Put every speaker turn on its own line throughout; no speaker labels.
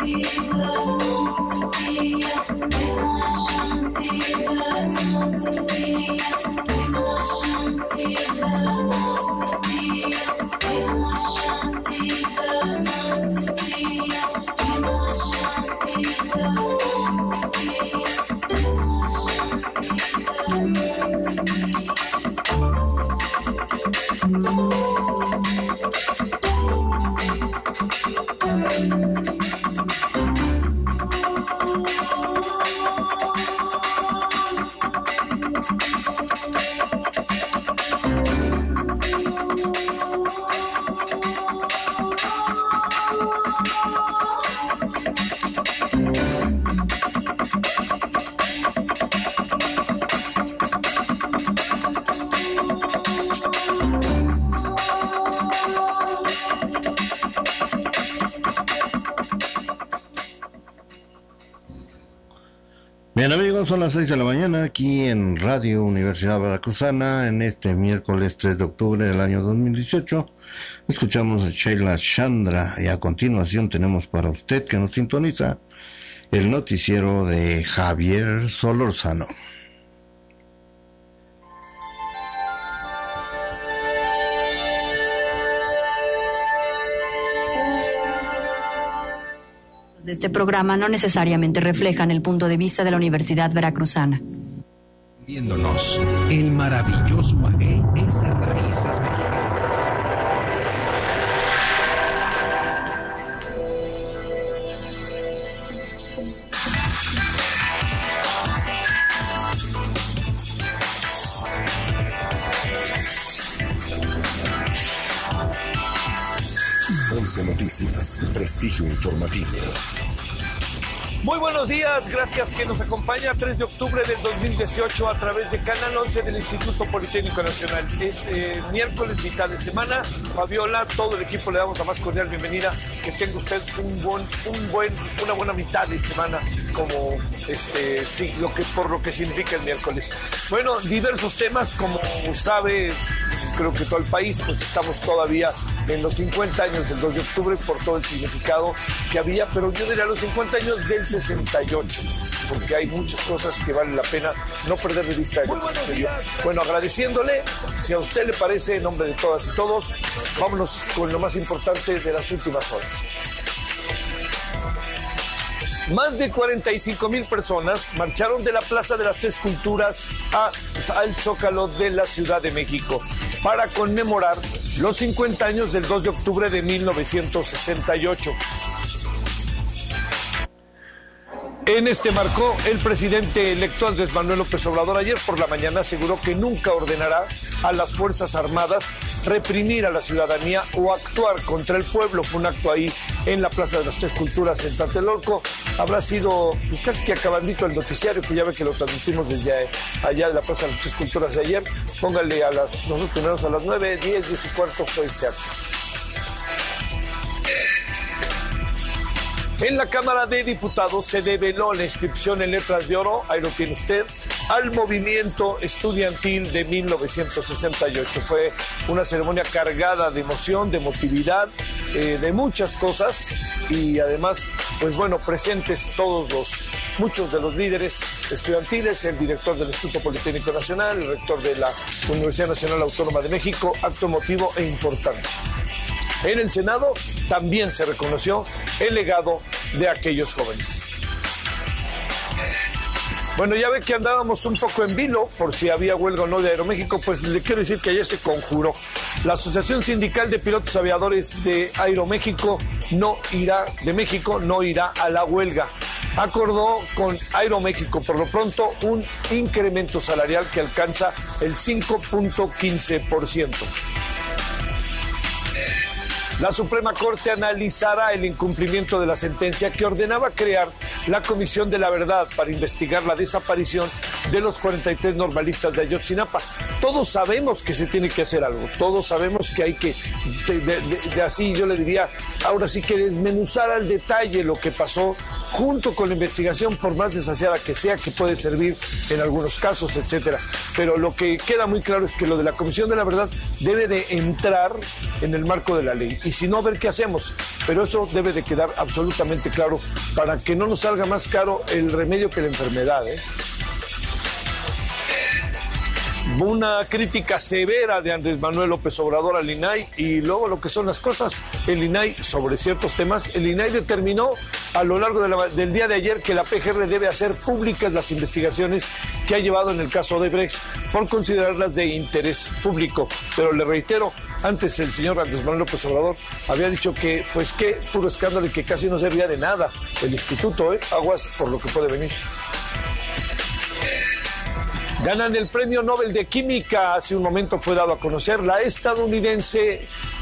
Bien amigos, son las 6 de la mañana aquí en Radio Universidad Veracruzana en este miércoles 3 de octubre del año 2018. Escuchamos a Sheila Chandra y a continuación tenemos para usted que nos sintoniza el noticiero de Javier Solórzano.
De este programa no necesariamente reflejan el punto de vista de la Universidad Veracruzana.
Viéndonos, el maravilloso maguey es de raíces mexicanas.
Noticias, prestigio informativo.
Muy buenos días, gracias que nos acompaña 3 de octubre del 2018 a través de Canal 11 del Instituto Politécnico Nacional. Es miércoles, mitad de semana. Fabiola, todo el equipo le damos la más cordial bienvenida. Que tenga usted una buena mitad de semana, como sí, por lo que significa el miércoles. Bueno, diversos temas, como sabe, creo que todo el país, pues estamos todavía en los 50 años del 2 de octubre por todo el significado que había, pero yo diría los 50 años del 68, porque hay muchas cosas que vale la pena no perder de vista. Bueno, agradeciéndole, si a usted le parece, en nombre de todas y todos, vámonos con lo más importante de las últimas horas. Más de 45,000 personas marcharon de la Plaza de las Tres Culturas al Zócalo de la Ciudad de México para conmemorar los 50 años del 2 de octubre de 1968. En este marco, el presidente electo Andrés Manuel López Obrador ayer por la mañana aseguró que nunca ordenará a las Fuerzas Armadas reprimir a la ciudadanía o actuar contra el pueblo. Fue un acto ahí en la Plaza de las Tres Culturas en Tlatelolco. Habrá sido pues, casi que acabandito el noticiario, que ya ve que lo transmitimos desde allá de la Plaza de las Tres Culturas de ayer. Póngale nosotros primero a las 9, 10, 10 y cuarto fue este acto. En la Cámara de Diputados se develó la inscripción en letras de oro, ahí lo tiene usted, al movimiento estudiantil de 1968. Fue una ceremonia cargada de emoción, de emotividad, de muchas cosas y además, pues bueno, presentes muchos de los líderes estudiantiles, el director del Instituto Politécnico Nacional, el rector de la Universidad Nacional Autónoma de México, acto emotivo e importante. En el Senado también se reconoció el legado de aquellos jóvenes. Bueno, ya ve que andábamos un poco en vilo por si había huelga o no de Aeroméxico, pues le quiero decir que ayer se conjuró. La Asociación Sindical de Pilotos Aviadores de Aeroméxico no irá a la huelga. Acordó con Aeroméxico por lo pronto un incremento salarial que alcanza el 5.15%. La Suprema Corte analizará el incumplimiento de la sentencia que ordenaba crear la Comisión de la Verdad para investigar la desaparición de los 43 normalistas de Ayotzinapa. Todos sabemos que se tiene que hacer algo, todos sabemos que hay que, así yo le diría, ahora sí que desmenuzar al detalle lo que pasó, junto con la investigación, por más desasiada que sea, que puede servir en algunos casos, etcétera. Pero lo que queda muy claro es que lo de la Comisión de la Verdad debe de entrar en el marco de la ley. y si no, ver qué hacemos. Pero eso debe de quedar absolutamente claro para que no nos salga más caro el remedio que la enfermedad, ¿eh? Una crítica severa de Andrés Manuel López Obrador al INAI y luego lo que son las cosas. El INAI, sobre ciertos temas, el INAI determinó a lo largo del día de ayer que la PGR debe hacer públicas las investigaciones que ha llevado en el caso de Odebrecht por considerarlas de interés público. Pero le reitero, antes el señor Andrés Manuel López Obrador había dicho que, pues qué puro escándalo y que casi no servía de nada el instituto, aguas por lo que puede venir. Ganan el premio Nobel de Química, hace un momento fue dado a conocer, una estadounidense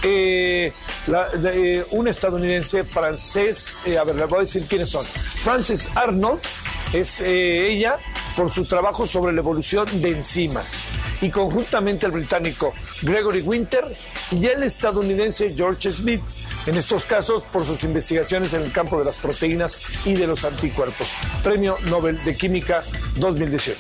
francés, a ver, les voy a decir quiénes son. Frances Arnold es ella por su trabajo sobre la evolución de enzimas, y conjuntamente el británico Gregory Winter y el estadounidense George Smith, en estos casos por sus investigaciones en el campo de las proteínas y de los anticuerpos. Premio Nobel de Química 2018.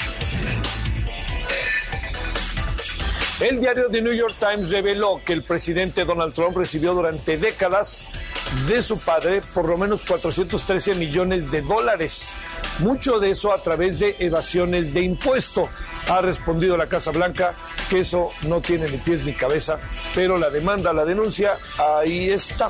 El diario The New York Times reveló que el presidente Donald Trump recibió durante décadas de su padre por lo menos $413 millones. Mucho de eso a través de evasiones de impuesto. Ha respondido la Casa Blanca que eso no tiene ni pies ni cabeza, pero la demanda, la denuncia, ahí está.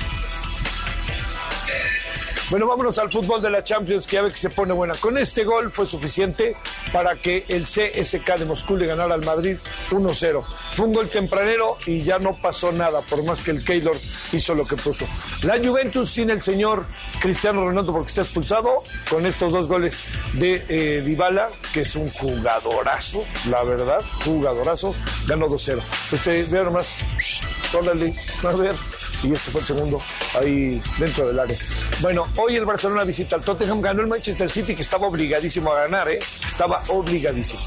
Bueno, vámonos al fútbol de la Champions, que ya ve que se pone buena. Con este gol fue suficiente para que el CSKA de Moscú le ganara al Madrid 1-0. Fue un gol tempranero y ya no pasó nada, por más que el Keylor hizo lo que puso. La Juventus sin el señor Cristiano Ronaldo porque está expulsado, con estos dos goles de Dybala, que es un jugadorazo, la verdad, jugadorazo, ganó 2-0. Pues vea nomás, órale, a ver. Y este fue el segundo ahí dentro del área. Bueno, hoy el Barcelona visita al Tottenham, ganó el Manchester City, que estaba obligadísimo a ganar, estaba obligadísimo.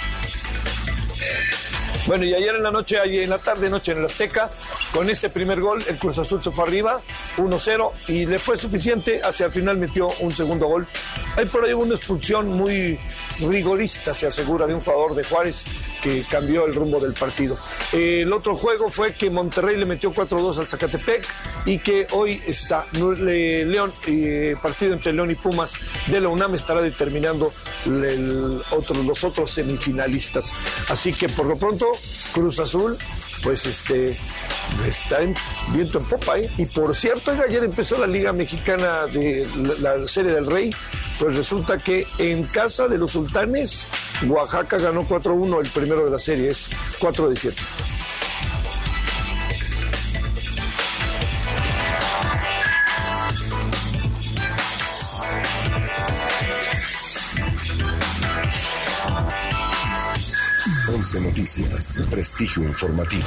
Bueno, y ayer en la noche, ayer en la tarde-noche en el Azteca, con este primer gol, el Cruz Azul se fue arriba, 1-0, y le fue suficiente, hacia el final metió un segundo gol. Hay por ahí una expulsión muy rigorista, se asegura, de un jugador de Juárez que cambió el rumbo del partido. El otro juego fue que Monterrey le metió 4-2 al Zacatepec y que hoy está León, partido entre León y Pumas de la UNAM estará determinando los otros semifinalistas. Así que por lo pronto, Cruz Azul pues está en viento en popa, Y por cierto, ayer empezó la Liga Mexicana de la Serie del Rey. Pues resulta que en casa de los Sultanes, Oaxaca ganó 4-1, el primero de la serie, es 4-7.
Once Noticias, prestigio informativo.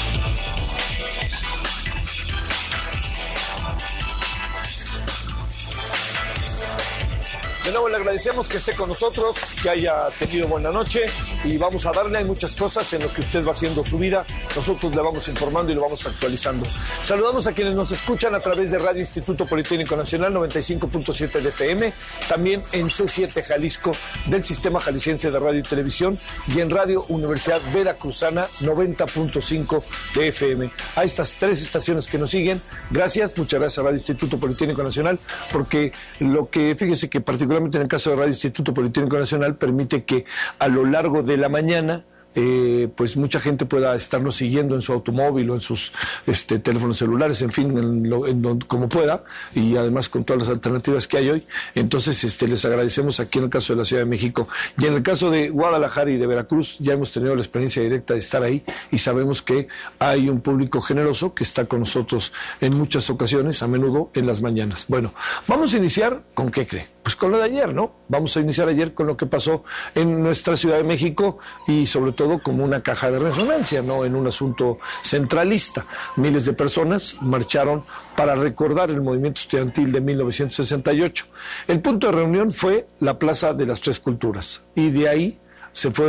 De nuevo le agradecemos que esté con nosotros, que haya tenido buena noche y vamos a darle, hay muchas cosas en lo que usted va haciendo su vida, nosotros le vamos informando y lo vamos actualizando. Saludamos a quienes nos escuchan a través de Radio Instituto Politécnico Nacional 95.7 de FM, también en C7 Jalisco del Sistema Jalisciense de Radio y Televisión y en Radio Universidad Veracruzana 90.5 de FM. A estas tres estaciones que nos siguen, gracias, muchas gracias a Radio Instituto Politécnico Nacional, porque fíjese que particularmente en el caso de Radio Instituto Politécnico Nacional permite que a lo largo de la mañana pues mucha gente pueda estarnos siguiendo en su automóvil o en sus teléfonos celulares, en fin, como pueda, y además con todas las alternativas que hay hoy. Entonces les agradecemos aquí en el caso de la Ciudad de México y en el caso de Guadalajara y de Veracruz ya hemos tenido la experiencia directa de estar ahí y sabemos que hay un público generoso que está con nosotros en muchas ocasiones, a menudo en las mañanas. Bueno, vamos a iniciar ¿con qué cree? Pues con lo de ayer, ¿no? Vamos a iniciar ayer con lo que pasó en nuestra Ciudad de México y sobre todo como una caja de resonancia, no en un asunto centralista. Miles de personas marcharon para recordar el movimiento estudiantil de 1968. El punto de reunión fue la Plaza de las Tres Culturas y de ahí se fueron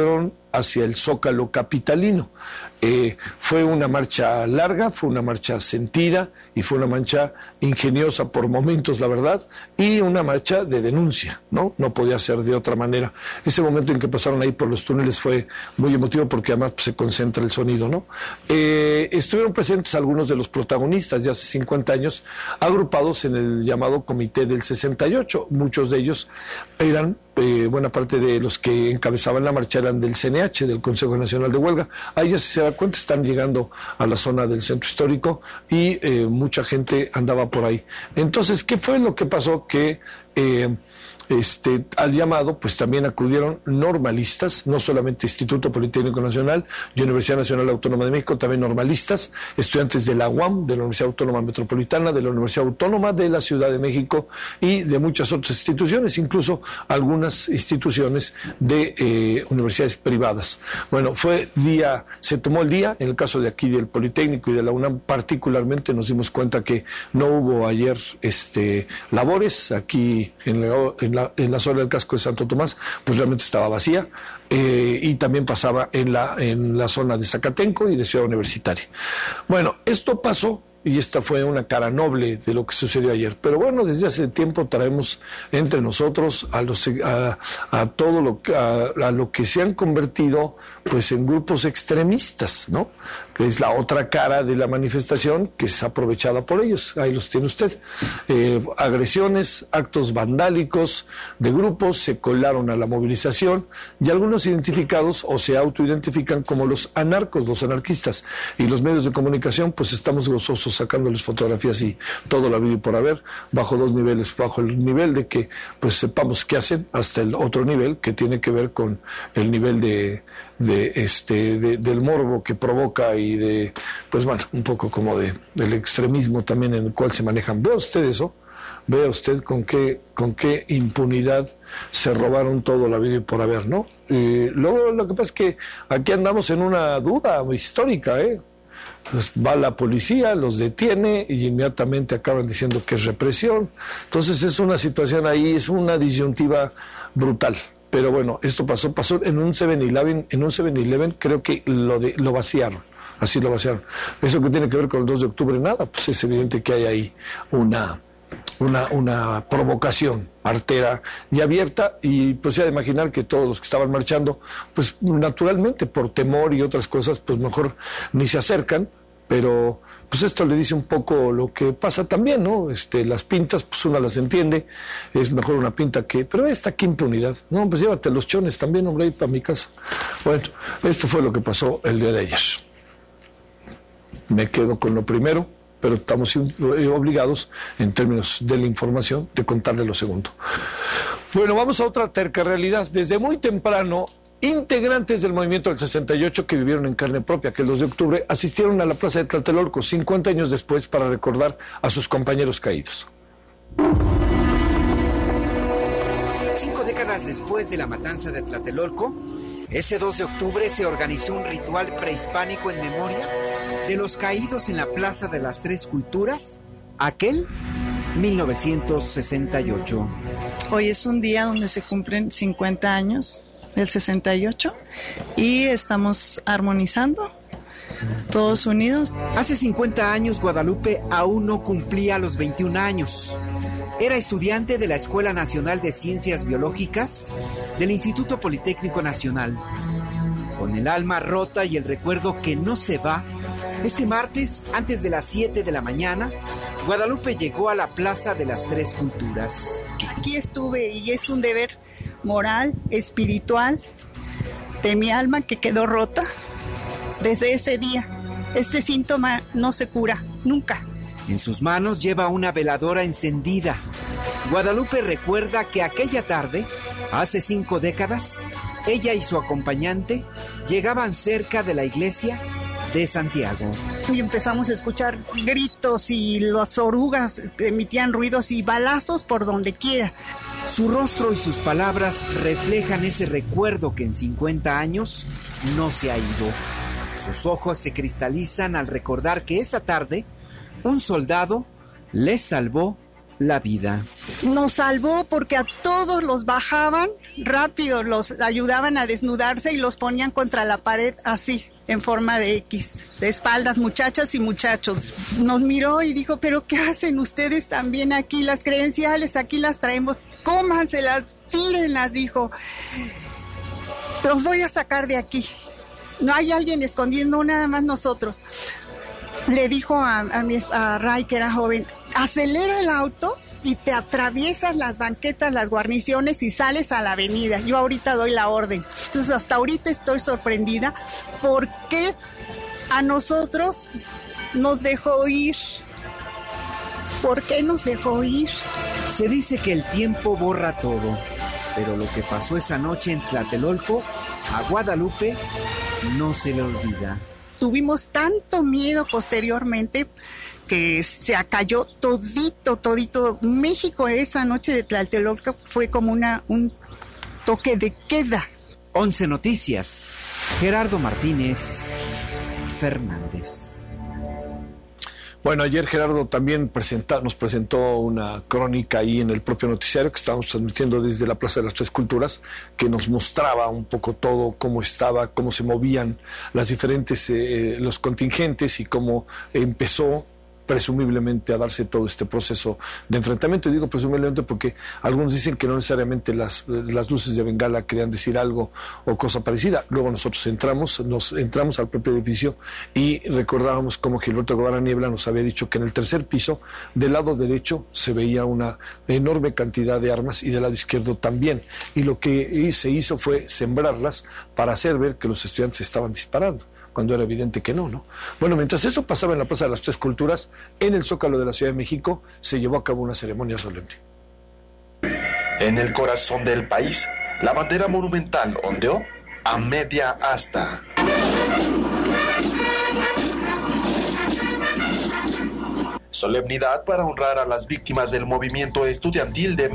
hacia el Zócalo capitalino. Fue una marcha larga, fue una marcha sentida y fue una marcha ingeniosa por momentos, la verdad, y una marcha de denuncia, ¿no? No podía ser de otra manera. Ese momento en que pasaron ahí por los túneles fue muy emotivo porque además se concentra el sonido, ¿no? Estuvieron presentes algunos de los protagonistas de hace 50 años, agrupados en el llamado Comité del 68. Muchos de ellos eran, buena parte de los que encabezaban la marcha eran del CNH, del Consejo Nacional de Huelga. Ahí ya se da cuenta, están llegando a la zona del centro histórico y mucha gente andaba por ahí. Entonces, ¿qué fue lo que pasó? Que al llamado pues también acudieron normalistas, no solamente Instituto Politécnico Nacional y Universidad Nacional Autónoma de México, también normalistas, estudiantes de la UAM, de la Universidad Autónoma Metropolitana, de la Universidad Autónoma de la Ciudad de México y de muchas otras instituciones, incluso algunas instituciones de universidades privadas. Bueno, se tomó el día, en el caso de aquí del Politécnico y de la UNAM particularmente nos dimos cuenta que no hubo ayer labores aquí en la zona del casco de Santo Tomás, pues realmente estaba vacía, y también pasaba en la zona de Zacatenco y de Ciudad Universitaria. Bueno, esto pasó y esta fue una cara noble de lo que sucedió ayer. Pero bueno, desde hace tiempo traemos entre nosotros a lo que se han convertido pues en grupos extremistas, ¿no? Que es la otra cara de la manifestación que es aprovechada por ellos. Ahí los tiene usted. Agresiones, actos vandálicos de grupos se colaron a la movilización y algunos identificados o se autoidentifican como los anarcos, los anarquistas. Y los medios de comunicación pues estamos gozosos sacándoles fotografías y todo lo habido y por haber, bajo dos niveles, bajo el nivel de que pues sepamos qué hacen, hasta el otro nivel que tiene que ver con el nivel del morbo que provoca y de, pues bueno, un poco como del extremismo también en el cual se manejan. ¿Ve usted eso? Vea usted con qué impunidad se robaron todo la vida y por haber, ¿no? Luego lo que pasa es que aquí andamos en una duda histórica, Pues va la policía, los detiene y inmediatamente acaban diciendo que es represión. Entonces es una situación ahí, es una disyuntiva brutal. Pero bueno, esto pasó en un 7-Eleven, creo que lo vaciaron. Así lo vaciaron. Eso que tiene que ver con el 2 de octubre, nada, pues es evidente que hay ahí una provocación artera y abierta, y pues se ha de imaginar que todos los que estaban marchando, pues naturalmente por temor y otras cosas, pues mejor ni se acercan, pero pues esto le dice un poco lo que pasa también, ¿no? Las pintas, pues una las entiende, es mejor una pinta pero qué impunidad, no, pues llévate los chones también, hombre, ahí para mi casa. Bueno, esto fue lo que pasó el día de ayer. Me quedo con lo primero, pero estamos obligados, en términos de la información, de contarle lo segundo. Bueno, vamos a otra terca realidad. Desde muy temprano, integrantes del movimiento del 68 que vivieron en carne propia, que el 2 de octubre, asistieron a la plaza de Tlatelolco 50 años después para recordar a sus compañeros caídos.
5 décadas después de la matanza de Tlatelolco, ese 2 de octubre se organizó un ritual prehispánico en memoria de los caídos en la Plaza de las Tres Culturas, aquel 1968.
Hoy es un día donde se cumplen 50 años del 68 y estamos armonizando, todos unidos.
Hace 50 años Guadalupe aún no cumplía los 21 años. Era estudiante de la Escuela Nacional de Ciencias Biológicas del Instituto Politécnico Nacional. Con el alma rota y el recuerdo que no se va, este martes, antes de las 7 de la mañana, Guadalupe llegó a la Plaza de las Tres Culturas.
Aquí estuve y es un deber moral, espiritual, de mi alma que quedó rota desde ese día. Este síntoma no se cura, nunca.
En sus manos lleva una veladora encendida. Guadalupe recuerda que aquella tarde, hace 5 décadas, ella y su acompañante llegaban cerca de la iglesia de Santiago.
Y empezamos a escuchar gritos y las orugas emitían ruidos y balazos por donde quiera.
Su rostro y sus palabras reflejan ese recuerdo que en 50 años no se ha ido. Sus ojos se cristalizan al recordar que esa tarde un soldado les salvó la vida.
Nos salvó porque a todos los bajaban rápido, los ayudaban a desnudarse y los ponían contra la pared así, en forma de X, de espaldas, muchachas y muchachos. Nos miró y dijo, ¿pero qué hacen ustedes también aquí? Las credenciales aquí las traemos, cómanselas, tírenlas, dijo. Los voy a sacar de aquí. No hay alguien escondiendo, no, nada más nosotros. Le dijo a Ray, que era joven, acelera el auto y te atraviesas las banquetas, las guarniciones y sales a la avenida. Yo ahorita doy la orden. Entonces hasta ahorita estoy sorprendida porque a nosotros nos dejó ir. ¿Por qué nos dejó ir?
Se dice que el tiempo borra todo, pero lo que pasó esa noche en Tlatelolco, a Guadalupe, no se le olvida.
Tuvimos tanto miedo posteriormente que se acalló todito. México esa noche de Tlatelolco fue como un toque de queda.
11 Noticias, Gerardo Martínez Fernández.
Bueno, ayer Gerardo también nos presentó una crónica ahí en el propio noticiario que estábamos transmitiendo desde la Plaza de las Tres Culturas, que nos mostraba un poco todo, cómo estaba, cómo se movían las diferentes, los contingentes y cómo empezó presumiblemente a darse todo este proceso de enfrentamiento. Y digo presumiblemente porque algunos dicen que no necesariamente las luces de bengala querían decir algo o cosa parecida. Luego nosotros nos entramos al propio edificio y recordábamos cómo Gilberto Guevara Niebla nos había dicho que en el tercer piso, del lado derecho, se veía una enorme cantidad de armas y del lado izquierdo también. Y lo que se hizo fue sembrarlas para hacer ver que los estudiantes estaban disparando, cuando era evidente que no. Bueno, mientras eso pasaba en la Plaza de las Tres Culturas, en el Zócalo de la Ciudad de México, se llevó a cabo una ceremonia solemne.
En el corazón del país, la bandera monumental ondeó a media asta. Solemnidad para honrar a las víctimas del movimiento estudiantil de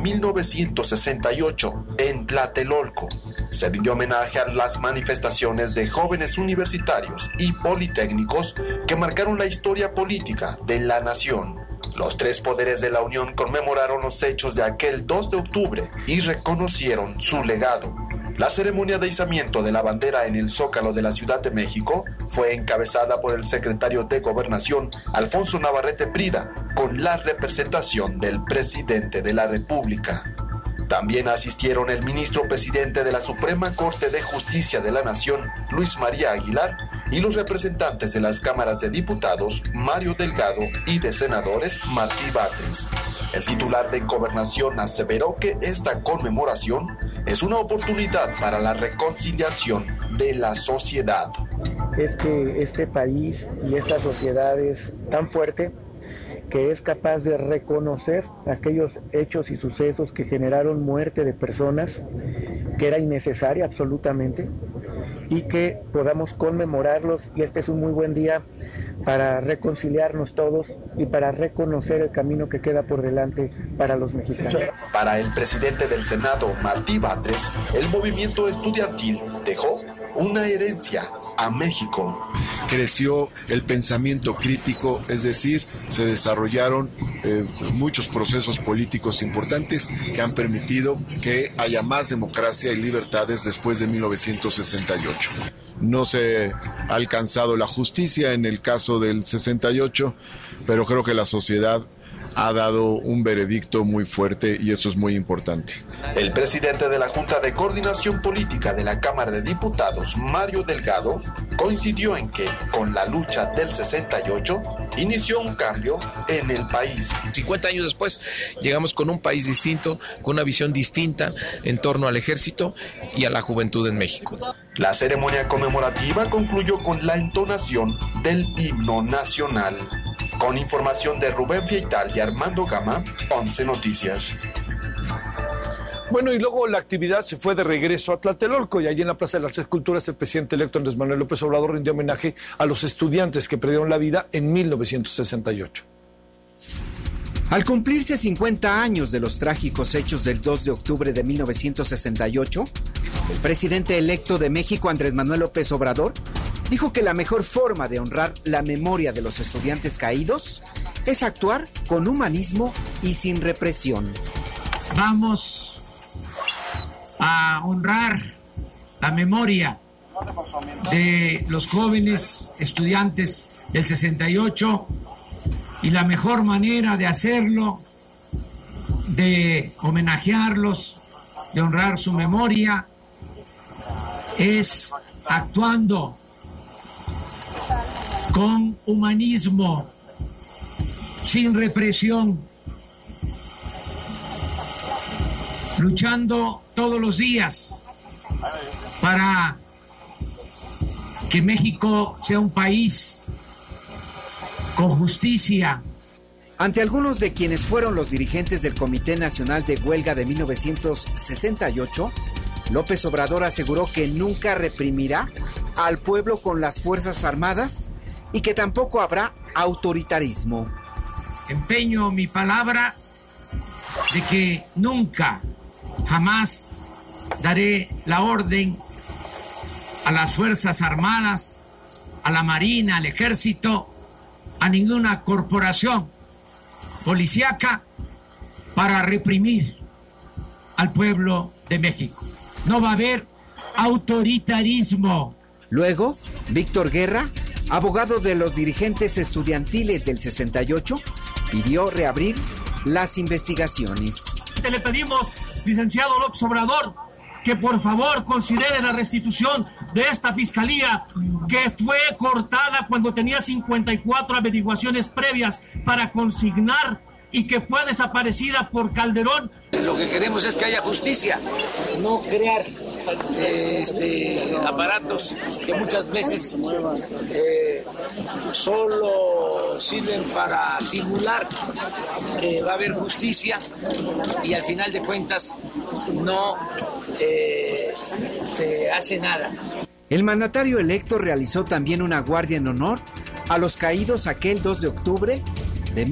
1968 en Tlatelolco. Se rindió homenaje a las manifestaciones de jóvenes universitarios y politécnicos que marcaron la historia política de la nación. Los tres poderes de la Unión conmemoraron los hechos de aquel 2 de octubre y reconocieron su legado. La ceremonia de izamiento de la bandera en el Zócalo de la Ciudad de México fue encabezada por el secretario de Gobernación, Alfonso Navarrete Prida, con la representación del presidente de la República. También asistieron el ministro presidente de la Suprema Corte de Justicia de la Nación, Luis María Aguilar, y los representantes de las cámaras de diputados, Mario Delgado, y de senadores, Martí Batres. El titular de Gobernación aseveró que esta conmemoración es una oportunidad para la reconciliación de la sociedad.
Es que este país y esta sociedad es tan fuerte que es capaz de reconocer aquellos hechos y sucesos que generaron muerte de personas, que era innecesaria absolutamente, y que podamos conmemorarlos, y este es un muy buen día para reconciliarnos todos y para reconocer el camino que queda por delante para los mexicanos.
Para el presidente del Senado, Martí Batres, el movimiento estudiantil dejó una herencia a México.
Creció el pensamiento crítico, es decir, se desarrollaron muchos procesos políticos importantes que han permitido que haya más democracia y libertades después de 1968. No se ha alcanzado la justicia en el caso del 68, pero creo que la sociedad ha dado un veredicto muy fuerte y eso es muy importante.
El presidente de la Junta de Coordinación Política de la Cámara de Diputados, Mario Delgado, coincidió en que, con la lucha del 68, inició un cambio en el país.
50 años después, llegamos con un país distinto, con una visión distinta en torno al ejército y a la juventud en México.
La ceremonia conmemorativa concluyó con la entonación del himno nacional. Con información de Rubén Fieital y Armando Gama, 11 Noticias.
Bueno, y luego la actividad se fue de regreso a Tlatelolco y allí en la Plaza de las Tres Culturas el presidente electo Andrés Manuel López Obrador rindió homenaje a los estudiantes que perdieron la vida en 1968.
Al cumplirse 50 años de los trágicos hechos del 2 de octubre de 1968, el presidente electo de México, Andrés Manuel López Obrador, dijo que la mejor forma de honrar la memoria de los estudiantes caídos es actuar con humanismo y sin represión.
Vamos a honrar la memoria de los jóvenes estudiantes del 68 y la mejor manera de hacerlo, de homenajearlos, de honrar su memoria, es actuando con humanismo, sin represión, luchando todos los días para que México sea un país con justicia.
Ante algunos de quienes fueron los dirigentes del Comité Nacional de Huelga de 1968, López Obrador aseguró que nunca reprimirá al pueblo con las Fuerzas Armadas y que tampoco habrá autoritarismo.
Empeño mi palabra de que nunca, jamás daré la orden a las Fuerzas Armadas, a la Marina, al Ejército, a ninguna corporación policíaca para reprimir al pueblo de México. No va a haber autoritarismo.
Luego, Víctor Guerra, abogado de los dirigentes estudiantiles del 68, pidió reabrir las investigaciones.
Le pedimos, licenciado López Obrador, que por favor considere la restitución de esta fiscalía que fue cortada cuando tenía 54 averiguaciones previas para consignar y que fue desaparecida por Calderón.
Lo que queremos es que haya justicia, no crear aparatos que muchas veces solo sirven para simular que va a haber justicia y al final de cuentas no se hace nada.
El mandatario electo realizó también una guardia en honor a los caídos aquel 2 de octubre de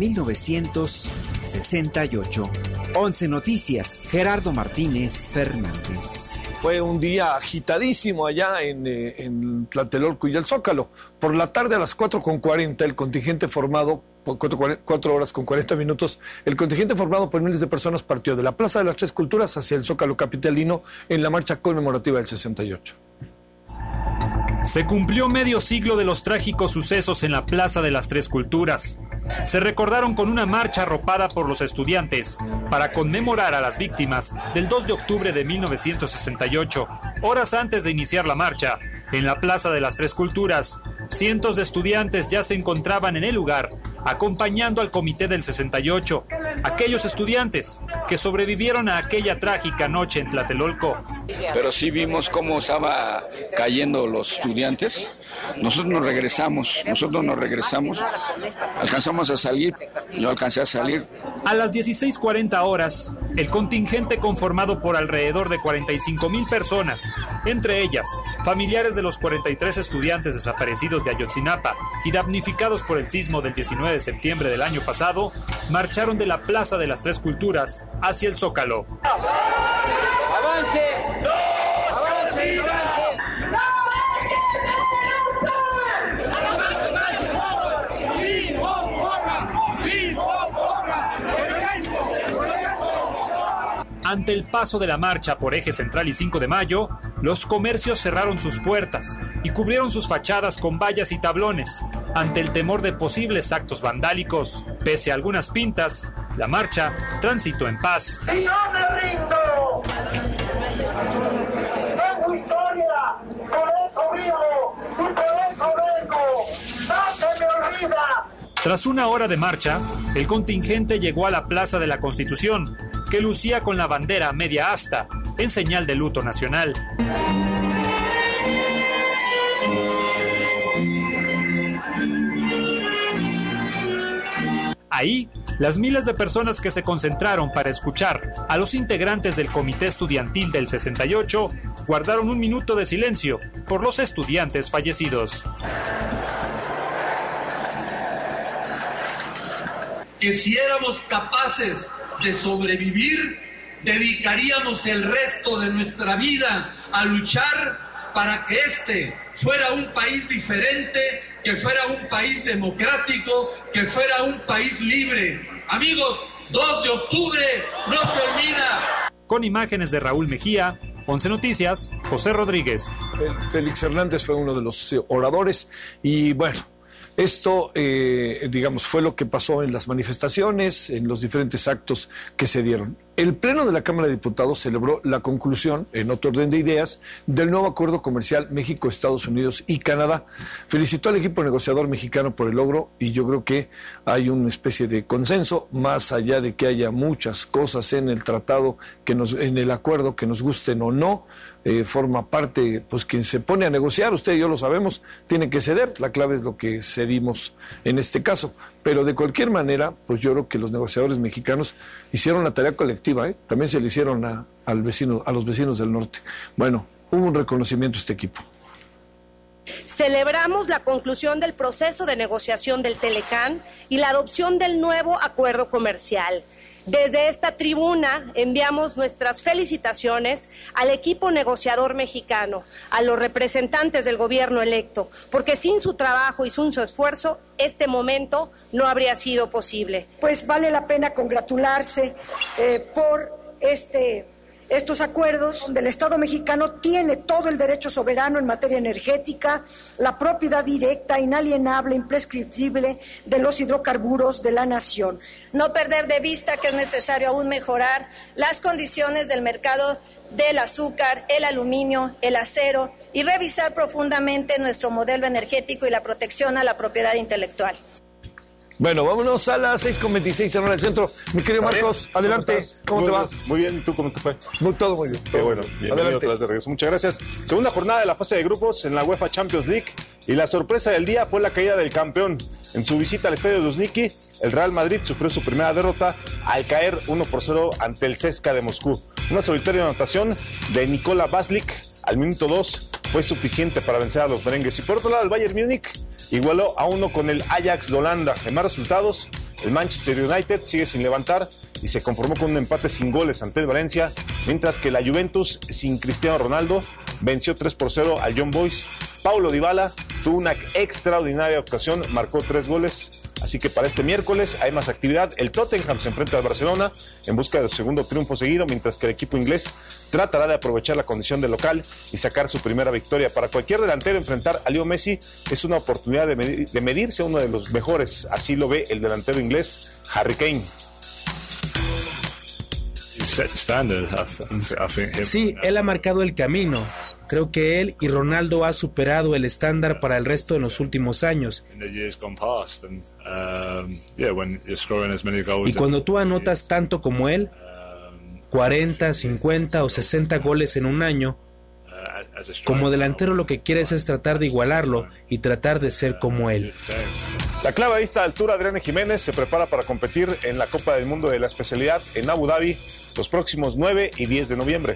1968. 11 Noticias, Gerardo Martínez Fernández.
Fue un día agitadísimo allá en Tlatelolco y el Zócalo. Por la tarde a las 4:40 el contingente formado, 4 horas con 40 minutos, el contingente formado por miles de personas partió de la Plaza de las Tres Culturas hacia el Zócalo capitalino en la marcha conmemorativa del 68.
Se cumplió medio siglo de los trágicos sucesos en la Plaza de las Tres Culturas. Se recordaron con una marcha arropada por los estudiantes para conmemorar a las víctimas del 2 de octubre de 1968. Horas antes de iniciar la marcha, en la Plaza de las Tres Culturas, cientos de estudiantes ya se encontraban en el lugar, acompañando al Comité del 68, aquellos estudiantes que sobrevivieron a aquella trágica noche en Tlatelolco.
Pero sí vimos cómo estaba cayendo los estudiantes. Nosotros nos regresamos, alcanzamos a salir, yo alcancé a salir.
A las 16:40 horas, el contingente conformado por alrededor de 45,000 personas, entre ellas familiares de los 43 estudiantes desaparecidos de Ayotzinapa y damnificados por el sismo del 19 de septiembre del año pasado, marcharon de la Plaza de las Tres Culturas hacia el Zócalo.
¡Avance! ¡Avance! ¡Avance!
Ante el paso de la marcha por Eje Central y 5 de Mayo, los comercios cerraron sus puertas y cubrieron sus fachadas con vallas y tablones, ante el temor de posibles actos vandálicos. Pese a algunas pintas, la marcha transitó en paz.
¡Y no me rindo! ¡Tengo historia! ¡Por eso vivo! ¡Y por eso vengo! ¡No se me olvida!
Tras una hora de marcha, el contingente llegó a la Plaza de la Constitución, que lucía con la bandera a media asta, en señal de luto nacional. Ahí, las miles de personas que se concentraron para escuchar a los integrantes del Comité Estudiantil del 68 guardaron un minuto de silencio por los estudiantes fallecidos.
Que si éramos capaces de sobrevivir, dedicaríamos el resto de nuestra vida a luchar para que este fuera un país diferente que fuera un país democrático, que fuera un país libre. Amigos, 2 de octubre no se olvida.
Con imágenes de Raúl Mejía, 11 Noticias, José Rodríguez.
Félix Hernández fue uno de los oradores y bueno, esto, digamos, fue lo que pasó en las manifestaciones, en los diferentes actos que se dieron. El Pleno de la Cámara de Diputados celebró la conclusión, en otro orden de ideas, del nuevo acuerdo comercial México, Estados Unidos y Canadá. Felicitó al equipo negociador mexicano por el logro y yo creo que hay una especie de consenso, más allá de que haya muchas cosas en el tratado, en el acuerdo que nos gusten o no. Forma parte, pues quien se pone a negociar, usted y yo lo sabemos, tiene que ceder. La clave es lo que cedimos en este caso. Pero de cualquier manera, pues yo creo que los negociadores mexicanos hicieron la tarea colectiva, también se le hicieron a los vecinos del norte. Bueno, hubo un reconocimiento a este equipo.
Celebramos la conclusión del proceso de negociación del Telecán y la adopción del nuevo acuerdo comercial. Desde esta tribuna enviamos nuestras felicitaciones al equipo negociador mexicano, a los representantes del gobierno electo, porque sin su trabajo y sin su esfuerzo, este momento no habría sido posible.
Pues vale la pena congratularse por estos acuerdos, donde el Estado mexicano tiene todo el derecho soberano en materia energética, la propiedad directa, inalienable, imprescriptible de los hidrocarburos de la nación.
No perder de vista que es necesario aún mejorar las condiciones del mercado del azúcar, el aluminio, el acero y revisar profundamente nuestro modelo energético y la protección a la propiedad intelectual.
Bueno, vámonos a las 6:26 en hora del centro. Mi querido Marcos, adelante. ¿Cómo te va?
Muy bien, ¿y tú cómo te fue?
Todo muy bien.
Qué bueno, bienvenido otra vez de regreso. Muchas gracias. Segunda jornada de la fase de grupos en la UEFA Champions League y la sorpresa del día fue la caída del campeón. En su visita al estadio de Luzhniki, el Real Madrid sufrió su primera derrota al caer 1-0 ante el CSKA de Moscú. Una solitaria anotación de Nikola Baslik al minuto 2 fue suficiente para vencer a los merengues. Y por otro lado, el Bayern Múnich igualó a 1 con el Ajax de Holanda. En más resultados, el Manchester United sigue sin levantar y se conformó con un empate sin goles ante el Valencia, mientras que la Juventus, sin Cristiano Ronaldo, venció 3-0 al Young Boys. Paulo Dybala tuvo una extraordinaria ocasión, marcó 3 goles. Así que para este miércoles hay más actividad. El Tottenham se enfrenta al Barcelona en busca de su segundo triunfo seguido, mientras que el equipo inglés tratará de aprovechar la condición de local y sacar su primera victoria. Para cualquier delantero, enfrentar a Leo Messi es una oportunidad de medirse a uno de los mejores. Así lo ve el delantero inglés, Harry Kane.
Sí, él ha marcado el camino. Creo que él y Ronaldo ha superado el estándar para el resto de los últimos años. Y cuando tú anotas tanto como él, 40, 50 o 60 goles en un año, como delantero lo que quieres es tratar de igualarlo y tratar de ser como él.
La clavadista de altura Adriana Jiménez se prepara para competir en la Copa del Mundo de la especialidad en Abu Dhabi los próximos 9 y 10 de noviembre.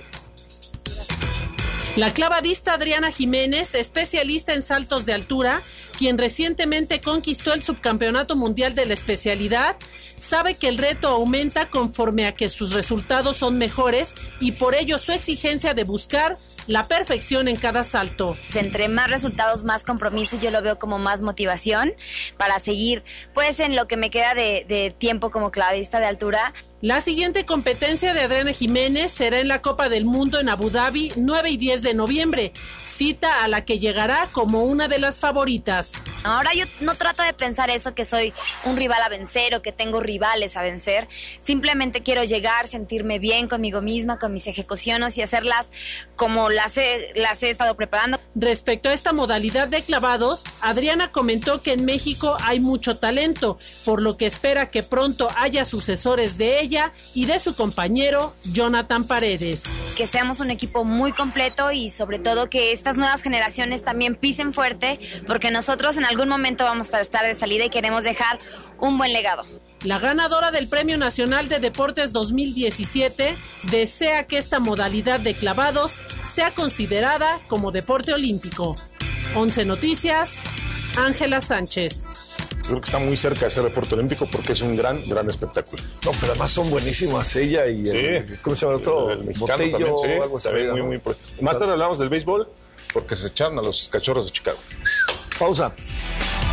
La clavadista Adriana Jiménez, especialista en saltos de altura, quien recientemente conquistó el subcampeonato mundial de la especialidad, sabe que el reto aumenta conforme a que sus resultados son mejores y por ello su exigencia de buscar la perfección en cada salto.
Entre más resultados, más compromiso, yo lo veo como más motivación para seguir, pues en lo que me queda de tiempo como clavadista de altura.
La siguiente competencia de Adriana Jiménez será en la Copa del Mundo en Abu Dhabi, 9 y 10 de noviembre, cita a la que llegará como una de las favoritas.
Ahora yo no trato de pensar eso, que soy un rival a vencer o que tengo rivales a vencer. Simplemente quiero llegar, sentirme bien conmigo misma, con mis ejecuciones y hacerlas como las he estado preparando.
Respecto a esta modalidad de clavados, Adriana comentó que en México hay mucho talento, por lo que espera que pronto haya sucesores de ella y de su compañero Jonathan Paredes.
Que seamos un equipo muy completo y sobre todo que estas nuevas generaciones también pisen fuerte, porque nosotros en algún momento vamos a estar de salida y queremos dejar un buen legado.
La ganadora del Premio Nacional de Deportes 2017 desea que esta modalidad de clavados sea considerada como deporte olímpico. 11 Noticias, Ángela Sánchez.
Creo que está muy cerca de ser deporte olímpico porque es un gran espectáculo.
No, pero además son buenísimas ella y el, ¿cómo se llama el otro?
El mexicano Botello, también, sí, algo así, también muy importante. Más tarde hablamos del béisbol porque se echaron a los Cachorros de Chicago.
Pausa.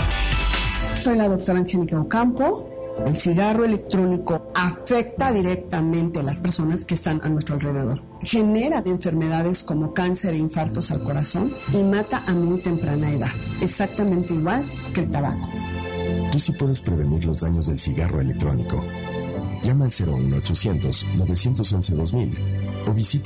Soy la doctora Angélica Ocampo. El cigarro electrónico afecta directamente a las personas que están a nuestro alrededor. Genera enfermedades como cáncer e infartos al corazón y mata a muy temprana edad, exactamente igual que el tabaco.
Tú sí puedes prevenir los daños del cigarro electrónico. Llama al 01800-911-2000 o visita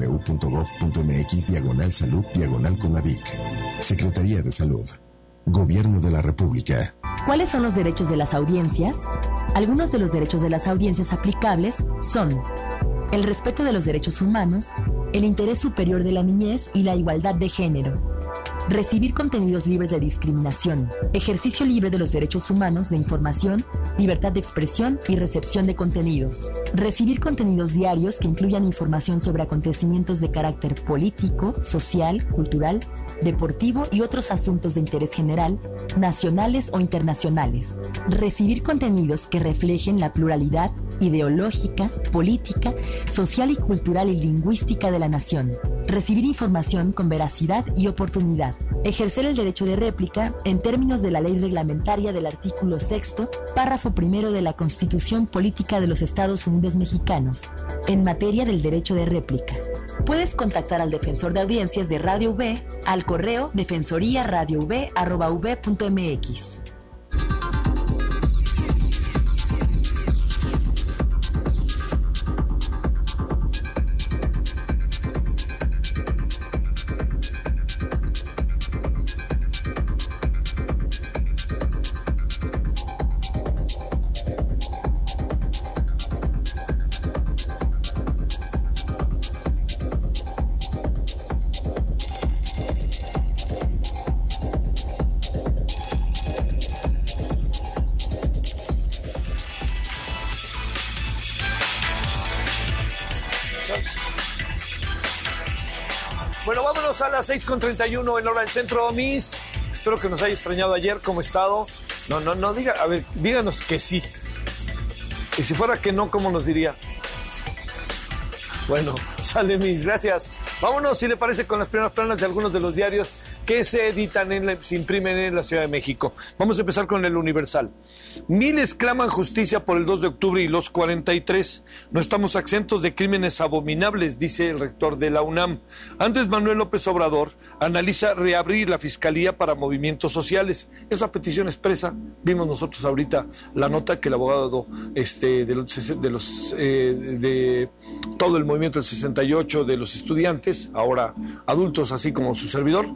www.gov.mx/salud/Conadic. Secretaría de Salud. Gobierno de la República.
¿Cuáles son los derechos de las audiencias? Algunos de los derechos de las audiencias aplicables son el respeto de los derechos humanos, el interés superior de la niñez y la igualdad de género. Recibir contenidos libres de discriminación, ejercicio libre de los derechos humanos de información, libertad de expresión y recepción de contenidos. Recibir contenidos diarios que incluyan información sobre acontecimientos de carácter político, social, cultural, deportivo y otros asuntos de interés general, nacionales o internacionales. Recibir contenidos que reflejen la pluralidad ideológica, política, social y cultural y lingüística de la nación. Recibir información con veracidad y oportunidad. Ejercer el derecho de réplica en términos de la ley reglamentaria del artículo 6º, párrafo 1 de la Constitución Política de los Estados Unidos Mexicanos, en materia del derecho de réplica. Puedes contactar al defensor de audiencias de Radio V al correo defensoriaradiov@v.mx.
Bueno, vámonos a las 6:31 en hora del centro, Miss. Espero que nos haya extrañado ayer. ¿Cómo ha estado? No, diga, a ver, díganos que sí. Y si fuera que no, ¿cómo nos diría? Bueno, sale, Miss, gracias. Vámonos, si le parece, con las primeras planas de algunos de los diarios que se editan, se imprimen en la Ciudad de México. Vamos a empezar con el Universal. Miles claman justicia por el 2 de octubre y los 43. No estamos exentos de crímenes abominables, dice el rector de la UNAM. Andrés Manuel López Obrador analiza reabrir la Fiscalía para Movimientos Sociales. Esa petición expresa. Vimos nosotros ahorita la nota que el abogado de todo el movimiento del 68 de los estudiantes, ahora adultos, así como su servidor,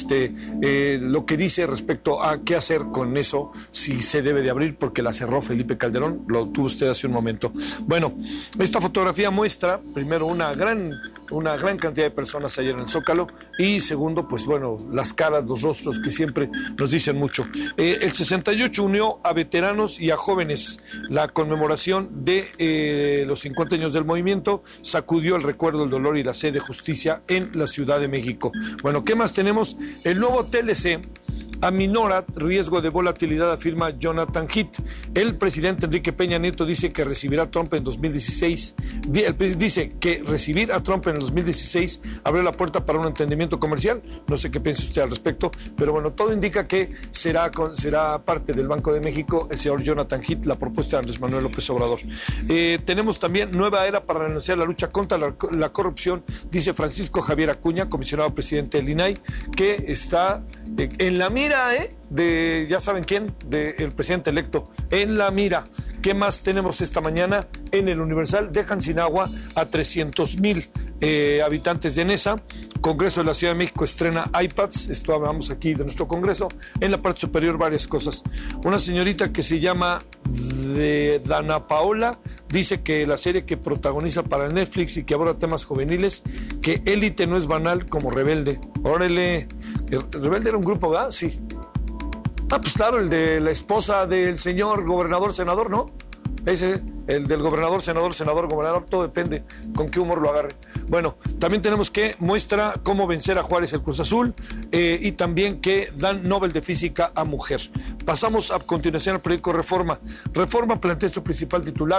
lo que dice respecto a qué hacer con eso, si se debe de abrir, porque la cerró Felipe Calderón, lo tuvo usted hace un momento. Bueno, esta fotografía muestra, primero, una gran cantidad de personas ayer en el Zócalo, y segundo, pues bueno, las caras, los rostros que siempre nos dicen mucho. El 68 unió a veteranos y a jóvenes. La conmemoración de los 50 años del movimiento sacudió el recuerdo, el dolor y la sed de justicia en la Ciudad de México. Bueno, ¿qué más tenemos? El nuevo TLC aminora riesgo de volatilidad, afirma Jonathan Heath. El presidente Enrique Peña Nieto dice que recibirá a Trump en 2016. Dice que recibir a Trump en el 2016 abre la puerta para un entendimiento comercial. No sé qué piensa usted al respecto, pero bueno, todo indica que será parte del Banco de México el señor Jonathan Heath, la propuesta de Andrés Manuel López Obrador. Tenemos también nueva era para renunciar a la lucha contra la corrupción, dice Francisco Javier Acuña, comisionado presidente del INAI, que está en la mira de, ya saben quién, del presidente electo, en la mira. ¿Qué más tenemos esta mañana? En el Universal dejan sin agua a 300,000 habitantes de Nesa. Congreso de la Ciudad de México estrena iPads. Esto hablamos aquí de nuestro Congreso. En la parte superior varias cosas. Una señorita que se llama Dana Paola dice que la serie que protagoniza para Netflix y que aborda temas juveniles, que Élite no es banal como Rebelde. Órale, Rebelde era un grupo, ¿verdad? Sí. Pues claro, el de la esposa del señor gobernador, senador, ¿no? Ese, el del gobernador, senador, gobernador, todo depende con qué humor lo agarre. Bueno, también tenemos que muestra cómo vencer a Juárez el Cruz Azul, y también que dan Nobel de Física a mujer. Pasamos a continuación al periódico Reforma. Reforma plantea su principal titular,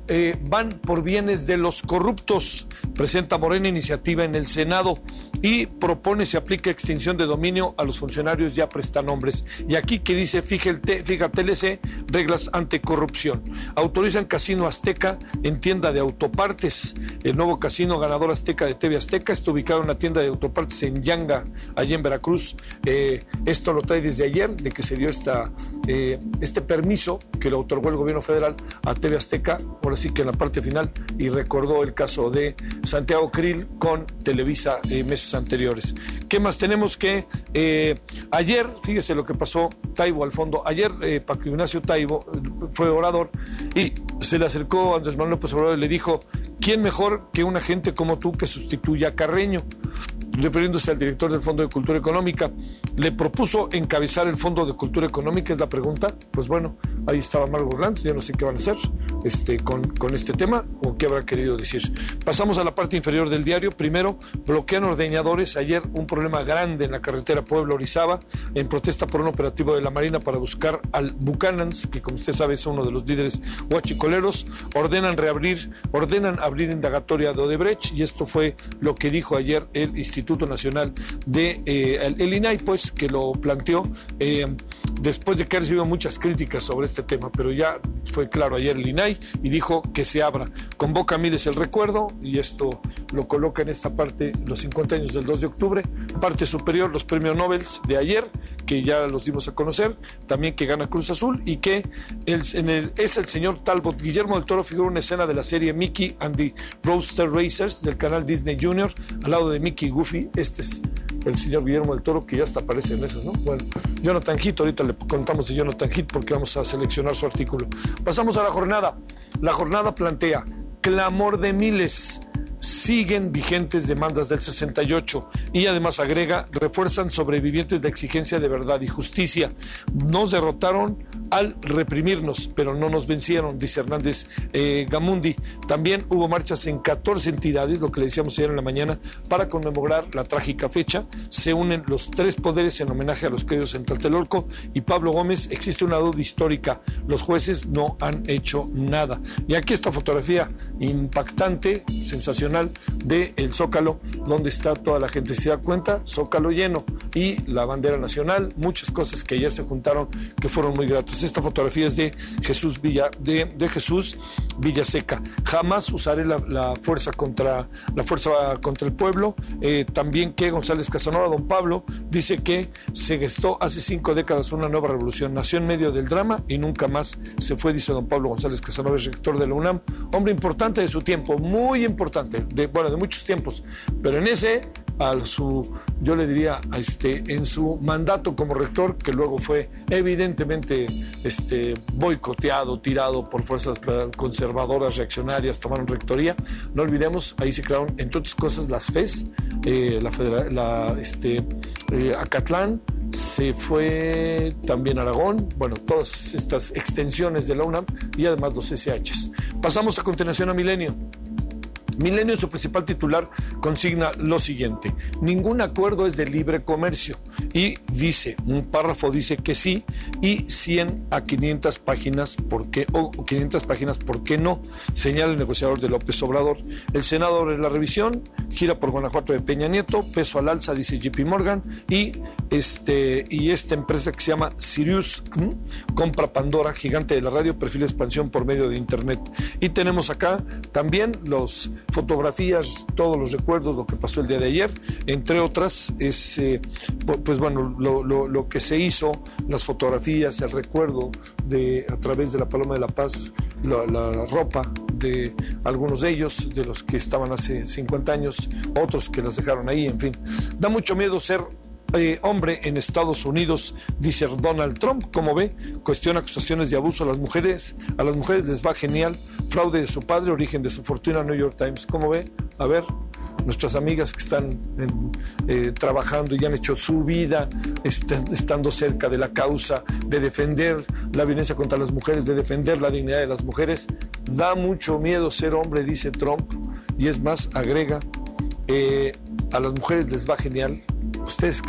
van por bienes de los corruptos. Presenta Morena iniciativa en el Senado y propone se aplique extinción de dominio a los funcionarios ya prestanombres. Y aquí que dice, fija TLC, reglas anticorrupción. Autorizan Casino Azteca en tienda de autopartes. El nuevo casino ganador Azteca de TV Azteca está ubicado en una tienda de autopartes en Yanga, allá en Veracruz. Esto lo trae desde ayer, de que se dio este permiso que lo otorgó el gobierno federal a TV Azteca, ahora sí que en la parte final, y recordó el caso de Santiago Krill con Televisa meses anteriores. ¿Qué más tenemos? Que ayer, fíjese lo que pasó, Taibo al fondo, ayer Paco Ignacio Taibo fue orador y se le acercó a Andrés Manuel López Obrador y le dijo, ¿quién mejor que una gente como tú que sustituya a Carreño? Refiriéndose al director del Fondo de Cultura Económica. ¿Le propuso encabezar el Fondo de Cultura Económica? Es la pregunta. Pues bueno, ahí estaba Margot Glantz, yo no sé qué van a hacer con este tema o qué habrá querido decir. Pasamos a la parte inferior del diario. Primero, bloquean ordeñadores. Ayer un problema grande en la carretera Puebla-Orizaba en protesta por un operativo de la Marina para buscar al Buchanans, que como usted sabe es uno de los líderes huachicoleros. Ordenan abrir indagatoria de Odebrecht, y esto fue lo que dijo ayer el Instituto Nacional de el INAI, pues, que lo planteó después de que ha recibido muchas críticas sobre este tema, pero ya fue claro ayer el INAI y dijo que se abra. Convoca a Miles el recuerdo, y esto lo coloca en esta parte, los 50 años del 2 de octubre. Parte superior, los premios Nobel de ayer, que ya los dimos a conocer, también que gana Cruz Azul, y que es el señor Talbot. Guillermo del Toro figura una escena de la serie Mickey and the Roadster Racers del canal Disney Junior, al lado de Mickey y Goofy. Este es el señor Guillermo del Toro, que ya hasta aparece en esas, ¿no? Bueno, Jonathan Heath, ahorita le contamos de Jonathan Heath porque vamos a seleccionar su artículo. Pasamos a la jornada. La jornada plantea clamor de miles. Siguen vigentes demandas del 68 y además agrega, refuerzan sobrevivientes de exigencia de verdad y justicia. Nos derrotaron al reprimirnos, pero no nos vencieron, dice Hernández Gamundi. También hubo marchas en 14 entidades, lo que le decíamos ayer en la mañana, para conmemorar la trágica fecha. Se unen los tres poderes en homenaje a los caídos en Tlatelolco y Pablo Gómez. Existe una duda histórica, los jueces no han hecho nada. Y aquí esta fotografía impactante, sensacional, de el Zócalo, donde está toda la gente. Si se da cuenta, Zócalo lleno y la bandera nacional, muchas cosas que ayer se juntaron que fueron muy gratas. Esta fotografía es de Jesús Villaseca. Jamás usaré la fuerza contra el pueblo. También que González Casanova, don Pablo, dice que se gestó hace 5 décadas una nueva revolución, nació en medio del drama y nunca más se fue, dice don Pablo González Casanova, es rector de la UNAM, hombre importante de su tiempo, muy importante, de muchos tiempos, pero en ese, yo le diría, en su mandato como rector, que luego fue evidentemente boicoteado, tirado por fuerzas conservadoras, reaccionarias, tomaron rectoría. No olvidemos, ahí se crearon, entre otras cosas, las FES, Acatlán, se fue también Aragón, bueno, todas estas extensiones de la UNAM y además los SHs. Pasamos a continuación a Milenio. Milenio, en su principal titular, consigna lo siguiente: ningún acuerdo es de libre comercio, y dice, un párrafo dice que sí, y 100 a 500 páginas, ¿por qué? O 500 páginas, ¿por qué no? Señala el negociador de López Obrador. El Senado abre la revisión, gira por Guanajuato de Peña Nieto, peso al alza, dice JP Morgan, y esta empresa que se llama Sirius compra Pandora, gigante de la radio, perfila expansión por medio de internet. Y tenemos acá también los fotografías, todos los recuerdos, lo que pasó el día de ayer, entre otras, es lo que se hizo, las fotografías, el recuerdo a través de la Paloma de la Paz, la ropa de algunos de ellos, de los que estaban hace 50 años, otros que las dejaron ahí, en fin. Da mucho miedo ser hombre en Estados Unidos, dice Donald Trump. Como ve, cuestiona acusaciones de abuso a las mujeres les va genial, fraude de su padre, origen de su fortuna, New York Times. Como ve, a ver, nuestras amigas que están trabajando y han hecho su vida estando cerca de la causa de defender la violencia contra las mujeres, de defender la dignidad de las mujeres. Da mucho miedo ser hombre, dice Trump, y es más, agrega, a las mujeres les va genial. ¿Ustedes creen?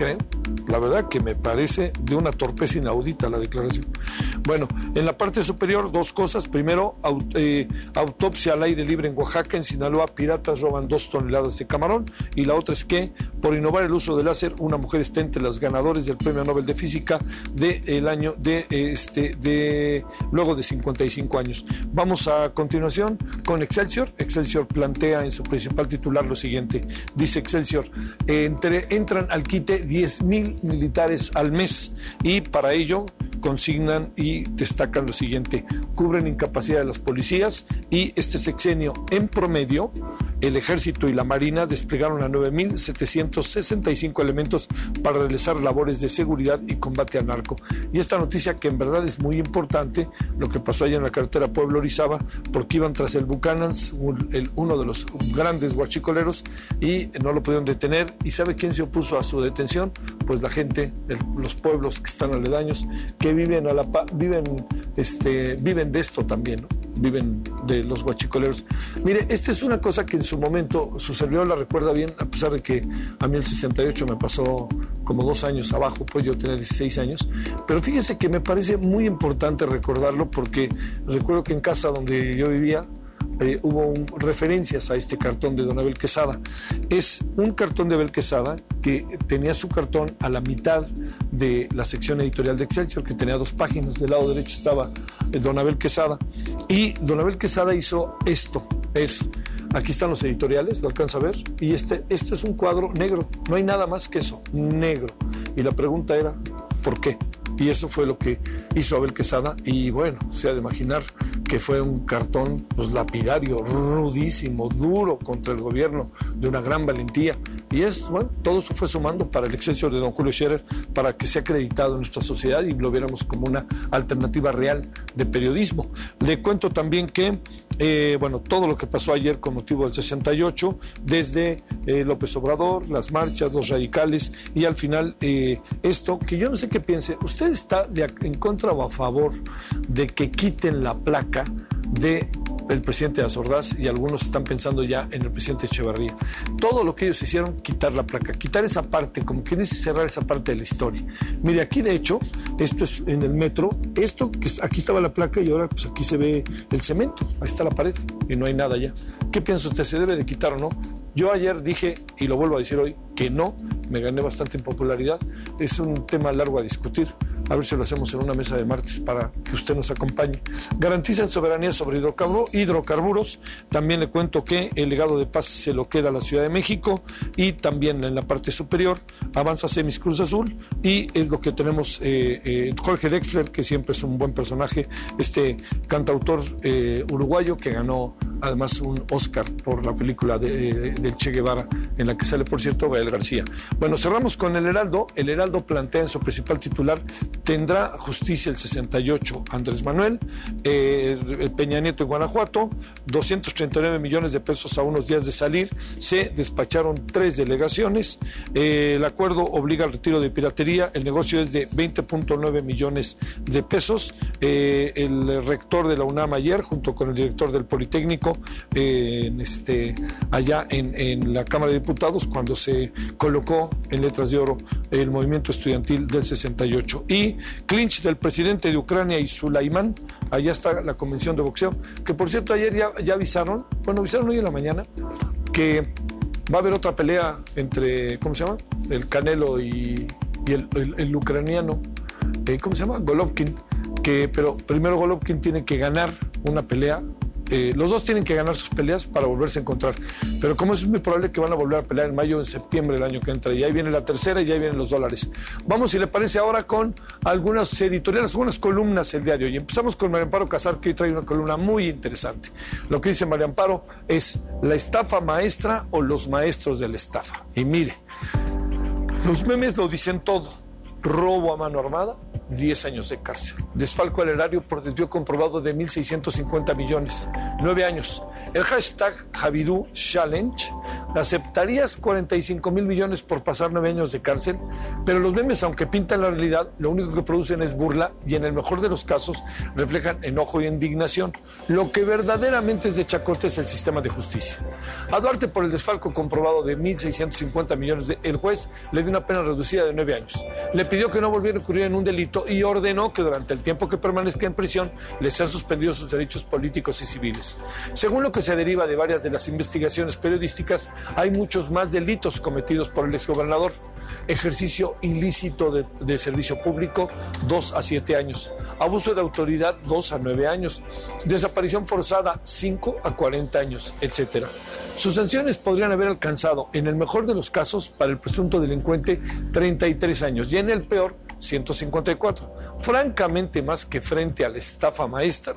La verdad que me parece de una torpeza inaudita la declaración. Bueno, en la parte superior, dos cosas. Primero, autopsia al aire libre en Oaxaca. En Sinaloa, piratas roban 2 toneladas de camarón. Y la otra es que, por innovar el uso del láser, una mujer está entre los ganadores del Premio Nobel de Física del año luego de 55 años. Vamos a continuación con Excelsior. Excelsior plantea en su principal titular lo siguiente. Dice Excelsior, entran al quite 10,000 militares al mes y para ello consignan y destacan lo siguiente: cubren incapacidad de las policías y este sexenio en promedio el Ejército y la Marina desplegaron a 9,765 elementos para realizar labores de seguridad y combate al narco. Y esta noticia que en verdad es muy importante, lo que pasó allá en la carretera Puebla-Orizaba, porque iban tras el Buchanan's, uno de los grandes guachicoleros, y no lo pudieron detener. ¿Y sabe quién se opuso a su detención? Pues la gente de los pueblos que están aledaños, que viven de esto también, ¿no? Viven de los guachicoleros. Mire, esta es una cosa que en su momento su servidor la recuerda bien, a pesar de que a mí el 68 me pasó como 2 años abajo, pues yo tenía 16 años, pero fíjese que me parece muy importante recordarlo, porque recuerdo que en casa donde yo vivía hubo referencias a este cartón de don Abel Quesada. Es un cartón de Abel Quesada que tenía su cartón a la mitad de la sección editorial de Excelsior, que tenía 2 páginas. Del lado derecho estaba don Abel Quesada, y don Abel Quesada hizo esto. Aquí están los editoriales, lo alcanza a ver, y este es un cuadro negro, no hay nada más que eso, negro. Y la pregunta era, ¿por qué? Y eso fue lo que hizo Abel Quesada, y bueno, se ha de imaginar que fue un cartón pues lapidario, rudísimo, duro contra el gobierno, de una gran valentía. Y todo eso fue sumando para el Excelsior de don Julio Scherer, para que sea acreditado en nuestra sociedad y lo viéramos como una alternativa real de periodismo. Le cuento también que todo lo que pasó ayer con motivo del 68, desde López Obrador, las marchas, los radicales, y al final esto, que yo no sé qué piense, ¿usted está en contra o a favor de que quiten la placa del presidente Díaz Ordaz? Y algunos están pensando ya en el presidente Echeverría. Todo lo que ellos hicieron, quitar la placa, quitar esa parte, como que dice, cerrar esa parte de la historia. Mire, aquí de hecho, esto es en el metro, aquí estaba la placa y ahora pues aquí se ve el cemento, ahí está la pared y no hay nada ya. ¿Qué piensa usted? ¿Se debe de quitar o no? Yo ayer dije, y lo vuelvo a decir hoy, que no, me gané bastante en popularidad. Es un tema largo a discutir. A ver si lo hacemos en una mesa de martes para que usted nos acompañe. Garantizan soberanía sobre hidrocarburos. También le cuento que el legado de paz se lo queda a la Ciudad de México, y también en la parte superior avanza Semis Cruz Azul, y es lo que tenemos Jorge Drexler, que siempre es un buen personaje, este cantautor uruguayo que ganó además un Oscar por la película del Che Guevara, en la que sale, por cierto, Gael García. Bueno, cerramos con el Heraldo. El Heraldo plantea en su principal titular: tendrá justicia el 68 Andrés Manuel. Peña Nieto en Guanajuato, 239 millones de pesos a unos días de salir. Se despacharon 3 delegaciones. El acuerdo obliga al retiro de piratería. El negocio es de 20.9 millones de pesos. El rector de la UNAM ayer, junto con el director del Politécnico, allá en la Cámara de Diputados, cuando se colocó en letras de oro el movimiento estudiantil del 68. Y clinch del presidente de Ucrania y Sulaimán. Allá está la convención de boxeo, que por cierto ayer ya avisaron hoy en la mañana, que va a haber otra pelea entre, ¿cómo se llama? El Canelo y el ucraniano, ¿cómo se llama? Golovkin, pero primero Golovkin tiene que ganar una pelea. Los dos tienen que ganar sus peleas para volverse a encontrar, pero como es muy probable que van a volver a pelear en mayo o en septiembre del año que entra, y ahí viene la tercera y ahí vienen los dólares. Vamos, si le parece, ahora con algunas editoriales, algunas columnas el día de hoy. Empezamos con María Amparo Casar, que hoy trae una columna muy interesante. Lo que dice María Amparo es: la estafa maestra o los maestros de la estafa. Y mire, los memes lo dicen todo: robo a mano armada, 10 años de cárcel. Desfalco al erario por desvío comprobado de 1.650 millones. 9 años. El hashtag Javidú Challenge. ¿Aceptarías 45,000 millones por pasar 9 años de cárcel? Pero los memes, aunque pintan la realidad, lo único que producen es burla y en el mejor de los casos reflejan enojo y indignación. Lo que verdaderamente es de chacote es el sistema de justicia. A Duarte, por el desfalco comprobado de 1.650 millones, el juez le dio una pena reducida de 9 años. Le pidió que no volviera a incurrir en un delito y ordenó que durante el tiempo que permanezca en prisión le sean suspendidos sus derechos políticos y civiles. Según lo que se deriva de varias de las investigaciones periodísticas, hay muchos más delitos cometidos por el exgobernador. Ejercicio ilícito de servicio público, 2 a 7 años. Abuso de autoridad, 2 a 9 años. Desaparición forzada, 5 a 40 años, etc. Sus sanciones podrían haber alcanzado, en el mejor de los casos, para el presunto delincuente, 33 años y en el peor, 154. Francamente, más que frente a la estafa maestra,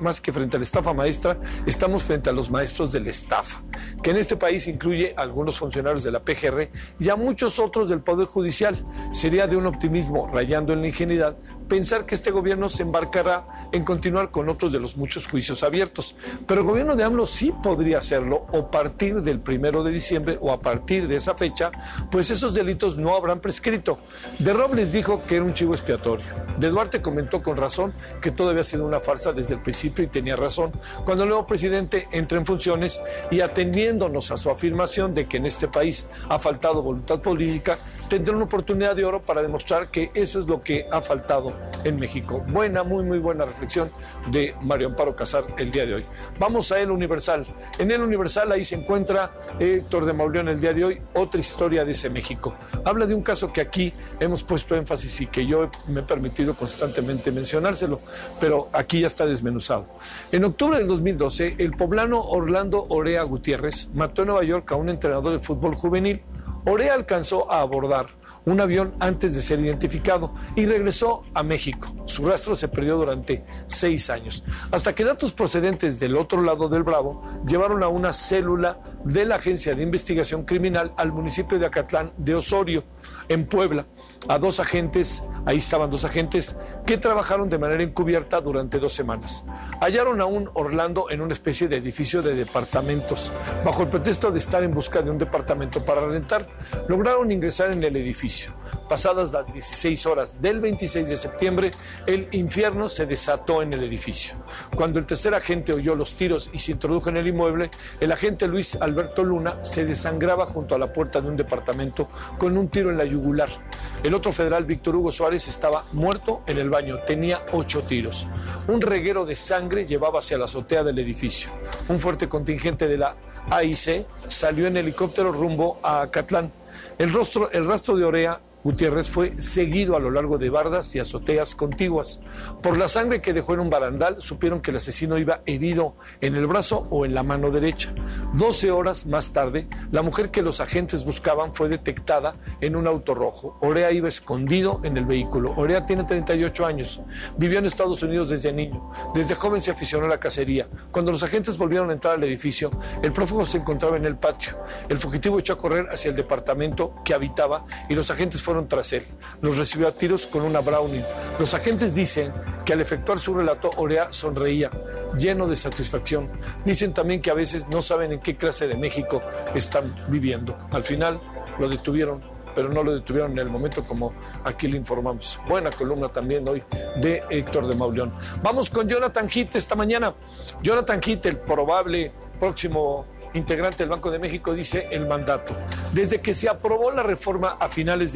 estamos frente a los maestros de la estafa, que en este país incluye a algunos funcionarios de la PGR y a muchos otros del Poder Judicial. Sería de un optimismo rayando en la ingenuidad pensar que este gobierno se embarcará en continuar con otros de los muchos juicios abiertos. Pero el gobierno de AMLO sí podría hacerlo a partir del 1 de diciembre o a partir de esa fecha, pues esos delitos no habrán prescrito. De Robles dijo que era un chivo expiatorio. De Duarte comentó con razón que todo había sido una farsa desde el principio y tenía razón cuando el nuevo presidente entra en funciones y atendiéndonos a su afirmación de que en este país ha faltado voluntad política, tendrá una oportunidad de oro para demostrar que eso es lo que ha faltado en México. Buena, muy buena reflexión de Mario Amparo Casar el día de hoy. Vamos a El Universal. En El Universal ahí se encuentra Héctor de Mauleón el día de hoy, otra historia de ese México. Habla de un caso que aquí hemos puesto énfasis y que yo me he permitido constantemente mencionárselo, pero aquí ya está desmenuzado. En octubre del 2012, el poblano Orlando Orea Gutiérrez mató en Nueva York a un entrenador de fútbol juvenil. Orea alcanzó a abordar un avión antes de ser identificado y regresó a México. Su rastro se perdió durante 6 años, hasta que datos procedentes del otro lado del Bravo llevaron a una célula de la Agencia de Investigación Criminal al municipio de Acatlán de Osorio, en Puebla, a 2 agentes, ahí estaban 2 agentes que trabajaron de manera encubierta durante 2 semanas. Hallaron a un Orlando en una especie de edificio de departamentos. Bajo el pretexto de estar en busca de un departamento para rentar, lograron ingresar en el edificio. Pasadas las 16 horas del 26 de septiembre, el infierno se desató en el edificio. Cuando el tercer agente oyó los tiros y se introdujo en el inmueble, el agente Luis Alberto Luna se desangraba junto a la puerta de un departamento con un tiro en la yugular. El otro federal, Víctor Hugo Suárez, estaba muerto en el baño, tenía 8 tiros. Un reguero de sangre llevaba hacia la azotea del edificio. Un fuerte contingente de la AIC salió en helicóptero rumbo a Acatlán. El rastro de Orea Gutiérrez fue seguido a lo largo de bardas y azoteas contiguas. Por la sangre que dejó en un barandal, supieron que el asesino iba herido en el brazo o en la mano derecha. 12 horas más tarde, la mujer que los agentes buscaban fue detectada en un auto rojo. Orea iba escondido en el vehículo. Orea tiene 38 años. Vivió en Estados Unidos desde niño. Desde joven se aficionó a la cacería. Cuando los agentes volvieron a entrar al edificio, el prófugo se encontraba en el patio. El fugitivo echó a correr hacia el departamento que habitaba y los agentes fueron tras él. Los recibió a tiros con una Browning. Los agentes dicen que al efectuar su relato, Orea sonreía, lleno de satisfacción. Dicen también que a veces no saben en qué clase de México están viviendo. Al final lo detuvieron, pero no lo detuvieron en el momento como aquí le informamos. Buena columna también hoy de Héctor de Mauleón. Vamos con Jonathan Heath esta mañana. Jonathan Heath, el probable próximo integrante del Banco de México, dice el mandato. Desde que se aprobó la reforma a finales de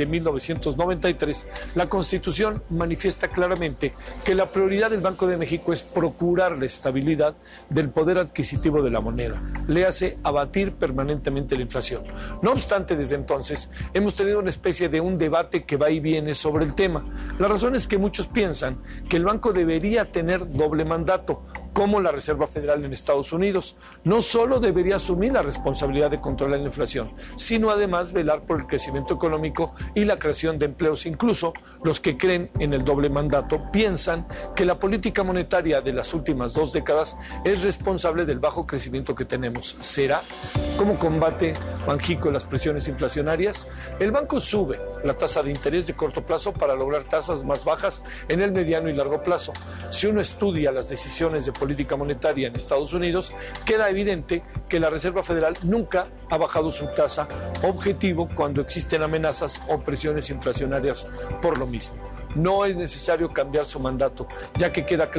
1993, la Constitución manifiesta claramente que la prioridad del Banco de México es procurar la estabilidad del poder adquisitivo de la moneda, le hace abatir permanentemente la inflación. No obstante, desde entonces hemos tenido una especie de un debate que va y viene sobre el tema. La razón es que muchos piensan que el banco debería tener doble mandato, como la Reserva Federal en Estados Unidos. No solo debería asumir la responsabilidad de controlar la inflación, sino además velar por el crecimiento económico y la creación de empleos. Incluso los que creen en el doble mandato piensan que la política monetaria de las últimas 2 décadas es responsable del bajo crecimiento que tenemos. ¿Será? ¿Cómo combate Banxico las presiones inflacionarias, el banco sube la tasa de interés de corto plazo para lograr tasas más bajas en el mediano y largo plazo. Si uno estudia las decisiones de política monetaria en Estados Unidos, queda evidente que la Reserva Federal nunca ha bajado su tasa objetivo cuando existen amenazas o presiones inflacionarias por lo mismo. No es necesario cambiar su mandato, ya que quedan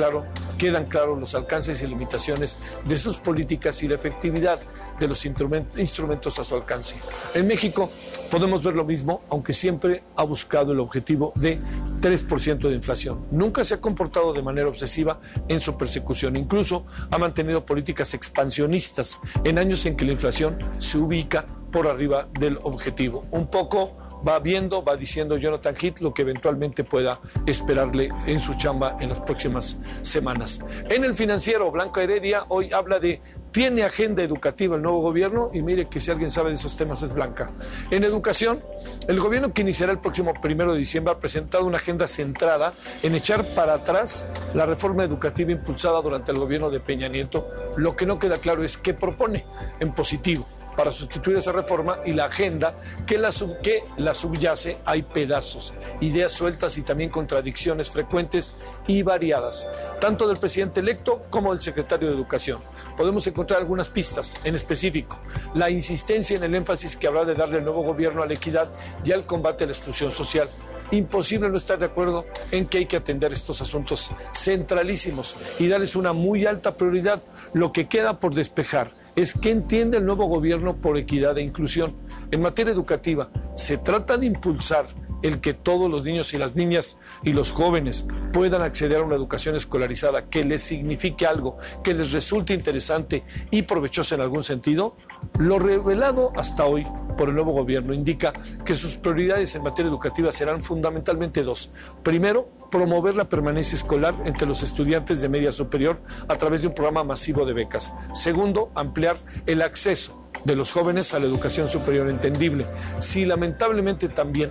claros los alcances y limitaciones de sus políticas y la efectividad de los instrumentos a su alcance. En México podemos ver lo mismo, aunque siempre ha buscado el objetivo de 3% de inflación. Nunca se ha comportado de manera obsesiva en su persecución. Incluso ha mantenido políticas expansionistas en años en que la inflación se ubica por arriba del objetivo. Un poco va diciendo Jonathan Heath lo que eventualmente pueda esperarle en su chamba en las próximas semanas. En el Financiero, Blanca Heredia hoy habla de ¿tiene agenda educativa el nuevo gobierno? Y mire que si alguien sabe de esos temas es Blanca. En educación, el gobierno que iniciará el próximo 1 de diciembre ha presentado una agenda centrada en echar para atrás la reforma educativa impulsada durante el gobierno de Peña Nieto. Lo que no queda claro es qué propone en positivo para sustituir esa reforma y la agenda que la subyace. Hay pedazos, ideas sueltas y también contradicciones frecuentes y variadas, tanto del presidente electo como del secretario de Educación. Podemos encontrar algunas pistas, en específico, la insistencia en el énfasis que habrá de darle el nuevo gobierno a la equidad y al combate a la exclusión social. Imposible no estar de acuerdo en que hay que atender estos asuntos centralísimos y darles una muy alta prioridad. Lo que queda por despejar es qué entiende el nuevo gobierno por equidad e inclusión. En materia educativa, se trata de impulsar el que todos los niños y las niñas y los jóvenes puedan acceder a una educación escolarizada que les signifique algo, que les resulte interesante y provechosa en algún sentido. Lo revelado hasta hoy por el nuevo gobierno indica que sus prioridades en materia educativa serán fundamentalmente dos. Primero, promover la permanencia escolar entre los estudiantes de media superior a través de un programa masivo de becas. Segundo, ampliar el acceso de los jóvenes a la educación superior entendible. Lamentablemente también.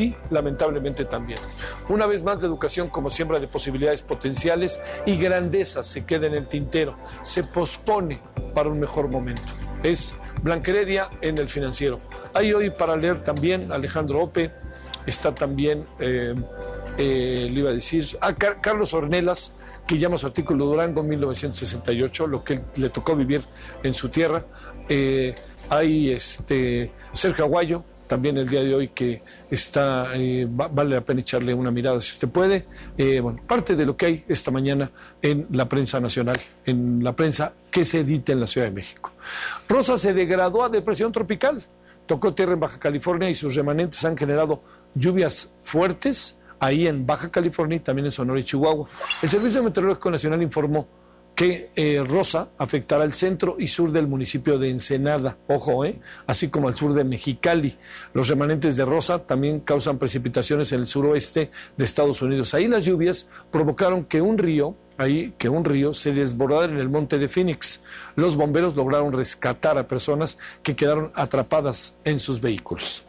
Una vez más, la educación como siembra de posibilidades potenciales y grandezas se queda en el tintero, se pospone para un mejor momento. Es Blanca Heredia en el Financiero. Hay hoy para leer también Alejandro Ope, está también, Carlos Ornelas, que llama su artículo Durango 1968, lo que le tocó vivir en su tierra. Hay Sergio Aguayo, también el día de hoy, que está, vale la pena echarle una mirada si usted puede. Parte de lo que hay esta mañana en la prensa nacional, en la prensa que se edita en la Ciudad de México. Rosa se degradó a depresión tropical, tocó tierra en Baja California y sus remanentes han generado lluvias fuertes ahí en Baja California y también en Sonora y Chihuahua. El Servicio Meteorológico Nacional informó que Rosa afectará el centro y sur del municipio de Ensenada, así como al sur de Mexicali. Los remanentes de Rosa también causan precipitaciones en el suroeste de Estados Unidos. Ahí las lluvias provocaron que un río se desbordara en el monte de Phoenix. Los bomberos lograron rescatar a personas que quedaron atrapadas en sus vehículos.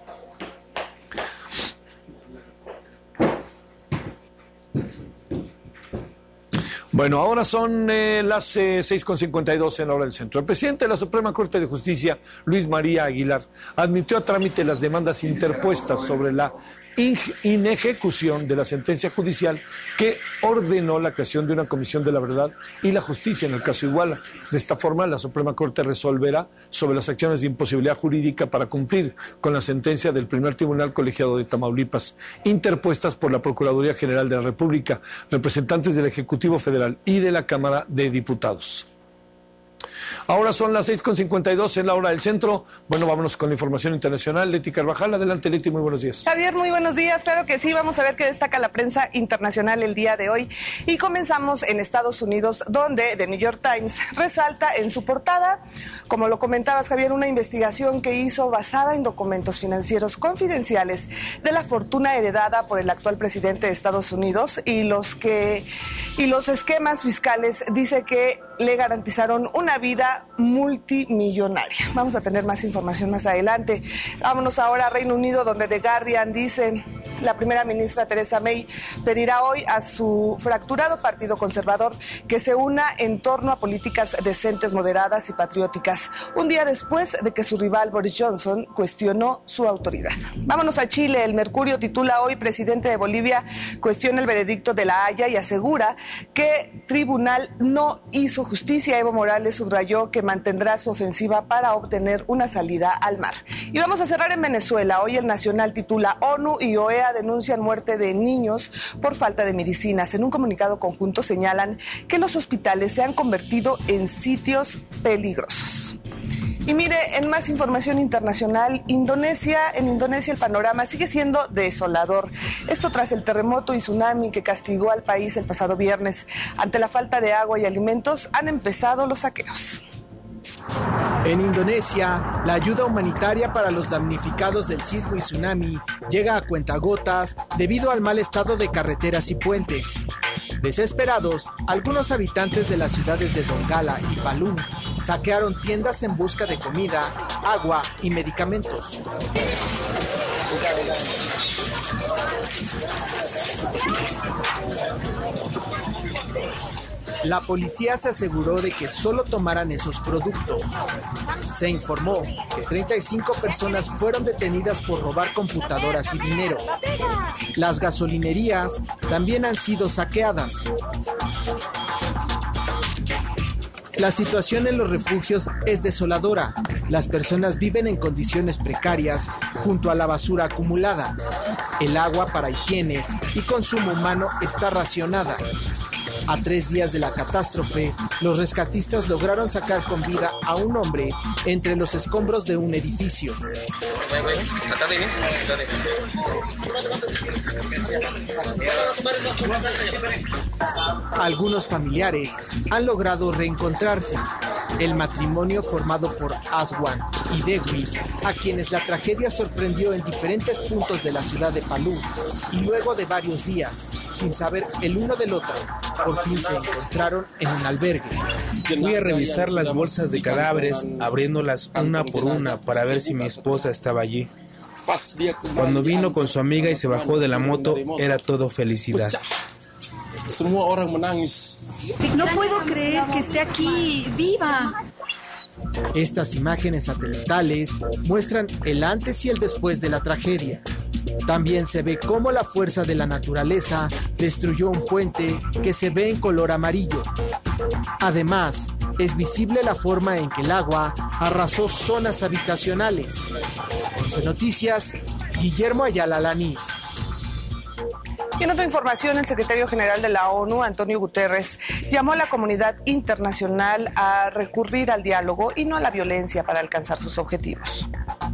Bueno, ahora son las 6:52 en la hora del centro. El presidente de la Suprema Corte de Justicia, Luis María Aguilar, admitió a trámite las demandas interpuestas sobre la inejecución de la sentencia judicial que ordenó la creación de una comisión de la verdad y la justicia en el caso Iguala. De esta forma, la Suprema Corte resolverá sobre las acciones de imposibilidad jurídica para cumplir con la sentencia del primer tribunal colegiado de Tamaulipas, interpuestas por la Procuraduría General de la República, representantes del Ejecutivo Federal y de la Cámara de Diputados. Ahora son las 6:52 en la hora del centro. Bueno, vámonos con la información internacional. Leti Carvajal, adelante Leti, muy buenos días.
Javier, muy buenos días, claro que sí. Vamos a ver qué destaca la prensa internacional el día de hoy. Y comenzamos en Estados Unidos, donde The New York Times resalta en su portada, como lo comentabas Javier, una investigación que hizo basada en documentos financieros confidenciales de la fortuna heredada por el actual presidente de Estados Unidos y los esquemas fiscales, dice que le garantizaron una vida multimillonaria. Vamos a tener más información más adelante. Vámonos ahora a Reino Unido, donde The Guardian dice: la primera ministra Theresa May pedirá hoy a su fracturado Partido Conservador que se una en torno a políticas decentes, moderadas y patrióticas, un día después de que su rival Boris Johnson cuestionó su autoridad. Vámonos a Chile. El Mercurio titula hoy: presidente de Bolivia cuestiona el veredicto de La Haya y asegura que tribunal no hizo justicia. Evo Morales subrayó que mantendrá su ofensiva para obtener una salida al mar. Y vamos a cerrar en Venezuela. Hoy el Nacional titula: ONU y OEA denuncian muerte de niños por falta de medicinas. En un comunicado conjunto señalan que los hospitales se han convertido en sitios peligrosos. Y mire, en más información internacional, en Indonesia el panorama sigue siendo desolador. Esto tras el terremoto y tsunami que castigó al país el pasado viernes. Ante la falta de agua y alimentos, han empezado los saqueos.
En Indonesia, la ayuda humanitaria para los damnificados del sismo y tsunami llega a cuentagotas debido al mal estado de carreteras y puentes. Desesperados, algunos habitantes de las ciudades de Donggala y Palu saquearon tiendas en busca de comida, agua y medicamentos. La policía se aseguró de que solo tomaran esos productos. Se informó que 35 personas fueron detenidas por robar computadoras y dinero. Las gasolinerías también han sido saqueadas. La situación en los refugios es desoladora. Las personas viven en condiciones precarias junto a la basura acumulada. El agua para higiene y consumo humano está racionada. A 3 días de la catástrofe, los rescatistas lograron sacar con vida a un hombre entre los escombros de un edificio. Algunos familiares han logrado reencontrarse. El matrimonio formado por Aswan y Dewi, a quienes la tragedia sorprendió en diferentes puntos de la ciudad de Palu, y luego de varios días, sin saber el uno del otro, por fin se encontraron en un albergue.
Fui a revisar las bolsas de cadáveres, abriéndolas una por una para ver si mi esposa estaba allí. Cuando vino con su amiga y se bajó de la moto, era todo felicidad.
No puedo creer que esté aquí viva.
Estas imágenes satelitales muestran el antes y el después de la tragedia. También se ve cómo la fuerza de la naturaleza destruyó un puente que se ve en color amarillo. Además, es visible la forma en que el agua arrasó zonas habitacionales. 11 Noticias, Guillermo Ayala Lanís.
Y en otra información, el secretario general de la ONU, Antonio Guterres, llamó a la comunidad internacional a recurrir al diálogo y no a la violencia para alcanzar sus objetivos.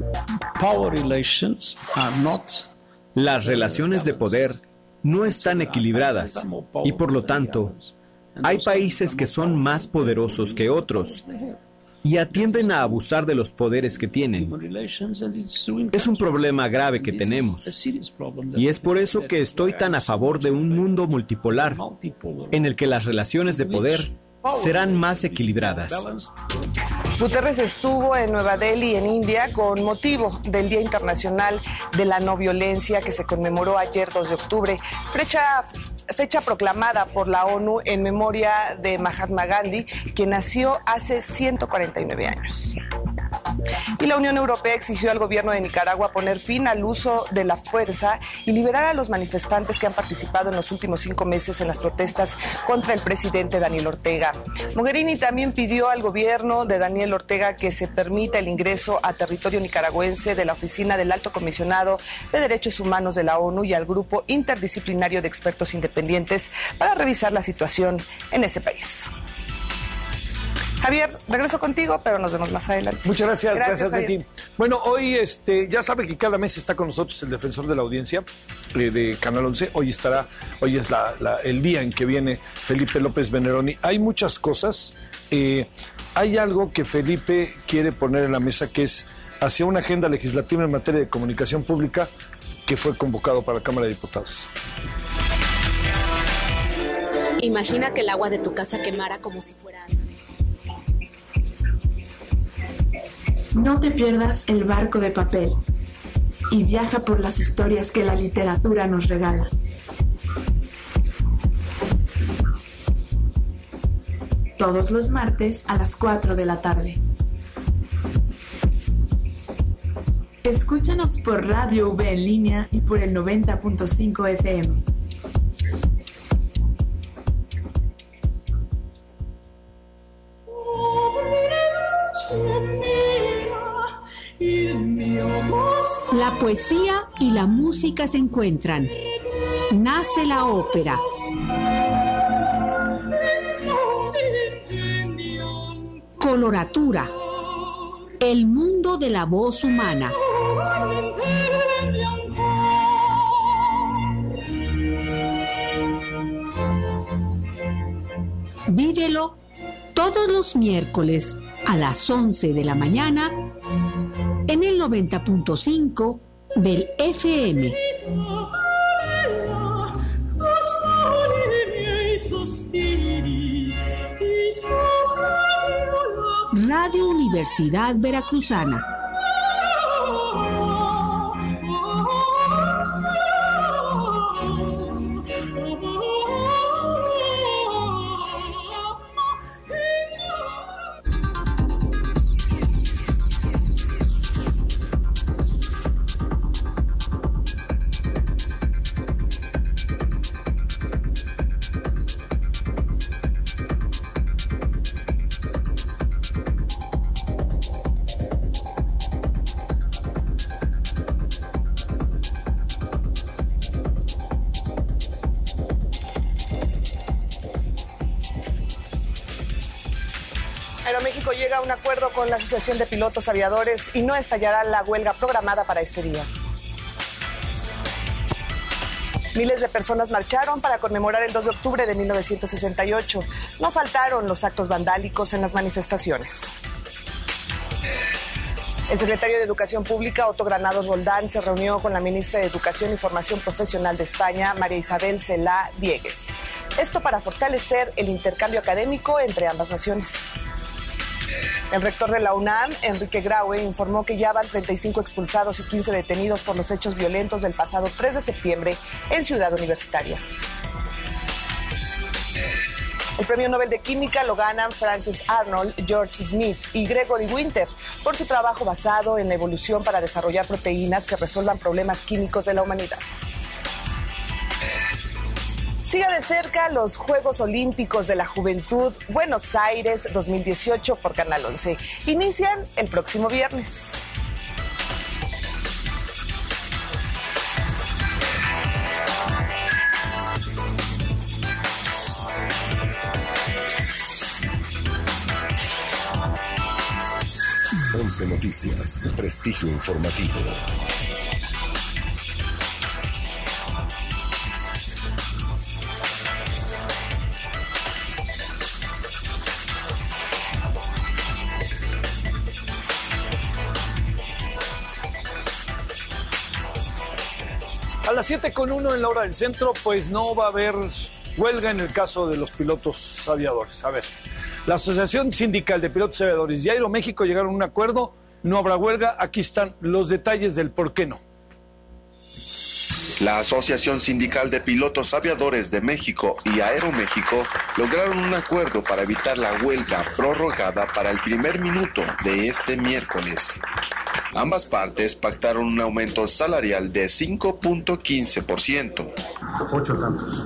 Las relaciones de poder no están equilibradas y por lo tanto hay países que son más poderosos que otros y atienden a abusar de los poderes que tienen. Es un problema grave que tenemos y es por eso que estoy tan a favor de un mundo multipolar en el que las relaciones de poder serán más equilibradas.
Guterres estuvo en Nueva Delhi, en India, con motivo del Día Internacional de la No Violencia que se conmemoró ayer, 2 de octubre, fecha proclamada por la ONU en memoria de Mahatma Gandhi, quien nació hace 149 años. Y la Unión Europea exigió al gobierno de Nicaragua poner fin al uso de la fuerza y liberar a los manifestantes que han participado en los últimos 5 meses en las protestas contra el presidente Daniel Ortega. Mogherini también pidió al gobierno de Daniel Ortega que se permita el ingreso a territorio nicaragüense de la Oficina del Alto Comisionado de Derechos Humanos de la ONU y al Grupo Interdisciplinario de Expertos Independientes para revisar la situación en ese país. Javier, regreso contigo, pero nos vemos más adelante.
Muchas gracias Betty. Bueno, hoy ya sabe que cada mes está con nosotros el defensor de la audiencia de Canal 11. Hoy es el día en que viene Felipe López Veneroni. Hay muchas cosas. Hay algo que Felipe quiere poner en la mesa, que es hacia una agenda legislativa en materia de comunicación pública que fue convocado para la Cámara de Diputados.
Imagina que el agua de tu casa quemara como si fuera así.
No te pierdas El Barco de Papel.
y viaja por las historias que la literatura nos regala. Todos los martes a las 4 de la tarde. Escúchanos por Radio V en línea y por el 90.5 FM.
La poesía y la música se encuentran. Nace la ópera. Coloratura. El mundo de la voz humana. Vívelo todos los miércoles a las 11 de la mañana en el 90.5 del FM. Radio Universidad Veracruzana.
Aeroméxico llega a un acuerdo con la Asociación de Pilotos Aviadores y no estallará la huelga programada para este día. Miles de personas marcharon para conmemorar el 2 de octubre de 1968. No faltaron los actos vandálicos en las manifestaciones. El secretario de Educación Pública, Otto Granados Roldán, se reunió con la ministra de Educación y Formación Profesional de España, María Isabel Cela Diegues. Esto para fortalecer el intercambio académico entre ambas naciones. El rector de la UNAM, Enrique Graue, informó que ya van 35 expulsados y 15 detenidos por los hechos violentos del pasado 3 de septiembre en Ciudad Universitaria. El premio Nobel de Química lo ganan Francis Arnold, George Smith y Gregory Winter por su trabajo basado en la evolución para desarrollar proteínas que resuelvan problemas químicos de la humanidad. Siga de cerca los Juegos Olímpicos de la Juventud Buenos Aires 2018 por Canal 11. Inician el próximo viernes.
Once Noticias, prestigio informativo.
A las 7:01 en la hora del centro, pues no va a haber huelga en el caso de los pilotos aviadores. A ver, la Asociación Sindical de Pilotos Aviadores y Aeroméxico llegaron a un acuerdo, no habrá huelga, aquí están los detalles del por qué no.
La Asociación Sindical de Pilotos Aviadores de México y Aeroméxico lograron un acuerdo para evitar la huelga prorrogada para el primer minuto de este miércoles. Ambas partes pactaron un aumento salarial de 5.15%.
8 tantos.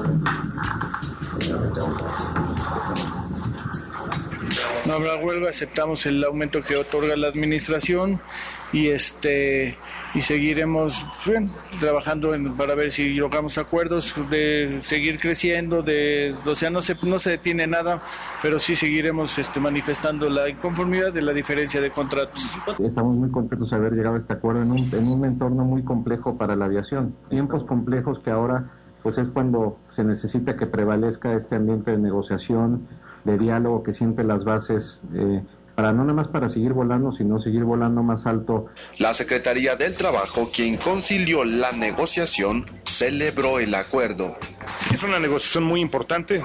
No habrá huelga, aceptamos el aumento que otorga la administración y seguiremos trabajando para ver si logramos acuerdos de seguir creciendo, o sea, no se detiene nada, pero sí seguiremos manifestando la inconformidad de la diferencia de contratos.
Estamos muy contentos de haber llegado a este acuerdo en un entorno muy complejo para la aviación. Tiempos complejos que ahora pues es cuando se necesita que prevalezca este ambiente de negociación, de diálogo que siente las bases para no nada más para seguir volando, sino seguir volando más alto.
La Secretaría del Trabajo, quien concilió la negociación, celebró el acuerdo.
Es una negociación muy importante,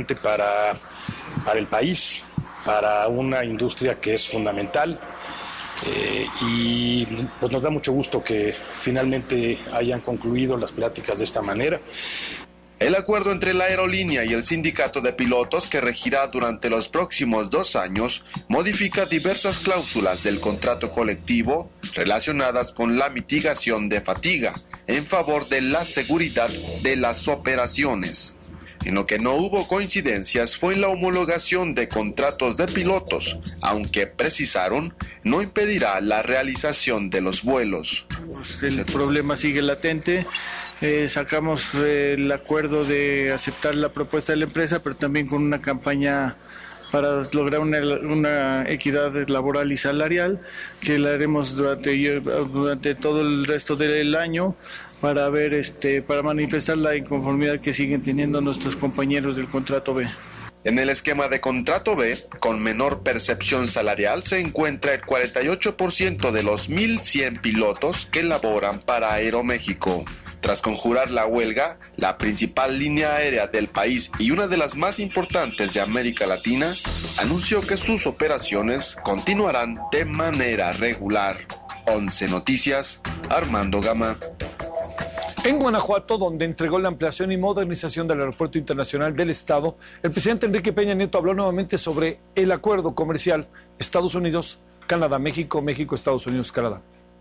para el país, para una industria que es fundamental. y pues nos da mucho gusto que finalmente hayan concluido las pláticas de esta manera.
El acuerdo entre la aerolínea y el sindicato de pilotos, que regirá durante los próximos 2 años, modifica diversas cláusulas del contrato colectivo relacionadas con la mitigación de fatiga en favor de la seguridad de las operaciones. En lo que no hubo coincidencias fue en la homologación de contratos de pilotos, aunque precisaron no impedirá la realización de los vuelos.
El problema sigue latente. Sacamos el acuerdo de aceptar la propuesta de la empresa, pero también con una campaña para lograr una equidad laboral y salarial, que la haremos durante todo el resto del año para ver para manifestar la inconformidad que siguen teniendo nuestros compañeros del contrato B.
En el esquema de contrato B, con menor percepción salarial, se encuentra el 48% de los 1.100 pilotos que laboran para Aeroméxico. Tras conjurar la huelga, la principal línea aérea del país y una de las más importantes de América Latina anunció que sus operaciones continuarán de manera regular. 11 Noticias, Armando Gama.
En Guanajuato, donde entregó la ampliación y modernización del Aeropuerto Internacional del Estado, el presidente Enrique Peña Nieto habló nuevamente sobre el acuerdo comercial Estados Unidos-Canadá, México, Estados Unidos, Canadá.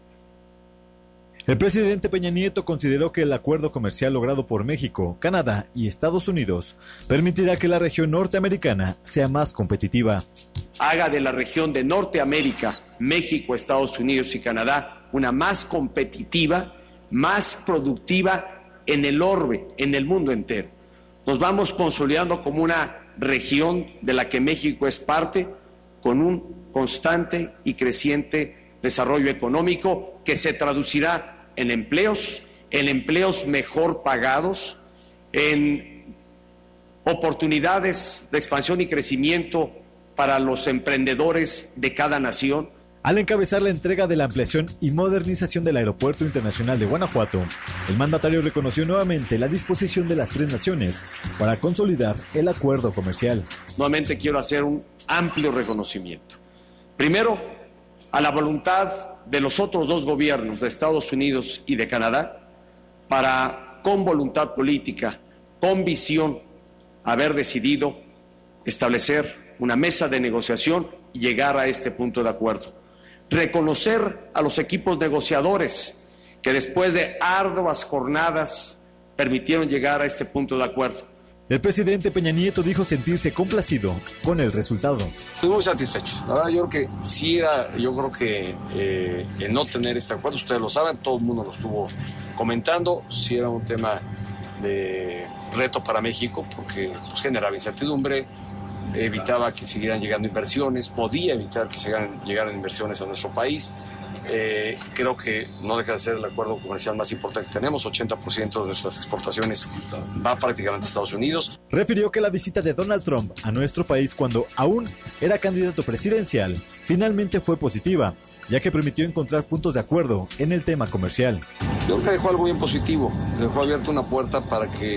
El presidente Peña Nieto consideró que el acuerdo comercial logrado por México, Canadá y Estados Unidos permitirá que la región norteamericana sea más competitiva.
Haga de la región de Norteamérica, México, Estados Unidos y Canadá una más competitiva, más productiva en el orbe, en el mundo entero. Nos vamos consolidando como una región de la que México es parte, con un constante y creciente desarrollo económico que se traducirá en empleos mejor pagados, en oportunidades de expansión y crecimiento para los emprendedores de cada nación.
Al encabezar la entrega de la ampliación y modernización del Aeropuerto Internacional de Guanajuato, el mandatario reconoció nuevamente la disposición de las 3 naciones para consolidar el acuerdo comercial.
Nuevamente quiero hacer un amplio reconocimiento. Primero, a la voluntad de los otros 2 gobiernos de Estados Unidos y de Canadá para, con voluntad política, con visión, haber decidido establecer una mesa de negociación y llegar a este punto de acuerdo. Reconocer a los equipos negociadores que después de arduas jornadas permitieron llegar a este punto de acuerdo.
El presidente Peña Nieto dijo sentirse complacido con el resultado.
Estoy muy satisfecho. La verdad, yo creo que el no tener este acuerdo, ustedes lo saben, todo el mundo lo estuvo comentando, sí era un tema de reto para México, porque pues, generaba incertidumbre, evitaba que siguieran llegando inversiones, podía evitar que llegaran inversiones a nuestro país. Creo que no deja de ser el acuerdo comercial más importante que tenemos. 80% de nuestras exportaciones va prácticamente a Estados Unidos.
Refirió que la visita de Donald Trump a nuestro país cuando aún era candidato presidencial finalmente fue positiva, ya que permitió encontrar puntos de acuerdo en el tema comercial.
Yo creo que dejó algo bien positivo, dejó abierta una puerta para que,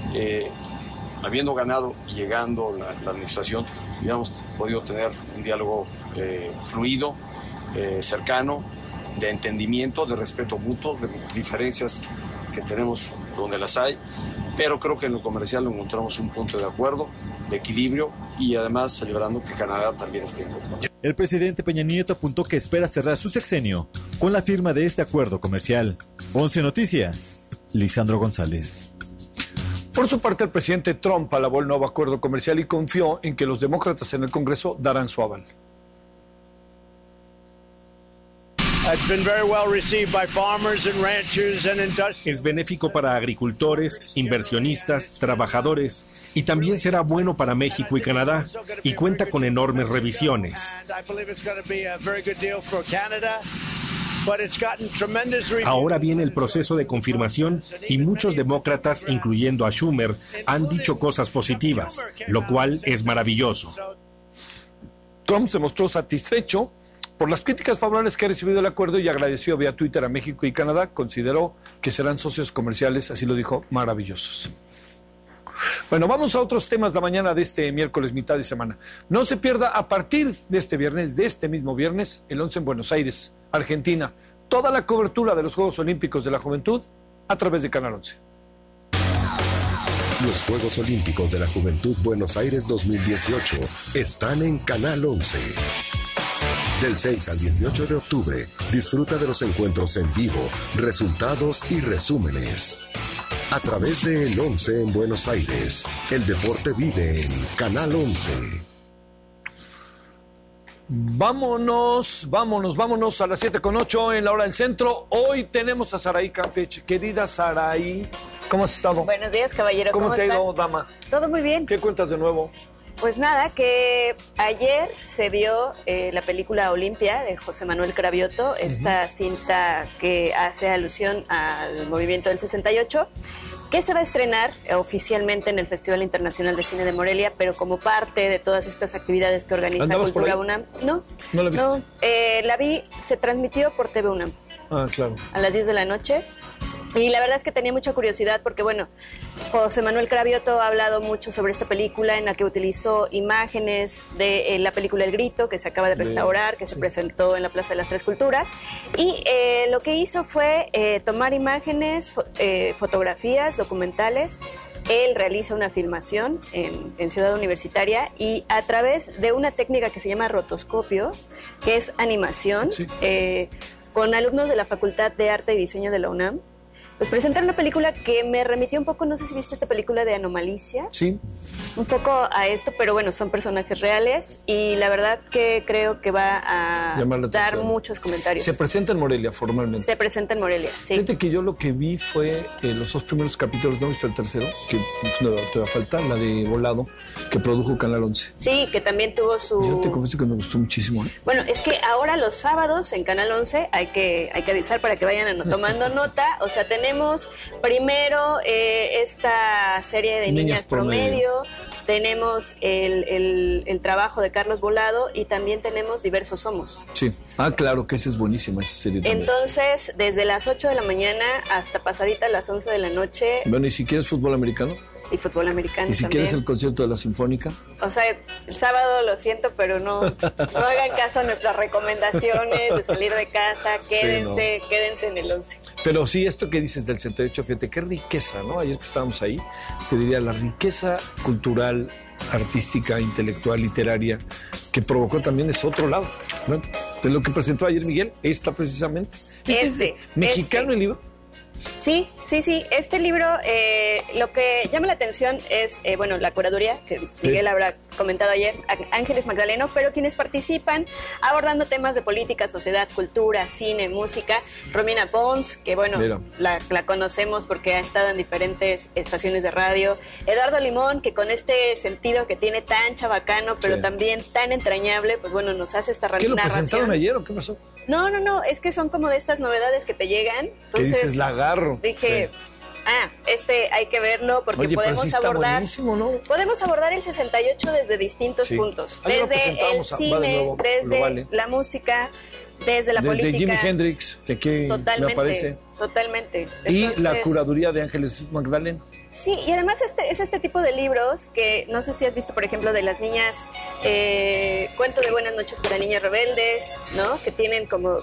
habiendo ganado y llegando la administración, hubiéramos podido tener un diálogo fluido, cercano, de entendimiento, de respeto mutuo, de diferencias que tenemos donde las hay, pero creo que en lo comercial encontramos un punto de acuerdo, de equilibrio y además celebrando que Canadá también esté incorporado.
El presidente Peña Nieto apuntó que espera cerrar su sexenio con la firma de este acuerdo comercial. 11 Noticias, Lisandro González.
Por su parte, el presidente Trump alabó el nuevo acuerdo comercial y confió en que los demócratas en el Congreso darán su aval.
Es benéfico para agricultores, inversionistas, trabajadores y también será bueno para México y Canadá y cuenta con enormes revisiones. Ahora viene el proceso de confirmación y muchos demócratas, incluyendo a Schumer, han dicho cosas positivas, lo cual es maravilloso.
Trump se mostró satisfecho por las críticas favorables que ha recibido el acuerdo y agradeció vía Twitter a México y Canadá. Consideró que serán socios comerciales, así lo dijo, maravillosos. Bueno, vamos a otros temas la mañana de este miércoles, mitad de semana. No se pierda a partir de este viernes, de este mismo viernes, el 11 en Buenos Aires, Argentina, toda la cobertura de los Juegos Olímpicos de la Juventud a través de Canal 11.
Los Juegos Olímpicos de la Juventud Buenos Aires 2018 están en Canal 11. Del 6 al 18 de octubre, disfruta de los encuentros en vivo, resultados y resúmenes. A través de El 11 en Buenos Aires, el deporte vive en Canal 11.
Vámonos a las 7:08 en la hora del centro. Hoy tenemos a Saraí Campeche. Querida Saraí, ¿cómo has estado?
Buenos días, caballero.
¿Cómo te ha ido, dama?
Todo muy bien.
¿Qué cuentas de nuevo?
Pues nada, que ayer se vio la película Olimpia de José Manuel Cravioto, esta cinta que hace alusión al movimiento del 68, que se va a estrenar oficialmente en el Festival Internacional de Cine de Morelia, pero como parte de todas estas actividades que organiza Cultura UNAM. No la viste. No, la vi, se transmitió por TV UNAM.
Ah, claro.
A las 10 de la noche. Y la verdad es que tenía mucha curiosidad porque, bueno, José Manuel Cravioto ha hablado mucho sobre esta película en la que utilizó imágenes de la película El Grito, que se acaba de restaurar, que se presentó en la Plaza de las Tres Culturas. Y lo que hizo fue tomar imágenes, fotografías, documentales. Él realiza una filmación en Ciudad Universitaria y a través de una técnica que se llama rotoscopio, que es animación, con alumnos de la Facultad de Arte y Diseño de la UNAM, pues presentaron una película que me remitió un poco, no sé si viste esta película de Anomalicia.
Sí.
Un poco a esto, pero bueno, son personajes reales y la verdad que creo que va a dar muchos comentarios.
Se presenta en Morelia formalmente.
Se presenta en Morelia, sí.
Fíjate que yo lo que vi fue los 2 primeros capítulos, no he visto el tercero, que no te va a faltar, la de Volado, que produjo Canal 11.
Sí, que también tuvo su...
Yo te confieso que me gustó muchísimo.
Bueno, es que ahora los sábados en Canal 11 hay que avisar para que vayan tomando nota. O sea, tenemos primero esta serie de Niñas Promedio, tenemos el trabajo de Carlos Volado y también tenemos Diversos Somos.
Sí, claro que esa es buenísima esa serie también.
Entonces, desde las 8 de la mañana hasta pasadita las 11 de la noche.
Bueno, ¿y si quieres fútbol americano?
Y fútbol americano
¿Y si
también.
quieres el concierto de la Sinfónica?
O sea, el sábado lo siento, pero no hagan caso a nuestras recomendaciones de salir de casa, quédense en el 11.
Pero sí, esto que dices del 68, fíjate, qué riqueza, ¿no? Ayer que estábamos ahí, te diría, la riqueza cultural, artística, intelectual, literaria, que provocó también ese otro lado, ¿no? De lo que presentó ayer Miguel, precisamente. ¿Mexicano el libro?
Sí. Este libro, lo que llama la atención es, la curaduría, que Miguel habrá comentado ayer, Ángeles Magdaleno, pero quienes participan abordando temas de política, sociedad, cultura, cine, música. Romina Pons, que la conocemos porque ha estado en diferentes estaciones de radio. Eduardo Limón, que con este sentido que tiene tan chabacano, pero también tan entrañable, pues bueno, nos hace esta narración.
¿Qué lo presentaron ayer o qué pasó?
No, es que son como de estas novedades que te llegan.
¿Qué dices? La agarro.
Dije, hay que verlo porque podemos abordar. ¿No? Podemos abordar el 68 desde distintos puntos. Desde el cine, desde la música, desde la política.
Desde Jimi Hendrix, que aquí me aparece.
Totalmente.
Entonces, y la curaduría de Ángeles Magdaleno.
Sí, y además es este tipo de libros que no sé si has visto, por ejemplo, de las niñas, Cuento de Buenas Noches para Niñas Rebeldes, ¿no? Que tienen como,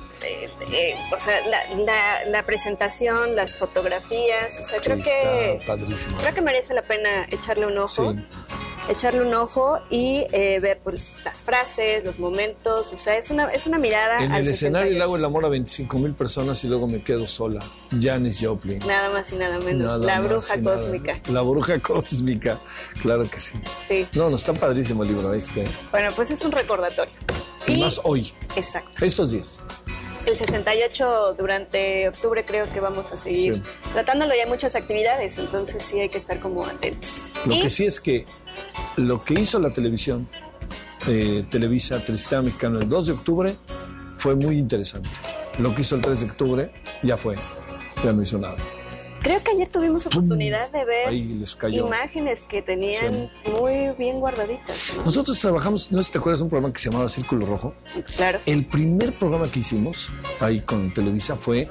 la presentación, las fotografías, o sea, creo que merece la pena echarle un ojo. Sí. Echarle un ojo y ver las frases, los momentos, o sea, es una mirada
en
al
el escenario le hago el amor a 25,000 personas y luego me quedo sola. Janis Joplin.
Nada más y nada menos. La bruja cósmica.
La bruja cósmica, claro que sí.
Sí.
No, está padrísimo el libro.
Bueno, pues es un recordatorio.
Y más hoy.
Exacto.
Estos días.
El 68 durante octubre creo que vamos a seguir tratándolo, y hay muchas actividades, entonces sí hay que estar como atentos.
Lo que sí es que lo que hizo la televisión, Televisa, Telesistema Mexicano, el 2 de octubre fue muy interesante. Lo que hizo el 3 de octubre ya no hizo nada.
Creo que ayer tuvimos oportunidad de ver imágenes que tenían muy bien guardaditas, ¿no?
Nosotros trabajamos, no sé si te acuerdas, un programa que se llamaba Círculo Rojo.
Claro.
El primer programa que hicimos ahí con Televisa fue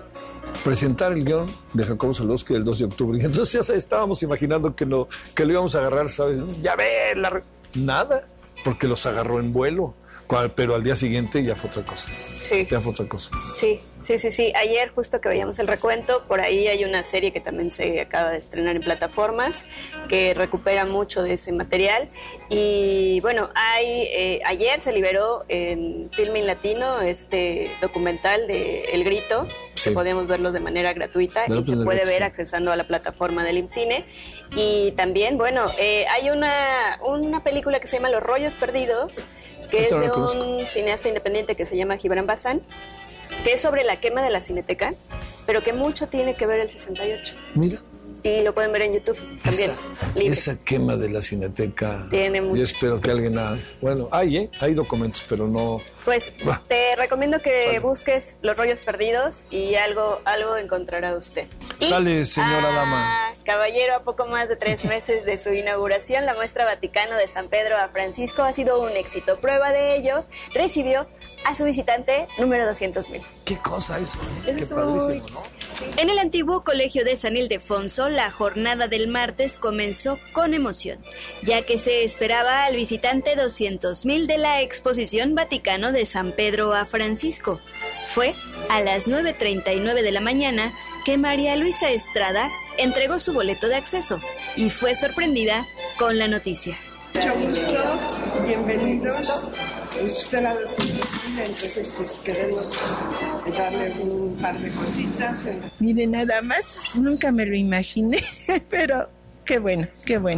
presentar el guión de Jacobo Zabludovsky del 2 de octubre. Y entonces ya estábamos imaginando que lo íbamos a agarrar, ¿sabes? Ya ve, nada, porque los agarró en vuelo. Pero al día siguiente ya fue otra cosa.
Sí.
Ya fue otra cosa.
Sí. Ayer, justo que veíamos el recuento, por ahí hay una serie que también se acaba de estrenar en plataformas, que recupera mucho de ese material. Y bueno, ayer se liberó en Filmin Latino este documental de El Grito, que podemos verlo de manera gratuita y se puede ver accesando a la plataforma del IMCINE. Y también, bueno, hay una película que se llama Los Rollos Perdidos, que es de un cineasta independiente que se llama Gibran Bazán, que es sobre la quema de la Cineteca, pero que mucho tiene que ver el 68.
Mira.
Y lo pueden ver en YouTube también.
Esa quema de la Cineteca.
Tiene mucho.
Yo espero que alguien Bueno, hay documentos, pero no...
Pues te recomiendo que busques Los Rollos Perdidos y algo encontrará usted.
Sale, señora dama.
Caballero, a poco más de 3 meses de su inauguración, la muestra Vaticano de San Pedro a Francisco ha sido un éxito. Prueba de ello, recibió a su visitante número 200,000.
¿Qué cosa eso?
Qué
padrísimo, ¿no?
En el antiguo Colegio de San Ildefonso, la jornada del martes comenzó con emoción, ya que se esperaba al visitante 200,000 de la exposición Vaticano de San Pedro a Francisco. Fue a las 9:39 de la mañana que María Luisa Estrada entregó su boleto de acceso y fue sorprendida con la noticia.
Mucho gusto, bienvenidos. Usted la 200,000, entonces pues queremos darle un par de cositas.
Mire, nada más, nunca me lo imaginé, pero qué bueno.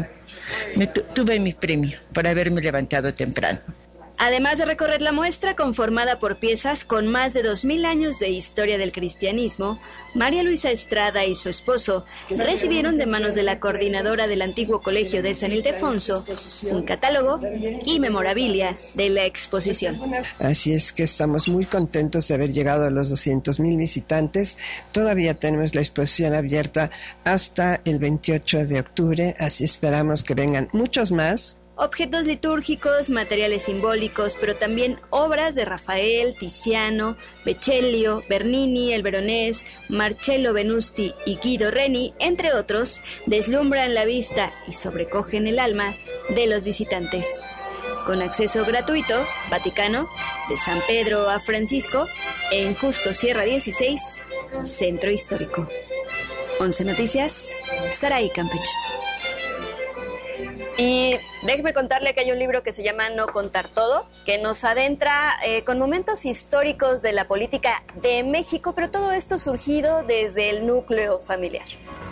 Tuve mi premio por haberme levantado temprano.
Además de recorrer la muestra conformada por piezas con más de 2,000 años de historia del cristianismo, María Luisa Estrada y su esposo recibieron de manos de la coordinadora del antiguo Colegio de San Ildefonso un catálogo y memorabilia de la exposición.
Así es que estamos muy contentos de haber llegado a los 200,000 visitantes. Todavía tenemos la exposición abierta hasta el 28 de octubre, así esperamos que vengan muchos más.
Objetos litúrgicos, materiales simbólicos, pero también obras de Rafael, Tiziano, Vecellio, Bernini, el Veronés, Marcello Venusti y Guido Reni, entre otros, deslumbran la vista y sobrecogen el alma de los visitantes. Con acceso gratuito, Vaticano, de San Pedro a Francisco, en Justo Sierra 16, Centro Histórico. 11 Noticias, Saraí Campeche.
Y déjeme contarle que hay un libro que se llama No contar todo, que nos adentra con momentos históricos de la política de México, pero todo esto surgido desde el núcleo familiar.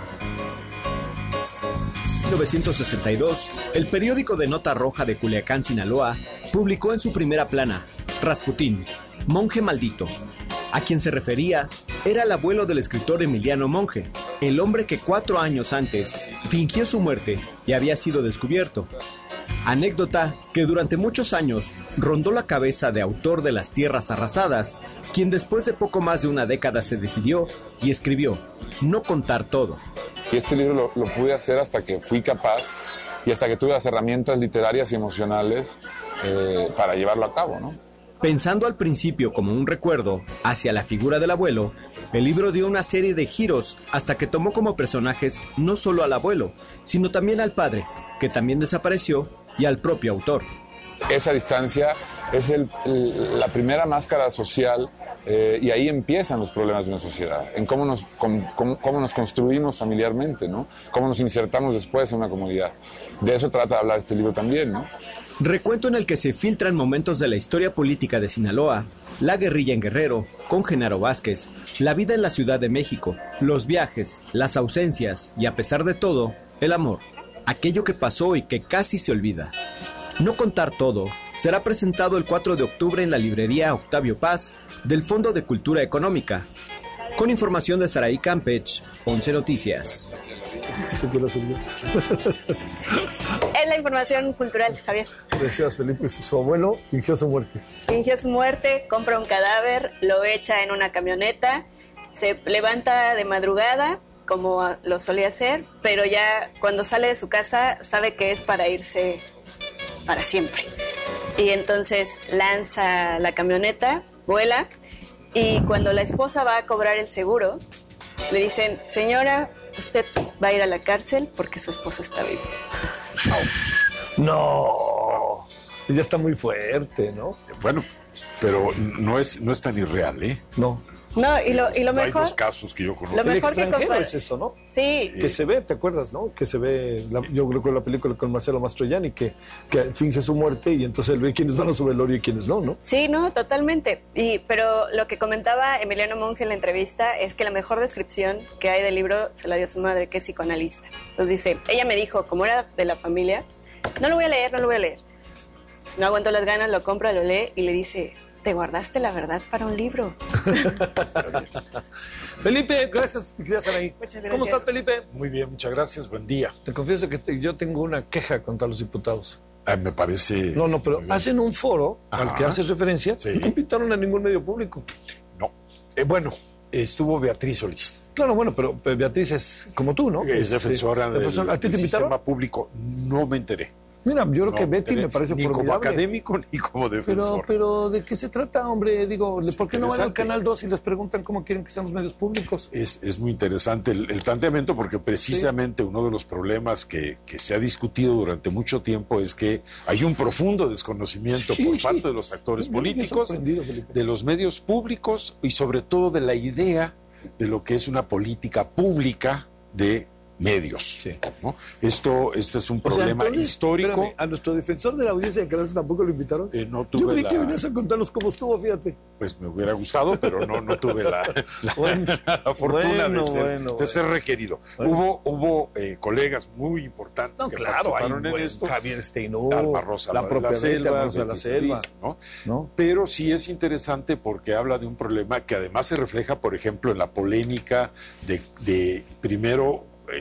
En 1962, el periódico de Nota Roja de Culiacán, Sinaloa, publicó en su primera plana, Rasputín, monje maldito. A quien se refería era el abuelo del escritor Emiliano Monge, el hombre que 4 años antes fingió su muerte y había sido descubierto. Anécdota que durante muchos años rondó la cabeza de autor de Las Tierras Arrasadas, quien después de poco más de una década se decidió y escribió No contar todo.
Y este libro lo pude hacer hasta que fui capaz y hasta que tuve las herramientas literarias y emocionales para llevarlo a cabo, ¿no?
Pensando al principio como un recuerdo hacia la figura del abuelo, el libro dio una serie de giros hasta que tomó como personajes no solo al abuelo, sino también al padre, que también desapareció, y al propio autor.
Esa distancia es la primera máscara social y ahí empiezan los problemas de una sociedad, en cómo nos construimos familiarmente, ¿no? Cómo nos insertamos después en una comunidad. De eso trata de hablar este libro también, ¿no?
Recuento en el que se filtran momentos de la historia política de Sinaloa, la guerrilla en Guerrero, con Genaro Vázquez, la vida en la Ciudad de México, los viajes, las ausencias y, a pesar de todo, el amor, aquello que pasó y que casi se olvida. No contar todo será presentado el 4 de octubre en la librería Octavio Paz del Fondo de Cultura Económica. Con información de Saraí Campech, 11 Noticias.
Es la información cultural, Javier.
Decías, Felipe, su abuelo fingió su muerte.
Fingió su muerte, compra un cadáver, lo echa en una camioneta, se levanta de madrugada, como lo solía hacer, pero ya cuando sale de su casa sabe que es para irse para siempre. Y entonces lanza la camioneta, vuela, y cuando la esposa va a cobrar el seguro, le dicen, señora, usted va a ir a la cárcel porque su esposo está vivo.
No, ella está muy fuerte, ¿no?
Bueno, pero no es tan irreal, ¿eh?
No.
No, y lo mejor...
Hay dos casos que yo conozco.
Lo mejor que
es eso, ¿no?
Sí.
Que se ve, ¿te acuerdas, no? Que se ve, yo creo que la película con Marcelo Mastroianni, que finge su muerte y entonces él ve quiénes van a su velorio y quiénes no, ¿no?
Sí, no, totalmente. Pero lo que comentaba Emiliano Monge en la entrevista es que la mejor descripción que hay del libro se la dio su madre, que es psicoanalista. Entonces dice, ella me dijo, como era de la familia, no lo voy a leer. No aguanto las ganas, lo compra, lo lee y le dice... Te guardaste la verdad para un libro.
Felipe, gracias, mi querida Saraí.
Muchas gracias.
¿Cómo estás, Felipe?
Muy bien, muchas gracias, buen día.
Te confieso que yo tengo una queja contra los diputados.
Me parece...
No, pero hacen un foro al que haces referencia y no invitaron a ningún medio público.
No. Bueno, estuvo Beatriz Solís.
Claro, bueno, pero Beatriz es como tú, ¿no?
Es defensora del
¿A ti te invitaron?
sistema público. No me enteré.
Mira, yo creo que Betty me parece
ni
formidable.
como académico ni como defensor.
Pero ¿de qué se trata, hombre? Digo, ¿por qué no van al Canal 2 y les preguntan cómo quieren que sean los medios públicos?
Es muy interesante el planteamiento porque precisamente uno de los problemas que se ha discutido durante mucho tiempo es que hay un profundo desconocimiento por parte de los actores políticos, de los medios públicos y sobre todo de la idea de lo que es una política pública de medios, ¿no? Esto es un problema histórico.
Espérame, a nuestro defensor de la audiencia de Canal tampoco lo invitaron.
No tuve
Yo creí que venías a contarnos cómo estuvo, fíjate.
Pues me hubiera gustado, pero no tuve la fortuna de ser requerido.
Bueno.
Hubo colegas muy importantes que participaron en esto.
Javier Steinú,
Alma Rosa
la propia
Selva,
de la Selva,
¿no? Pero sí es interesante porque habla de un problema que además se refleja, por ejemplo, en la polémica de primero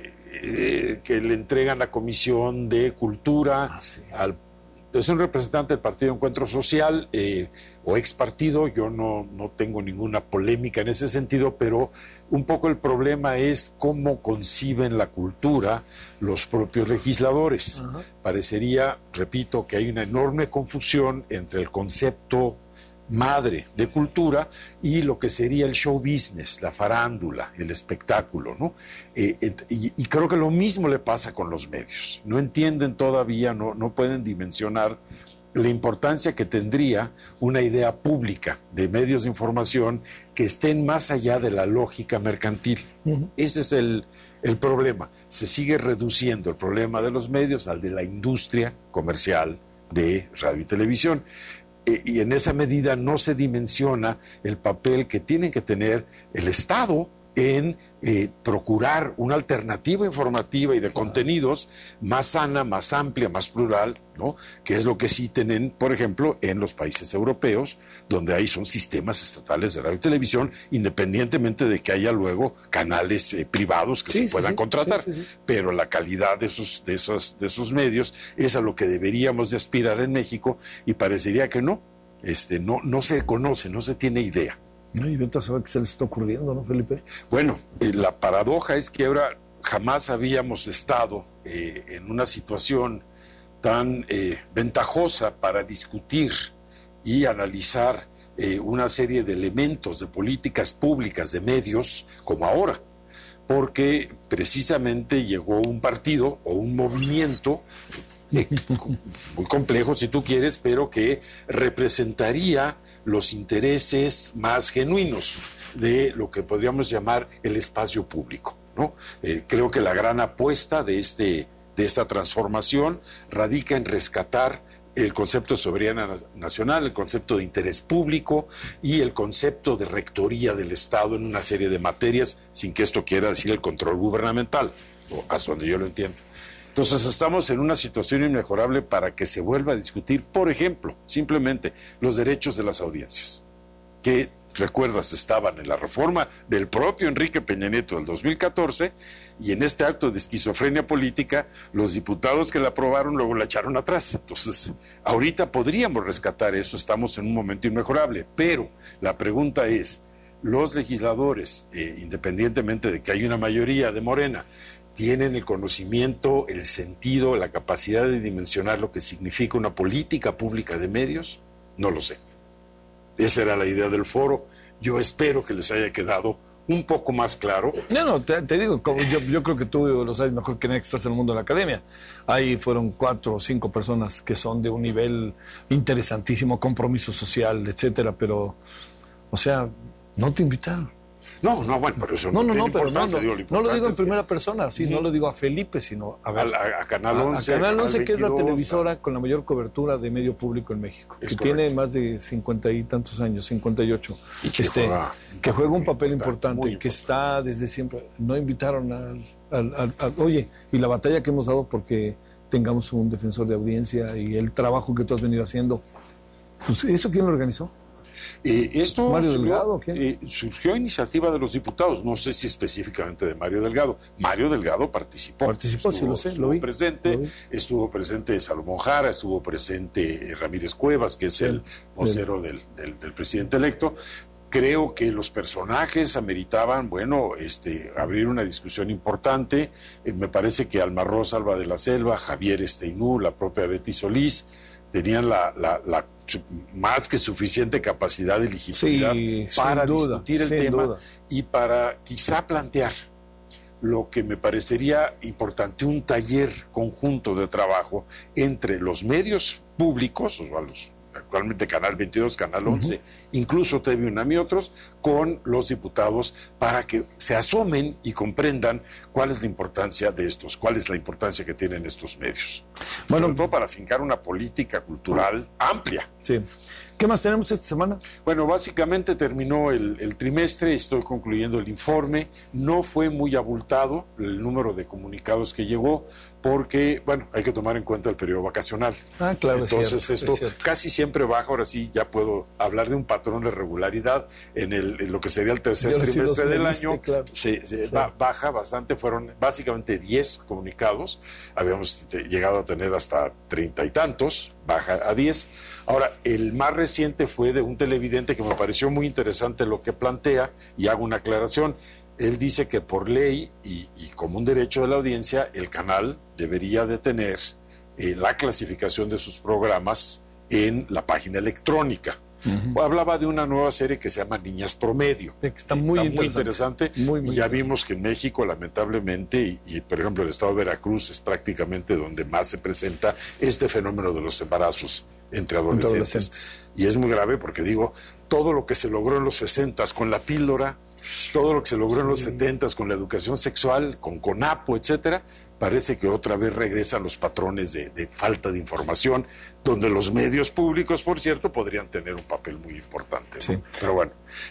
que le entregan la Comisión de Cultura es un representante del Partido Encuentro Social o ex partido. Yo no tengo ninguna polémica en ese sentido, pero un poco el problema es cómo conciben la cultura los propios legisladores. Parecería, repito, que hay una enorme confusión entre el concepto madre de cultura y lo que sería el show business, la farándula, el espectáculo, ¿no? Y creo que lo mismo le pasa con los medios. No entienden todavía, no pueden dimensionar la importancia que tendría una idea pública de medios de información que estén más allá de la lógica mercantil. Ese es el problema. Se sigue reduciendo el problema de los medios al de la industria comercial de radio y televisión. Y en esa medida no se dimensiona el papel que tiene que tener el Estado en procurar una alternativa informativa y de contenidos más sana, más amplia, más plural, ¿no? Que es lo que sí tienen, por ejemplo, en los países europeos, donde ahí son sistemas estatales de radio y televisión, independientemente de que haya luego canales privados que se puedan contratar. Pero la calidad de esos medios es a lo que deberíamos de aspirar en México y parecería que no se conoce, no se tiene idea.
Y vete a saber qué se les está ocurriendo, ¿no, Felipe?
Bueno, la paradoja es que ahora jamás habíamos estado en una situación tan ventajosa para discutir y analizar una serie de elementos de políticas públicas de medios como ahora, porque precisamente llegó un partido o un movimiento muy complejo si tú quieres, pero que representaría los intereses más genuinos de lo que podríamos llamar el espacio público, ¿no? Creo que la gran apuesta de esta transformación radica en rescatar el concepto de soberanía nacional, el concepto de interés público y el concepto de rectoría del Estado en una serie de materias, sin que esto quiera decir el control gubernamental, hasta donde yo lo entiendo. Entonces estamos en una situación inmejorable para que se vuelva a discutir, por ejemplo, simplemente los derechos de las audiencias, que, recuerdas, estaban en la reforma del propio Enrique Peña Nieto del 2014, y en este acto de esquizofrenia política, los diputados que la aprobaron luego la echaron atrás. Entonces, ahorita podríamos rescatar eso, estamos en un momento inmejorable, pero la pregunta es, los legisladores, independientemente de que hay una mayoría de Morena, ¿tienen el conocimiento, el sentido, la capacidad de dimensionar lo que significa una política pública de medios? No lo sé. Esa era la idea del foro. Yo espero que les haya quedado un poco más claro.
No, te digo, yo creo que tú lo sabes mejor que nadie, que estás en el mundo de la academia. Ahí fueron 4 o 5 personas que son de un nivel interesantísimo, compromiso social, etcétera, pero, o sea, no te invitaron.
No, bueno, pero eso no
lo digo en primera persona, sí, no lo digo a Felipe, sino a
Canal 11.
A Canal 11, que es la televisora con la mayor cobertura de medio público en México, que tiene más de 50 y tantos años, 58, y que juega un papel importante, que está desde siempre. No invitaron oye, y la batalla que hemos dado porque tengamos un defensor de audiencia y el trabajo que tú has venido haciendo, pues, ¿eso quién lo organizó?
Esto
Mario Delgado,
surgió a iniciativa de los diputados, no sé si específicamente de Mario Delgado. Mario Delgado participó,
sí, lo sé, lo vi.
Estuvo presente Salomón Jara, estuvo presente Ramírez Cuevas, que es el vocero del presidente electo. Creo que los personajes ameritaban, abrir una discusión importante. Me parece que Alma Rosa Alba de la Selva, Javier Esteinú, la propia Betty Solís, tenían la más que suficiente capacidad de legitimidad para discutir el tema y para quizá plantear lo que me parecería importante, un taller conjunto de trabajo entre los medios públicos, actualmente Canal 22, Canal 11, incluso TV UNAM y otros, con los diputados para que se asomen y comprendan cuál es la importancia de estos, cuál es la importancia que tienen estos medios. Sobre todo para afincar una política cultural amplia.
Sí. ¿Qué más tenemos esta semana?
Bueno, básicamente terminó el trimestre, estoy concluyendo el informe. No fue muy abultado el número de comunicados que llegó porque, hay que tomar en cuenta el periodo vacacional.
Claro.
Entonces esto casi siempre baja, ahora sí ya puedo hablar de un patrón de regularidad en lo que sería el tercer trimestre del año. Claro. Baja bastante, fueron básicamente 10 comunicados, habíamos llegado a tener hasta 30 y tantos, baja a 10. Ahora, el más reciente fue de un televidente que me pareció muy interesante lo que plantea, y hago una aclaración. Él dice que por ley y como un derecho de la audiencia, el canal debería de tener la clasificación de sus programas en la página electrónica. Hablaba de una nueva serie que se llama Niñas Promedio.
Está muy
interesante. Muy ya vimos que en México, lamentablemente, y por ejemplo el estado de Veracruz es prácticamente donde más se presenta este fenómeno de los embarazos entre adolescentes. Y es muy grave porque todo lo que se logró en los 60s con la píldora, todo lo que se logró en los 70s con la educación sexual, con CONAPO, etcétera, parece que otra vez regresan los patrones de falta de información, donde los medios públicos, por cierto, podrían tener un papel muy importante, ¿no?
Sí.
Pero bueno,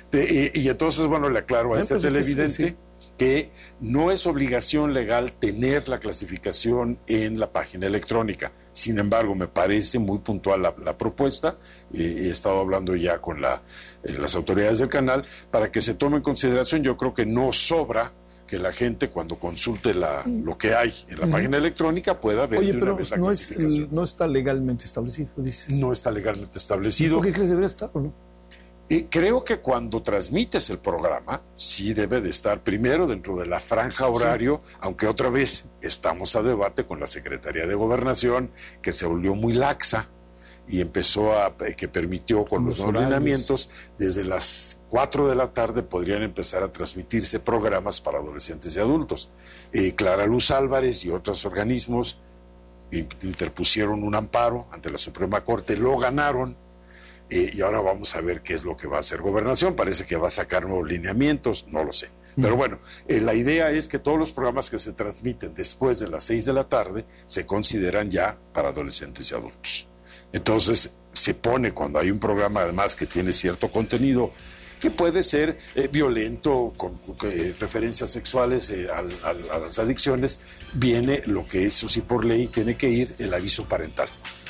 y entonces, le aclaro a este televidente que no es obligación legal tener la clasificación en la página electrónica. Sin embargo, me parece muy puntual la propuesta. He estado hablando ya con las autoridades del canal para que se tome en consideración. Yo creo que no sobra que la gente, cuando consulte lo que hay en la página electrónica, pueda ver de una vez la clasificación.
No está legalmente establecido, dices.
No está legalmente establecido.
¿Por qué crees que debería estar o no?
Creo que cuando transmites el programa, sí debe de estar primero dentro de la franja horario, aunque otra vez estamos a debate con la Secretaría de Gobernación, que se volvió muy laxa y que permitió con los lineamientos, desde las 4 de la tarde podrían empezar a transmitirse programas para adolescentes y adultos. Clara Luz Álvarez y otros organismos interpusieron un amparo ante la Suprema Corte, lo ganaron. Y ahora vamos a ver qué es lo que va a hacer Gobernación. Parece que va a sacar nuevos lineamientos, no lo sé. Pero bueno, la idea es que todos los programas que se transmiten después de las 6 de la tarde se consideran ya para adolescentes y adultos. Entonces se pone, cuando hay un programa además que tiene cierto contenido que puede ser violento, con referencias sexuales a las adicciones, viene lo que eso sí por ley tiene que ir, el aviso parental.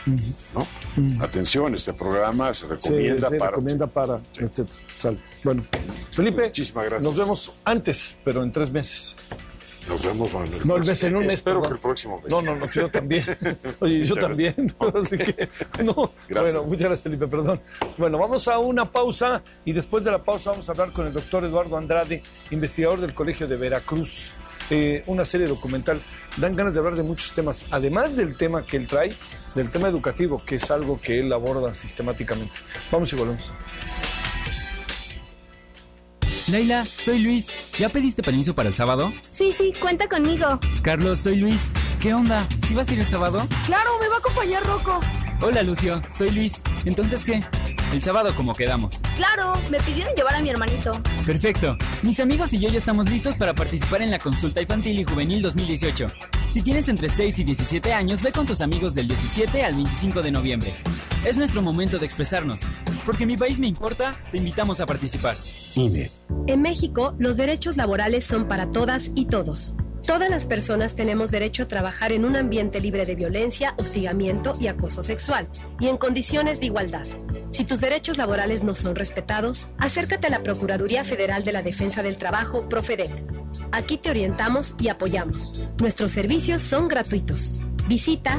¿No? Atención, este programa se recomienda
para, etcétera. Sale. Bueno, Felipe,
muchísimas gracias.
Nos vemos antes, pero en 3 meses.
Nos vemos en
un mes.
Espero que el próximo mes.
No, yo también. Oye, yo también. Así que, Bueno, muchas gracias, Felipe, perdón. Bueno, vamos a una pausa y después de la pausa vamos a hablar con el doctor Eduardo Andrade, investigador del Colegio de Veracruz. Una serie documental. Dan ganas de hablar de muchos temas, además del tema que él trae, del tema educativo, que es algo que él aborda sistemáticamente. Vamos y volvemos.
Leila, soy Luis. ¿Ya pediste permiso para el sábado?
Sí, cuenta conmigo.
Carlos, soy Luis. ¿Qué onda? ¿Sí vas a ir el sábado?
Claro, me va a acompañar Rocco.
Hola, Lucio. Soy Luis. ¿Entonces qué? El sábado como quedamos.
Claro, me pidieron llevar a mi hermanito.
Perfecto. Mis amigos y yo ya estamos listos para participar en la Consulta Infantil y Juvenil 2018. Si tienes entre 6 y 17 años, ve con tus amigos del 17 al 25 de noviembre. Es nuestro momento de expresarnos. Porque mi país me importa, te invitamos a participar.
INE. En México, los derechos laborales son para todas y todos. Todas las personas tenemos derecho a trabajar en un ambiente libre de violencia, hostigamiento y acoso sexual, y en condiciones de igualdad. Si tus derechos laborales no son respetados, acércate a la Procuraduría Federal de la Defensa del Trabajo, Profedet. Aquí te orientamos y apoyamos. Nuestros servicios son gratuitos. Visita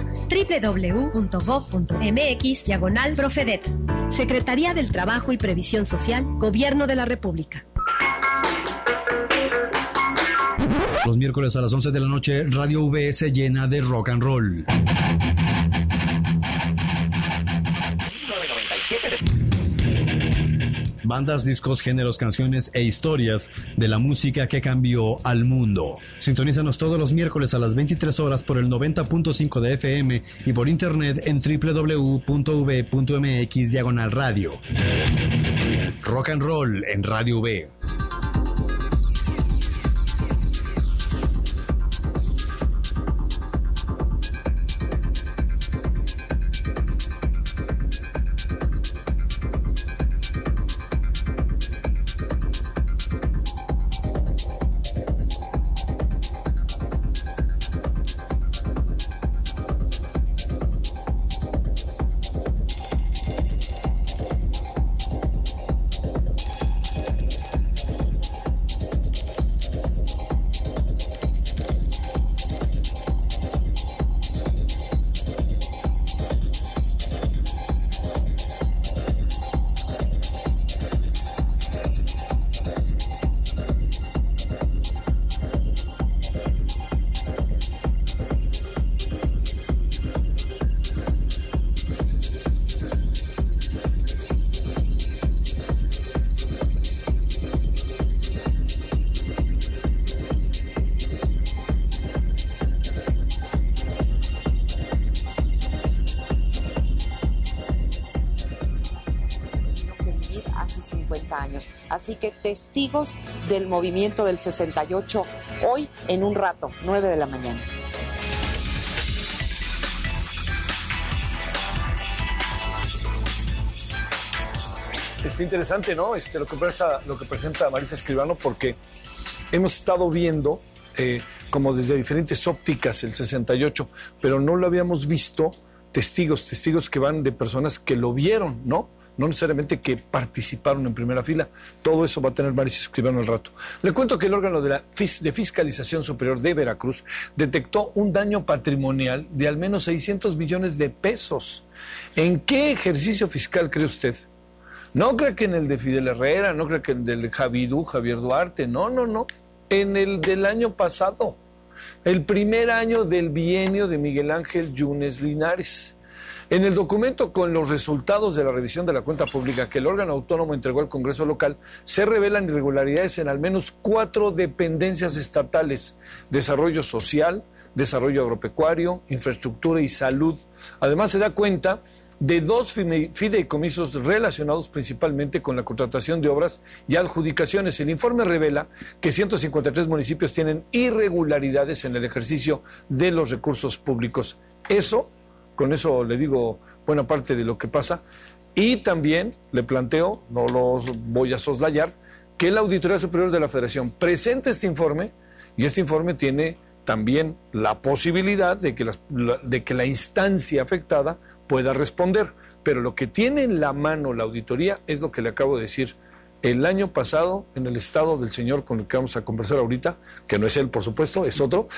www.gov.mx/Profedet. Secretaría del Trabajo y Previsión Social, Gobierno de la República.
Los miércoles a las 11 de la noche, Radio V se llena de rock and roll. Bandas, discos, géneros, canciones e historias de la música que cambió al mundo. Sintonízanos todos los miércoles a las 23 horas por el 90.5 de FM y por internet en www.v.mx/radio. Rock and roll en Radio V.
Así que testigos del movimiento del 68 hoy en un rato, 9 de la mañana.
Está interesante, ¿no? Lo que presenta Marisa Escribano, porque hemos estado viendo como desde diferentes ópticas el 68, pero no lo habíamos visto testigos que van de personas que lo vieron, ¿no? No necesariamente que participaron en primera fila. Todo eso va a tener Marisa Escribano al rato. Le cuento que el órgano de Fiscalización Superior de Veracruz detectó un daño patrimonial de al menos 600 millones de pesos. ¿En qué ejercicio fiscal cree usted? No creo que en el de Fidel Herrera, no creo que en el de Javier Duarte, no. En el del año pasado, el primer año del bienio de Miguel Ángel Yunes Linares. En el documento con los resultados de la revisión de la cuenta pública que el órgano autónomo entregó al Congreso local, se revelan irregularidades en al menos 4 dependencias estatales: desarrollo social, desarrollo agropecuario, infraestructura y salud. Además, se da cuenta de 2 fideicomisos relacionados principalmente con la contratación de obras y adjudicaciones. El informe revela que 153 municipios tienen irregularidades en el ejercicio de los recursos públicos. Con eso le digo buena parte de lo que pasa. Y también le planteo, no los voy a soslayar, que la Auditoría Superior de la Federación presente este informe, y este informe tiene también la posibilidad de que la instancia afectada pueda responder. Pero lo que tiene en la mano la auditoría es lo que le acabo de decir. El año pasado, en el estado del señor con el que vamos a conversar ahorita, que no es él, por supuesto, es otro,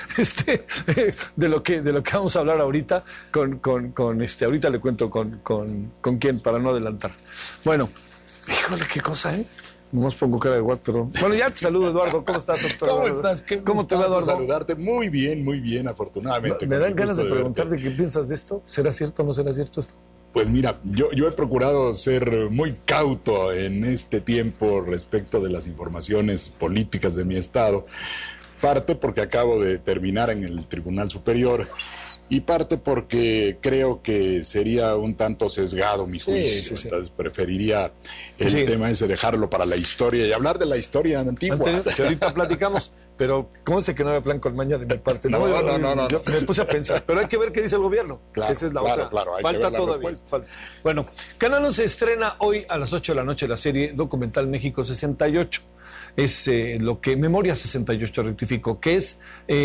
de lo que vamos a hablar ahorita, ahorita le cuento con quién, para no adelantar. Bueno, híjole, qué cosa, Nomás pongo cara de guapo, perdón. Bueno, ya te saludo, Eduardo. ¿Cómo estás, doctor?
¿Cómo estás?
¿Cómo te va, Eduardo?
Saludarte. Muy bien, afortunadamente.
Me dan ganas de preguntarte qué piensas de esto. ¿Será cierto o no será cierto esto?
Pues mira, yo he procurado ser muy cauto en este tiempo respecto de las informaciones políticas de mi estado, parte porque acabo de terminar en el Tribunal Superior y parte porque creo que sería un tanto sesgado mi juicio. Sí. Entonces preferiría el tema ese dejarlo para la historia y hablar de la historia antigua.
Que ahorita platicamos, pero ¿cómo sé que no había plan con maña de mi parte?
No.
Yo me puse a pensar, pero hay que ver qué dice el gobierno.
Claro,
esa es la otra.
Claro, hay
falta
que ver la
todavía. Bueno, Canal 11 estrena hoy a las 8 de la noche la serie documental México 68. Es lo que Memoria 68 rectifico, que es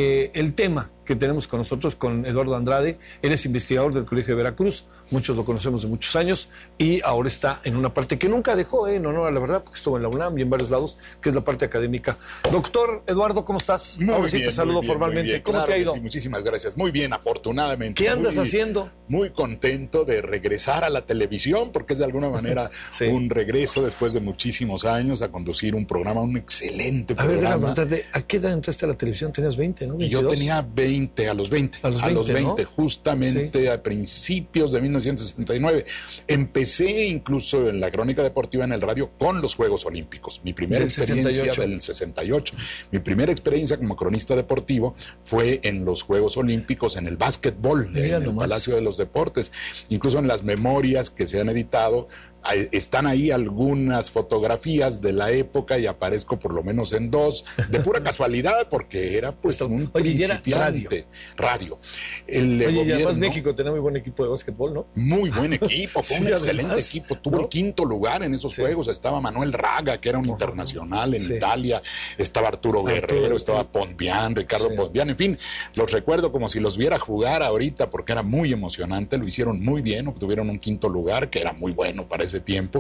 el tema que tenemos con nosotros, con Eduardo Andrade. Él es investigador del Colegio de Veracruz, muchos lo conocemos de muchos años, y ahora está en una parte que nunca dejó, en honor a la verdad, porque estuvo en la UNAM y en varios lados, que es la parte académica. Doctor Eduardo, ¿cómo estás?
Muy bien,
te saludo formalmente.
Bien.
¿Cómo
claro
te ha ido?
Sí, muchísimas gracias. Muy bien, afortunadamente.
¿Qué andas haciendo?
Muy contento de regresar a la televisión, porque es de alguna manera un regreso después de muchísimos años a conducir un programa, un excelente programa.
A ver, ¿a qué edad entraste a la televisión? ¿Tenías 20, no? 22.
Yo tenía 20, a los 20. A los 20, ¿no? Justamente a principios de 1969. Empecé incluso en la crónica deportiva en el radio con los Juegos Olímpicos. Mi primera experiencia del 68. Mi primera experiencia como cronista deportivo fue en los Juegos Olímpicos, en el básquetbol, en el Palacio de los Deportes. Incluso en las memorias que se han editado, están ahí algunas fotografías de la época y aparezco por lo menos en 2, de pura casualidad, porque era pues un principiante. Radio. El
Oye,
gobierno,
y además México tenía muy buen equipo de básquetbol, ¿no?
Muy buen equipo, fue un excelente equipo. Tuvo el quinto lugar en esos juegos. Estaba Manuel Raga, que era un internacional en Italia. Estaba Arturo Guerrero, estaba Pontbian, Ricardo Pontbian. En fin, los recuerdo como si los viera jugar ahorita, porque era muy emocionante. Lo hicieron muy bien, obtuvieron un quinto lugar, que era muy bueno para ese tiempo,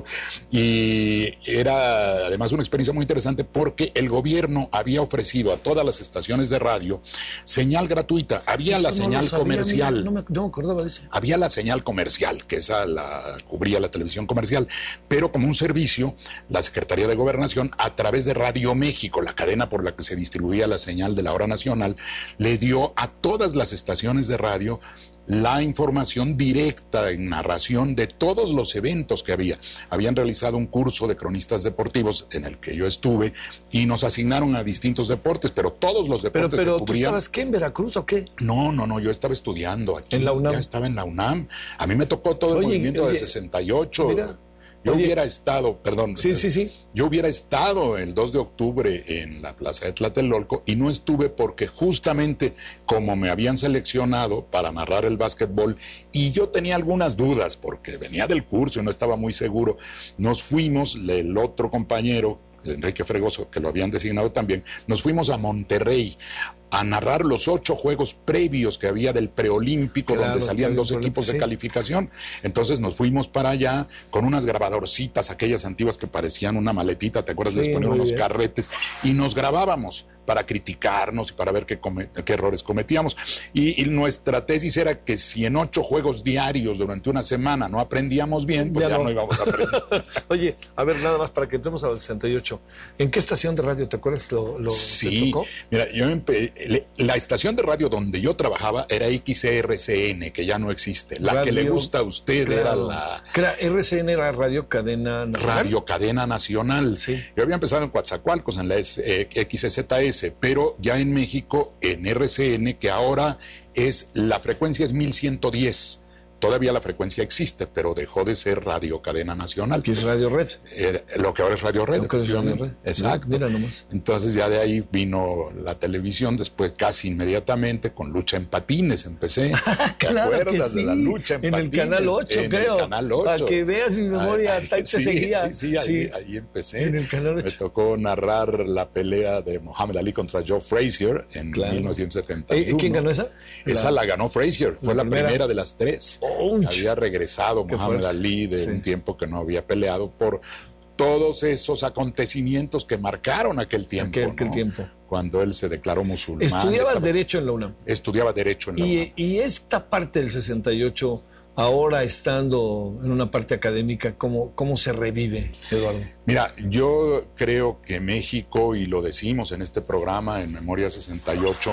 y era además una experiencia muy interesante porque el gobierno había ofrecido a todas las estaciones de radio señal gratuita. Había la señal comercial.
No me acordaba de eso.
Había la señal comercial, que esa la cubría la televisión comercial, pero como un servicio, la Secretaría de Gobernación, a través de Radio México, la cadena por la que se distribuía la señal de la hora nacional, le dio a todas las estaciones de radio la información directa en narración de todos los eventos que había. Habían realizado un curso de cronistas deportivos en el que yo estuve y nos asignaron a distintos deportes, pero todos los deportes se cubrían.
¿Tú estabas qué, en Veracruz o qué?
No, yo estaba estudiando aquí.
¿En la UNAM?
Ya estaba en la UNAM. A mí me tocó todo el movimiento de 68.
Mira.
Yo hubiera estado, perdón.
Sí.
Yo hubiera estado el 2 de octubre en la Plaza de Tlatelolco y no estuve porque justamente como me habían seleccionado para narrar el básquetbol y yo tenía algunas dudas porque venía del curso y no estaba muy seguro, nos fuimos, el otro compañero, Enrique Fregoso, que lo habían designado también, nos fuimos a Monterrey a narrar los 8 juegos previos que había del preolímpico, donde salían 2 equipos de calificación. Entonces nos fuimos para allá con unas grabadorcitas, aquellas antiguas que parecían una maletita, ¿te acuerdas? Les ponían unos carretes y nos grabábamos para criticarnos y para ver qué errores cometíamos. Y nuestra tesis era que si en 8 juegos diarios durante una semana no aprendíamos bien, pues ya no íbamos a aprender.
Oye, a ver, nada más para que entremos al 68. ¿En qué estación de radio te acuerdas
sí,
te tocó?
Mira, la estación de radio donde yo trabajaba era XRCN, que ya no existe. La que le gusta a usted era la...
RCN era Radio Cadena Nacional.
Radio Cadena Nacional. Sí. Yo había empezado en Coatzacoalcos, en la XZS, pero ya en México, en RCN, que ahora la frecuencia es 1110. Todavía la frecuencia existe, pero dejó de ser Radio Cadena Nacional.
¿Qué es Radio Red?
Lo que ahora es Radio Red. Exacto.
Mira nomás.
Entonces ya de ahí vino la televisión, después casi inmediatamente con Lucha en Patines empecé. ¿Te acuerdas de la Lucha en Patines?
En el Canal 8, creo.
En el Canal 8.
Para que veas mi memoria, te seguía.
Sí, ahí empecé.
En el Canal 8.
Me tocó narrar la pelea de Muhammad Ali contra Joe Frazier en 1971.
¿Quién ganó esa?
Esa la ganó Frazier, fue la primera de las 3. Había regresado Muhammad Ali de un tiempo que no había peleado por todos esos acontecimientos que marcaron aquel tiempo. Cuando él se declaró musulmán.
¿Estudiabas Derecho en la UNAM?
Estudiaba Derecho en la UNAM.
Y esta parte del 68, ahora estando en una parte académica, ¿cómo se revive, Eduardo?
Mira, yo creo que México, y lo decimos en este programa, en Memoria 68,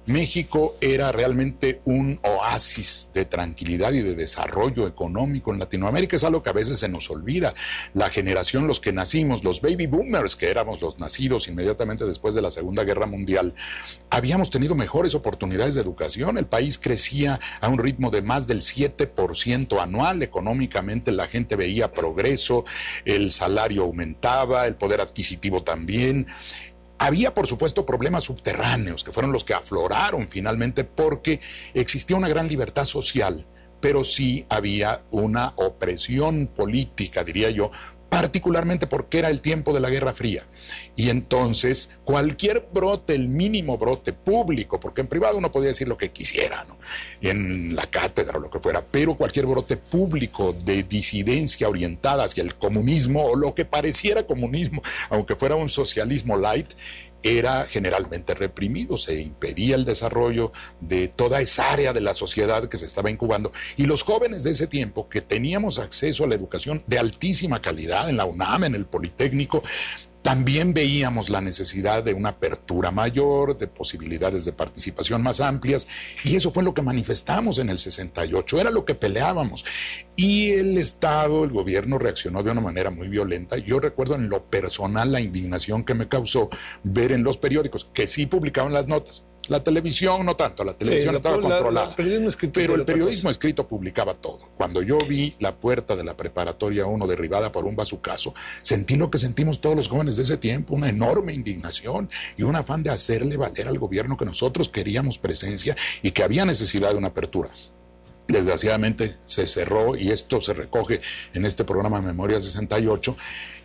México era realmente un oasis de tranquilidad y de desarrollo económico en Latinoamérica. Es algo que a veces se nos olvida. La generación, los que nacimos, los baby boomers, que éramos los nacidos inmediatamente después de la Segunda Guerra Mundial, habíamos tenido mejores oportunidades de educación. El país crecía a un ritmo de más del 7% anual. Económicamente la gente veía progreso, el salario aumentaba, el poder adquisitivo también. Había, por supuesto, problemas subterráneos, que fueron los que afloraron finalmente porque existía una gran libertad social, pero sí había una opresión política, diría yo, particularmente porque era el tiempo de la Guerra Fría. Y entonces cualquier brote, el mínimo brote público, porque en privado uno podía decir lo que quisiera, ¿no?, en la cátedra o lo que fuera, pero cualquier brote público de disidencia orientada hacia el comunismo o lo que pareciera comunismo, aunque fuera un socialismo light, era generalmente reprimido, se impedía el desarrollo de toda esa área de la sociedad que se estaba incubando. Y los jóvenes de ese tiempo, que teníamos acceso a la educación de altísima calidad en la UNAM, en el Politécnico, también veíamos la necesidad de una apertura mayor, de posibilidades de participación más amplias, y eso fue lo que manifestamos en el 68, era lo que peleábamos. Y el Estado, el gobierno reaccionó de una manera muy violenta. Yo recuerdo en lo personal la indignación que me causó ver en los periódicos, que sí publicaban las notas. La televisión no tanto, la televisión estaba controlada, pero el periodismo escrito publicaba todo. Cuando yo vi la puerta de la preparatoria 1 derribada por un bazucazo, sentí lo que sentimos todos los jóvenes de ese tiempo, una enorme indignación y un afán de hacerle valer al gobierno que nosotros queríamos presencia y que había necesidad de una apertura. Desgraciadamente se cerró, y esto se recoge en este programa Memoria 68,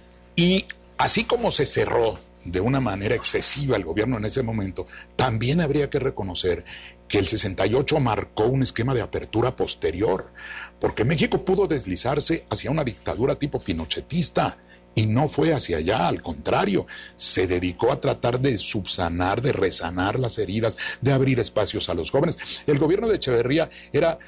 y así como se cerró de una manera excesiva el gobierno en ese momento, también habría que reconocer que el 68 marcó un esquema de apertura posterior, porque México pudo deslizarse hacia una dictadura tipo pinochetista, y no fue hacia allá, al contrario, se dedicó a tratar de subsanar, de resanar las heridas, de abrir espacios a los jóvenes. El gobierno de Echeverría era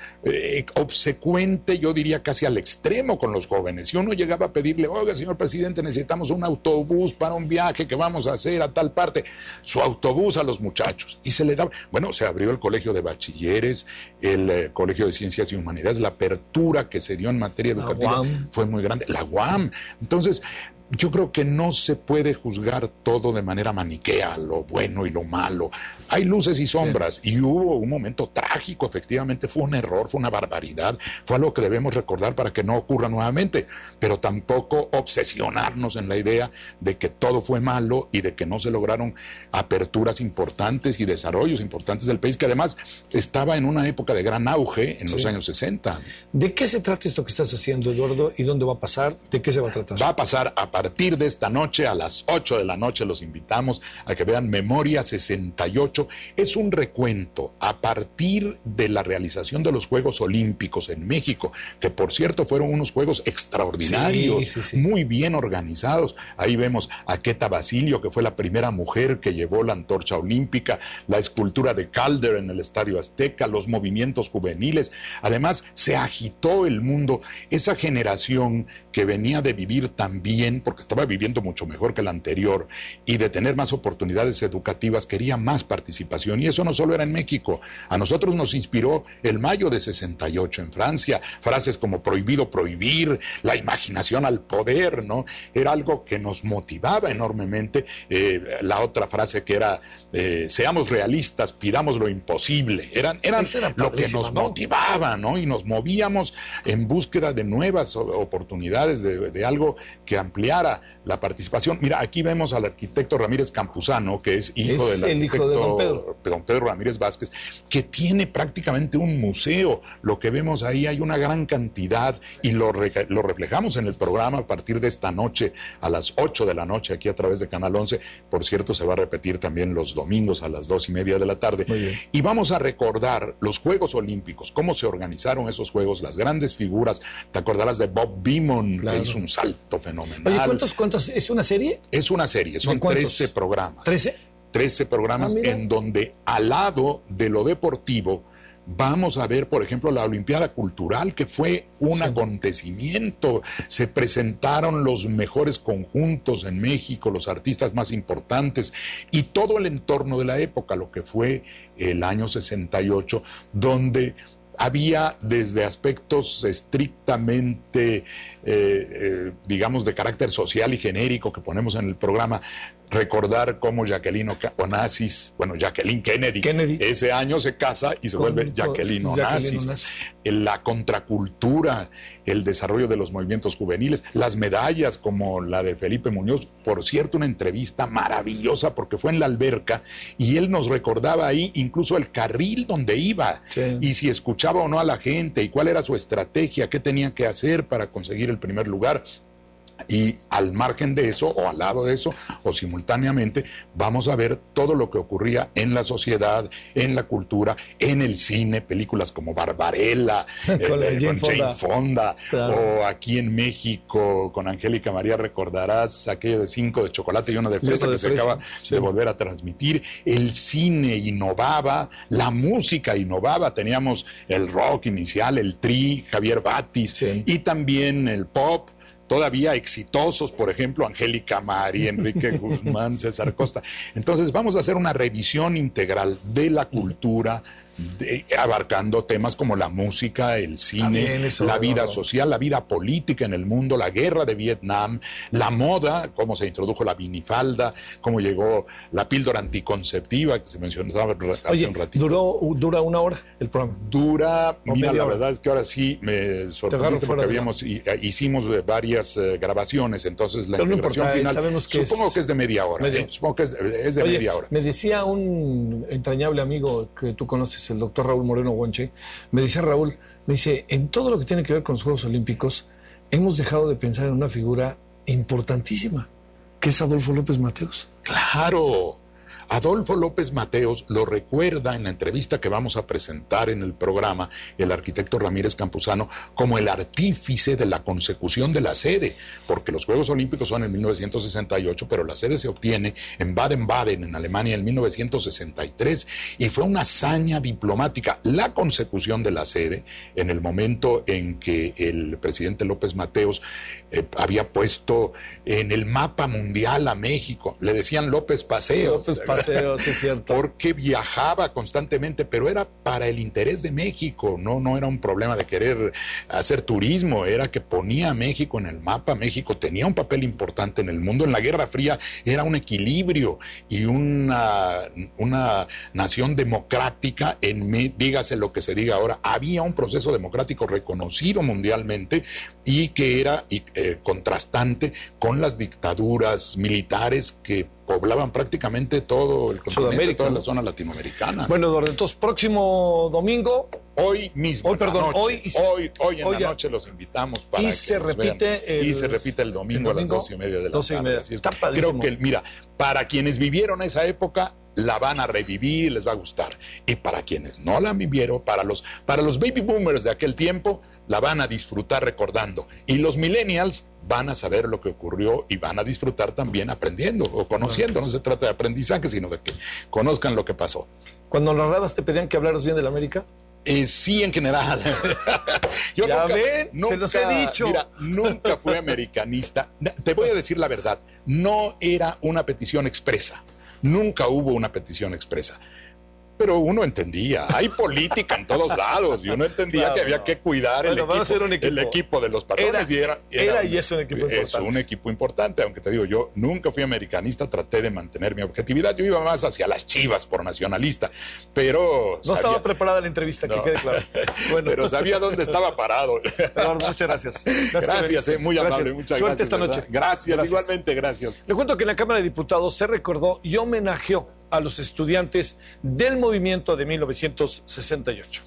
obsecuente, yo diría casi al extremo con los jóvenes. Si uno llegaba a pedirle, oiga, señor presidente, necesitamos un autobús para un viaje que vamos a hacer a tal parte, su autobús a los muchachos, y se le daba, bueno, se abrió el colegio de bachilleres, el colegio de ciencias y humanidades, la apertura que se dio en materia educativa fue muy grande, la UAM. Entonces, yo creo que no se puede juzgar todo de manera maniquea, lo bueno y lo malo. Hay luces y sombras, y hubo un momento trágico, efectivamente, fue un error, fue una barbaridad, fue algo que debemos recordar para que no ocurra nuevamente, pero tampoco obsesionarnos en la idea de que todo fue malo y de que no se lograron aperturas importantes y desarrollos importantes del país, que además estaba en una época de gran auge en los años 60.
¿De qué se trata esto que estás haciendo, Eduardo? ¿Y dónde va a pasar? ¿De qué se va a tratar?
Va a pasar a partir de esta noche, a las 8 de la noche, los invitamos a que vean Memoria 68. Es un recuento a partir de la realización de los Juegos Olímpicos en México, que por cierto fueron unos Juegos extraordinarios, muy bien organizados. Ahí vemos a Queta Basilio, que fue la primera mujer que llevó la antorcha olímpica, la escultura de Calder en el Estadio Azteca, los movimientos juveniles. Además, se agitó el mundo. Esa generación que venía de vivir tan bien, porque estaba viviendo mucho mejor que la anterior, y de tener más oportunidades educativas, quería más participación, y eso no solo era en México. A nosotros nos inspiró el mayo de 68 en Francia, frases como prohibido prohibir, la imaginación al poder, ¿no? Era algo que nos motivaba enormemente. La otra frase que era, seamos realistas, pidamos lo imposible, eran lo que nos motivaba, ¿no? Y nos movíamos en búsqueda de nuevas oportunidades, de algo que ampliara la participación. Mira, aquí vemos al arquitecto Ramírez Campuzano, que es hijo del arquitecto don Pedro Ramírez Vázquez, que tiene prácticamente un museo. Lo que vemos ahí, hay una gran cantidad, y lo reflejamos en el programa a partir de esta noche, a las 8 de la noche, aquí a través de Canal 11. Por cierto, se va a repetir también los domingos a las 2:30 de la tarde. Y vamos a recordar los Juegos Olímpicos, cómo se organizaron esos Juegos, las grandes figuras. Te acordarás de Bob Beamon, que hizo un salto fenomenal.
Oye, ¿cuántos? ¿Es una serie?
Es una serie, son 13 programas.
¿13?
13 programas en donde, al lado de lo deportivo, Vamos a ver, por ejemplo, la Olimpiada Cultural, que fue un acontecimiento. Se presentaron los mejores conjuntos en México, los artistas más importantes, y todo el entorno de la época, lo que fue el año 68, donde había desde aspectos estrictamente, digamos, de carácter social y genérico que ponemos en el programa, recordar cómo Jacqueline Kennedy, ese año se casa y se vuelve Jacqueline Onassis. La contracultura, el desarrollo de los movimientos juveniles, las medallas como la de Felipe Muñoz, por cierto, una entrevista maravillosa porque fue en la alberca y él nos recordaba ahí incluso el carril donde iba y si escuchaba o no a la gente y cuál era su estrategia, qué tenía que hacer para conseguir el primer lugar. Y al margen de eso, o al lado de eso, o simultáneamente, vamos a ver todo lo que ocurría en la sociedad, en la cultura, en el cine, películas como Barbarella, con Jane Fonda, o aquí en México, con Angélica María, recordarás aquello de 5 de chocolate y 1 de fresa que se acaba de volver a transmitir. El cine innovaba, la música innovaba, teníamos el rock inicial, el tri, Javier Batis, y también el pop, todavía exitosos, por ejemplo, Angélica María, Enrique Guzmán, César Costa. Entonces vamos a hacer una revisión integral de la cultura, abarcando temas como la música, el cine, la vida social, la vida política en el mundo, la guerra de Vietnam, la moda, cómo se introdujo la minifalda, cómo llegó la píldora anticonceptiva, que se mencionaba hace un ratito.
¿Dura una hora el programa?
Mira, la verdad es que ahora sí me sorprendiste porque hicimos varias grabaciones, entonces la integración final, supongo que es de media hora. Supongo que es de media hora.
Me decía un entrañable amigo que tú conoces, el doctor Raúl Moreno Guanche, me dice Raúl, en todo lo que tiene que ver con los Juegos Olímpicos, hemos dejado de pensar en una figura importantísima, que es Adolfo López Mateos.
¡Claro! Adolfo López Mateos lo recuerda en la entrevista que vamos a presentar en el programa el arquitecto Ramírez Campuzano como el artífice de la consecución de la sede, porque los Juegos Olímpicos son en 1968, pero la sede se obtiene en Baden-Baden, en Alemania, en 1963, y fue una hazaña diplomática la consecución de la sede en el momento en que el presidente López Mateos había puesto en el mapa mundial a México. Le decían López Paseos.
López Paseos, es cierto.
Porque viajaba constantemente, pero era para el interés de México, no era un problema de querer hacer turismo, era que ponía a México en el mapa. México tenía un papel importante en el mundo. En la Guerra Fría era un equilibrio y una nación democrática, dígase lo que se diga ahora, había un proceso democrático reconocido mundialmente y que era contrastante con las dictaduras militares que poblaban prácticamente todo el continente, toda la zona latinoamericana.
Bueno, Eduardo, entonces próximo domingo,
hoy mismo, hoy en la noche los invitamos para que
se repite
y se repite el domingo a las 12:30 de la tarde. Así es. Creo que, mira, para quienes vivieron esa época, la van a revivir, les va a gustar. Y para quienes no la vivieron, para los baby boomers de aquel tiempo, la van a disfrutar recordando. Y los millennials van a saber lo que ocurrió y van a disfrutar también aprendiendo o conociendo. No se trata de aprendizaje, sino de que conozcan lo que pasó.
Cuando narrabas, ¿te pedían que hablaras bien de la América?
Sí, en general. Yo nunca, se los he dicho. Mira, nunca fui americanista. Te voy a decir la verdad, no era una petición expresa. Nunca hubo una petición expresa. Pero uno entendía, hay política en todos lados, y uno entendía que había que cuidar el equipo de los patrones.
Era y es un equipo importante.
Es un equipo importante, aunque te digo, yo nunca fui americanista, traté de mantener mi objetividad. Yo iba más hacia las Chivas por nacionalista, pero...
No estaba preparada la entrevista, que quede claro.
Bueno. Pero sabía dónde estaba parado.
Eduardo, muchas gracias.
Gracias, muy amable, muchas
Suerte
gracias.
Esta noche.
Gracias, igualmente, gracias.
Le cuento que en la Cámara de Diputados se recordó y homenajeó a los estudiantes del movimiento de 1968.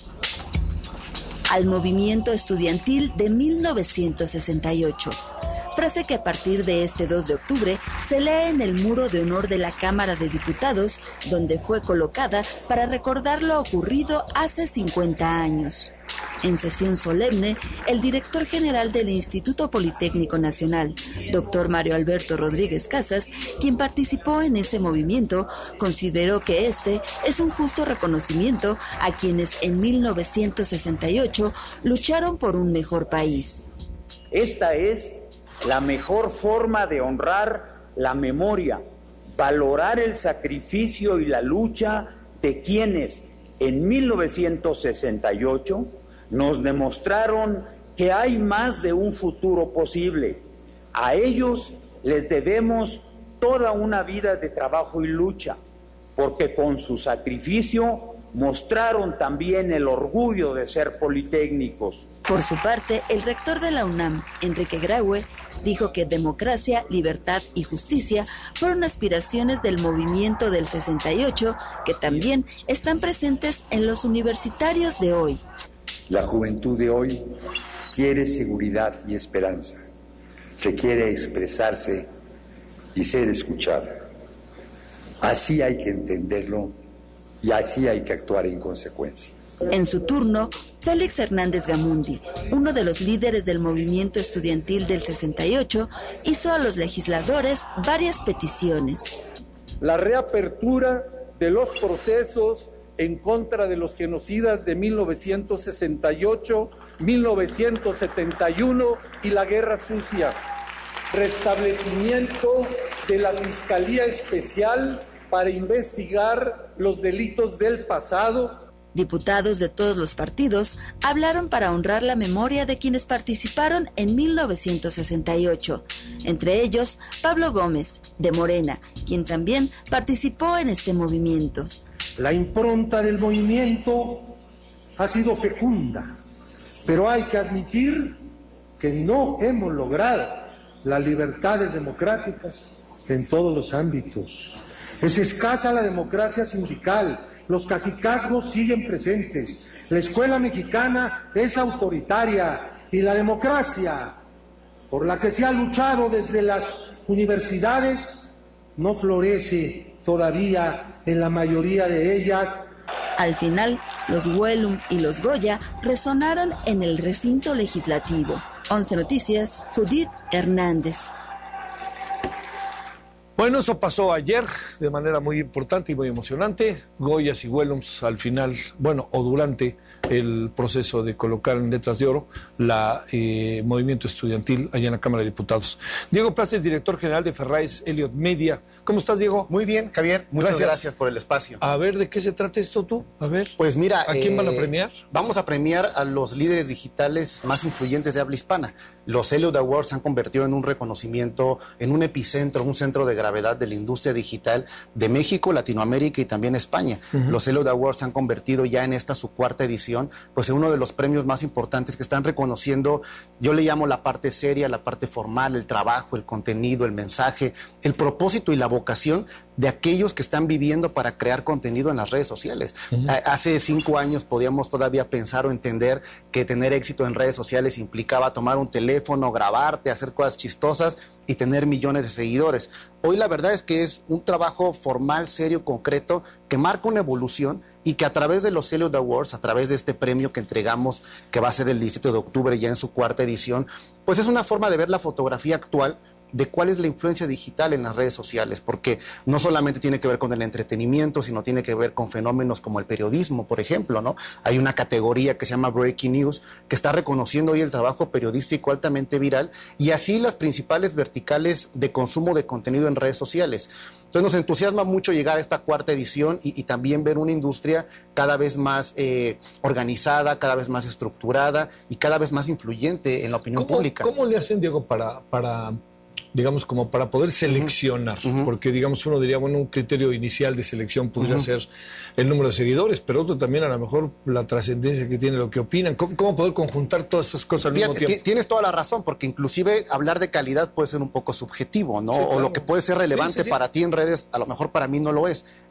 Al movimiento estudiantil de 1968. frase que a partir de este 2 de octubre se lee en el muro de honor de la Cámara de Diputados, donde fue colocada para recordar lo ocurrido hace 50 años. En sesión solemne, el director general del Instituto Politécnico Nacional, doctor Mario Alberto Rodríguez Casas, quien participó en ese movimiento, consideró que este es un justo reconocimiento a quienes en 1968 lucharon por un mejor país.
Esta es la mejor forma de honrar la memoria, valorar el sacrificio y la lucha de quienes en 1968 nos demostraron que hay más de un futuro posible. A ellos les debemos toda una vida de trabajo y lucha, porque con su sacrificio mostraron también el orgullo de ser politécnicos.
Por su parte, el rector de la UNAM, Enrique Graue, dijo que democracia, libertad y justicia fueron aspiraciones del movimiento del 68 que también están presentes en los universitarios de hoy.
La juventud de hoy quiere seguridad y esperanza, requiere expresarse y ser escuchada. Así hay que entenderlo y así hay que actuar en consecuencia.
En su turno, Félix Hernández Gamundi, uno de los líderes del movimiento estudiantil del 68, hizo a los legisladores varias peticiones.
La reapertura de los procesos en contra de los genocidas de 1968, 1971 y la Guerra Sucia. Restablecimiento de la Fiscalía Especial para investigar los delitos del pasado.
Diputados de todos los partidos hablaron para honrar la memoria de quienes participaron en 1968, entre ellos Pablo Gómez, de Morena, quien también participó en este movimiento.
La impronta del movimiento ha sido fecunda, pero hay que admitir que no hemos logrado las libertades democráticas en todos los ámbitos. Es escasa la democracia sindical, los cacicazgos siguen presentes, la escuela mexicana es autoritaria y la democracia, por la que se ha luchado desde las universidades, no florece todavía en la mayoría de ellas.
Al final, los Huelum y los Goya resonaron en el recinto legislativo. 11 Noticias, Judith Hernández.
Bueno, eso pasó ayer de manera muy importante y muy emocionante. Goyas y Huelums al final, bueno, o durante el proceso de colocar en letras de oro la movimiento estudiantil allá en la Cámara de Diputados. Diego Plaza es director general de Ferraes Elliot Media. ¿Cómo estás, Diego?
Muy bien, Javier. Muchas gracias por el espacio.
A ver, ¿de qué se trata esto tú? A ver.
Pues mira,
¿a quién van a premiar?
Vamos a premiar a los líderes digitales más influyentes de habla hispana. Los Elliot Awards se han convertido en un reconocimiento, en un epicentro, un centro de gravedad de la industria digital de México, Latinoamérica y también España. Los Elliot Awards se han convertido ya en esta su cuarta edición, pues en uno de los premios más importantes que están reconociendo, yo le llamo la parte seria, la parte formal, el trabajo, el contenido, el mensaje, el propósito y la vocación de aquellos que están viviendo para crear contenido en las redes sociales. Hace 5 años podíamos todavía pensar o entender que tener éxito en redes sociales implicaba tomar un teléfono, grabarte, hacer cosas chistosas y tener millones de seguidores. Hoy la verdad es que es un trabajo formal, serio, concreto, que marca una evolución y que a través de los Elliot Awards, a través de este premio que entregamos, que va a ser el 17 de octubre ya en su cuarta edición, pues es una forma de ver la fotografía actual de cuál es la influencia digital en las redes sociales, porque no solamente tiene que ver con el entretenimiento, sino tiene que ver con fenómenos como el periodismo, por ejemplo, ¿no? Hay una categoría que se llama Breaking News, que está reconociendo hoy el trabajo periodístico altamente viral, y así las principales verticales de consumo de contenido en redes sociales. Entonces nos entusiasma mucho llegar a esta cuarta edición y también ver una industria cada vez más organizada, cada vez más estructurada y cada vez más influyente en la opinión pública.
¿Cómo le hacen, Diego, para digamos, como para poder seleccionar? Porque, digamos, uno diría, bueno, un criterio inicial de selección podría ser el número de seguidores, pero otro también a lo mejor la trascendencia que tiene, lo que opinan. ¿Cómo poder conjuntar todas esas cosas al mismo tiempo?
Tienes toda la razón, porque inclusive hablar de calidad puede ser un poco subjetivo, ¿no? Sí, claro. O lo que puede ser relevante para ti en redes, a lo mejor para mí no lo es.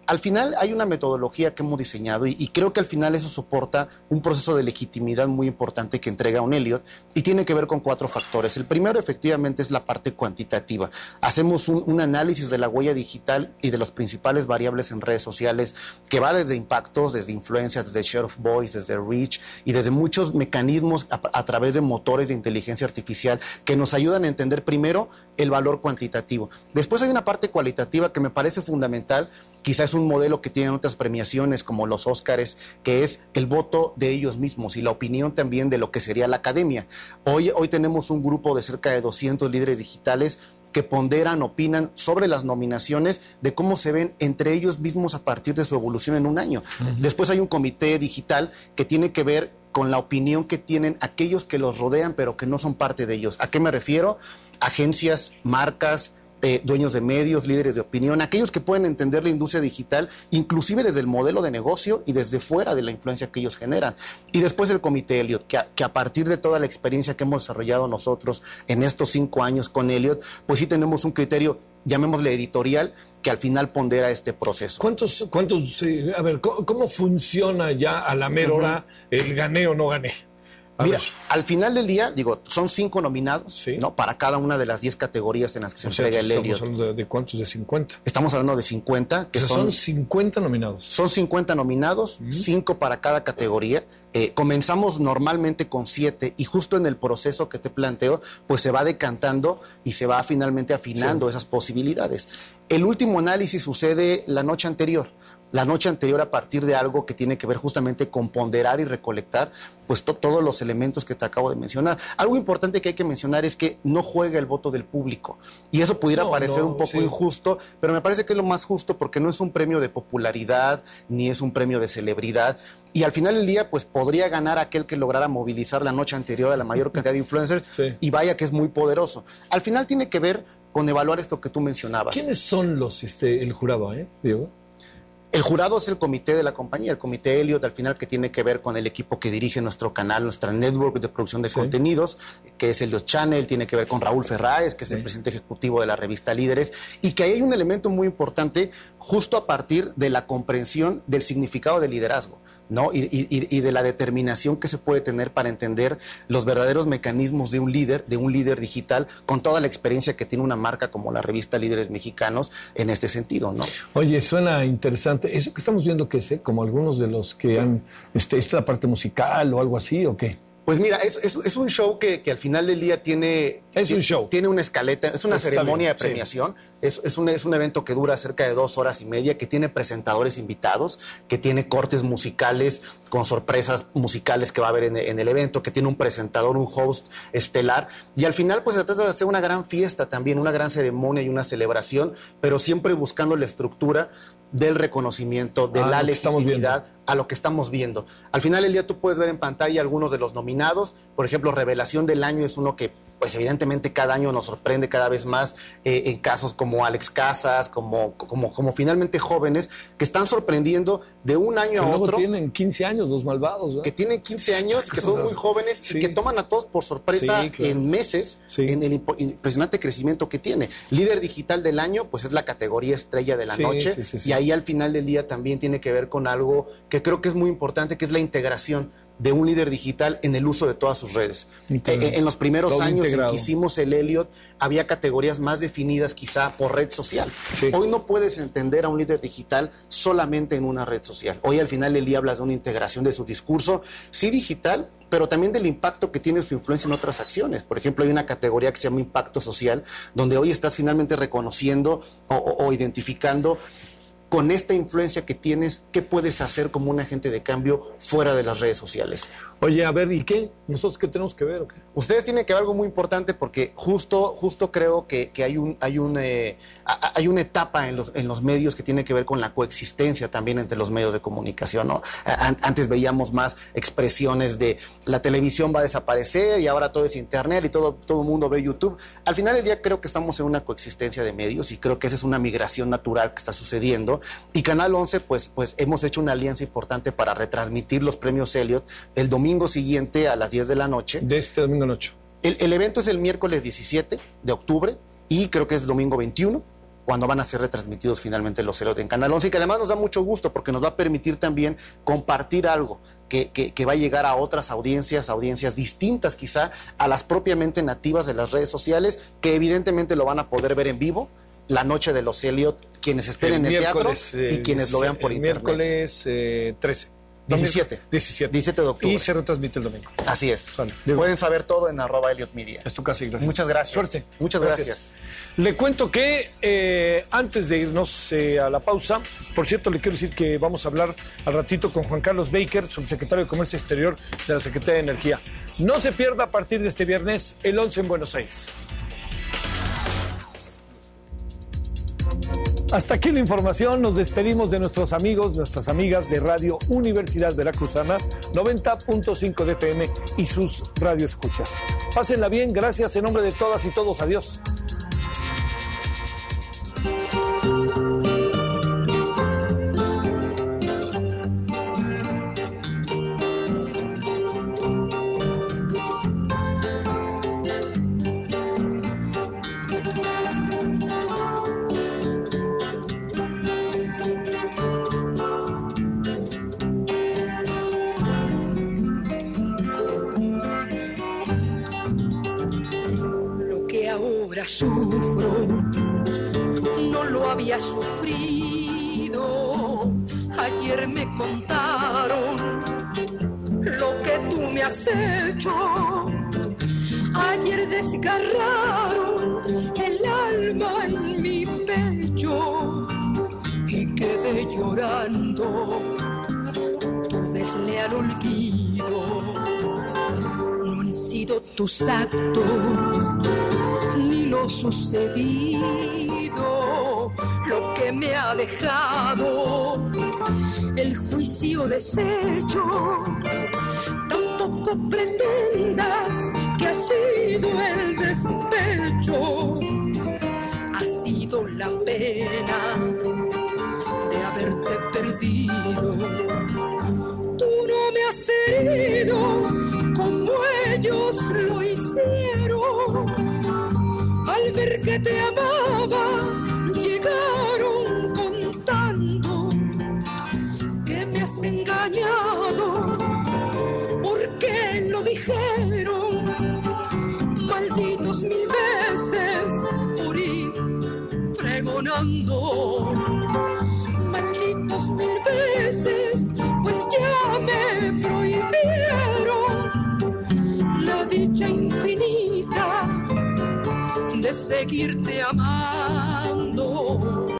Al final hay una metodología que hemos diseñado y creo que al final eso soporta un proceso de legitimidad muy importante que entrega un Elliot y tiene que ver con 4 factores. El primero efectivamente es la parte cuantitativa. Hacemos un análisis de la huella digital y de las principales variables en redes sociales que va desde impactos, desde influencias, desde share of voice, desde reach y desde muchos mecanismos a través de motores de inteligencia artificial que nos ayudan a entender primero el valor cuantitativo. Después hay una parte cualitativa que me parece fundamental. Quizás es un modelo que tienen otras premiaciones como los Óscares, que es el voto de ellos mismos y la opinión también de lo que sería la academia. Hoy tenemos un grupo de cerca de 200 líderes digitales que ponderan, opinan sobre las nominaciones de cómo se ven entre ellos mismos a partir de su evolución en un año. Después hay un comité digital que tiene que ver con la opinión que tienen aquellos que los rodean pero que no son parte de ellos. ¿A qué me refiero? Agencias, marcas, dueños de medios, líderes de opinión, aquellos que pueden entender la industria digital, inclusive desde el modelo de negocio y desde fuera de la influencia que ellos generan. Y después el Comité Elliot, que a partir de toda la experiencia que hemos desarrollado nosotros en estos 5 años con Elliot, pues sí tenemos un criterio, llamémosle editorial, que al final pondera este proceso.
A ver, ¿cómo funciona ya a la mera hora el gané o no gané?
Mira, al final del día, son 5 nominados, ¿no? Para cada una de las 10 categorías en las que se entrega el Elliot.
¿Estamos hablando de cuántos? ¿De 50?
Estamos hablando de 50.
Son 50 nominados.
Son 50 nominados, 5 para cada categoría. Comenzamos normalmente con 7 y justo en el proceso que te planteo, pues se va decantando y se va finalmente afinando esas posibilidades. El último análisis sucede la noche anterior. La noche anterior a partir de algo que tiene que ver justamente con ponderar y recolectar pues todos los elementos que te acabo de mencionar. Algo importante que hay que mencionar es que no juega el voto del público y eso pudiera parecer un poco injusto, pero me parece que es lo más justo porque no es un premio de popularidad ni es un premio de celebridad y al final del día pues podría ganar aquel que lograra movilizar la noche anterior a la mayor cantidad de influencers y vaya que es muy poderoso. Al final tiene que ver con evaluar esto que tú mencionabas.
¿Quiénes son el jurado, Diego?
El jurado es el comité de la compañía, el comité Elliot, al final que tiene que ver con el equipo que dirige nuestro canal, nuestra network de producción de contenidos, que es Elliot Channel, tiene que ver con Raúl Ferráez, que es el presidente ejecutivo de la revista Líderes, y que ahí hay un elemento muy importante justo a partir de la comprensión del significado del liderazgo, ¿no? Y de la determinación que se puede tener para entender los verdaderos mecanismos de un líder digital, con toda la experiencia que tiene una marca como la revista Líderes Mexicanos en este sentido, ¿no?
Oye, suena interesante. ¿Eso que estamos viendo qué es? Como algunos de los que han... ¿Es la parte musical o algo así o qué?
Pues mira, es un show que al final del día tiene...
Es un show.
Tiene una escaleta, es una ceremonia de premiación. Es un evento que dura cerca de 2 horas y media, que tiene presentadores invitados, que tiene cortes musicales con sorpresas musicales que va a haber en el evento, que tiene un presentador, un host estelar. Y al final pues se trata de hacer una gran fiesta también, una gran ceremonia y una celebración, pero siempre buscando la estructura del reconocimiento, de la legitimidad a lo que estamos viendo. Al final del día tú puedes ver en pantalla algunos de los nominados. Por ejemplo, Revelación del Año es uno que pues evidentemente cada año nos sorprende cada vez más en casos como Alex Casas, como finalmente jóvenes que están sorprendiendo de un año a otro.
Tienen 15 años los malvados, ¿verdad?
Que tienen 15 años, que son muy jóvenes y que toman a todos por sorpresa en meses en el impresionante crecimiento que tiene. Líder digital del año, pues es la categoría estrella de la noche y ahí al final del día también tiene que ver con algo que creo que es muy importante, que es la integración de un líder digital en el uso de todas sus redes. En los primeros años en que hicimos el Elliot, había categorías más definidas quizá por red social. Hoy no puedes entender a un líder digital solamente en una red social. Hoy al final del día hablas de una integración de su discurso, sí digital, pero también del impacto que tiene su influencia en otras acciones. Por ejemplo, hay una categoría que se llama impacto social, donde hoy estás finalmente reconociendo o identificando con esta influencia que tienes, ¿qué puedes hacer como un agente de cambio fuera de las redes sociales?
Oye, a ver, ¿y qué? ¿Nosotros qué tenemos que ver o qué?
Ustedes tienen que ver algo muy importante porque justo creo que hay una etapa en los medios que tiene que ver con la coexistencia también entre los medios de comunicación, ¿no? Antes veíamos más expresiones de la televisión va a desaparecer y ahora todo es internet y todo el mundo ve YouTube. Al final del día creo que estamos en una coexistencia de medios y creo que esa es una migración natural que está sucediendo. Y Canal 11, pues hemos hecho una alianza importante para retransmitir los premios Elliot el domingo siguiente a las 10 de la noche.
De este domingo noche.
El evento es el miércoles 17 de octubre y creo que es domingo 21. cuando van a ser retransmitidos finalmente los Elliot en Canal 11, y que además nos da mucho gusto porque nos va a permitir también compartir algo que va a llegar a otras audiencias distintas quizá a las propiamente nativas de las redes sociales, que evidentemente lo van a poder ver en vivo la noche de los Elliot, quienes estén en el teatro y quienes lo vean por internet.
Miércoles 13.
17 de octubre.
Y se retransmite el domingo.
Así es. Pueden saber todo en @ElliotMedia.
Es tu casa y gracias.
Muchas gracias.
Suerte.
Muchas gracias.
Le cuento que antes de irnos a la pausa, por cierto, le quiero decir que vamos a hablar al ratito con Juan Carlos Baker, subsecretario de Comercio Exterior de la Secretaría de Energía. No se pierda a partir de este viernes el 11 en Buenos Aires. Hasta aquí la información. Nos despedimos de nuestros amigos, nuestras amigas de Radio Universidad Veracruzana, 90.5 de FM y sus radioescuchas. Pásenla bien, gracias en nombre de todas y todos. Adiós.
Sufro, no lo había sufrido. Ayer me contaron lo que tú me has hecho. Ayer desgarraron el alma en mi pecho y quedé llorando tu desleal olvido. No han sido tus actos ni lo sucedido lo que me ha dejado el juicio deshecho. Tampoco pretendas que ha sido el despecho, ha sido la pena de haberte perdido. Tú no me has herido como ellos lo hicieron. Al ver que te amaba, llegaron contando que me has engañado. ¿Por qué lo dijeron? Malditos 1000 veces por ir pregonando. Malditos 1000 veces, pues ya me prohibieron la dicha infinita de seguirte amando.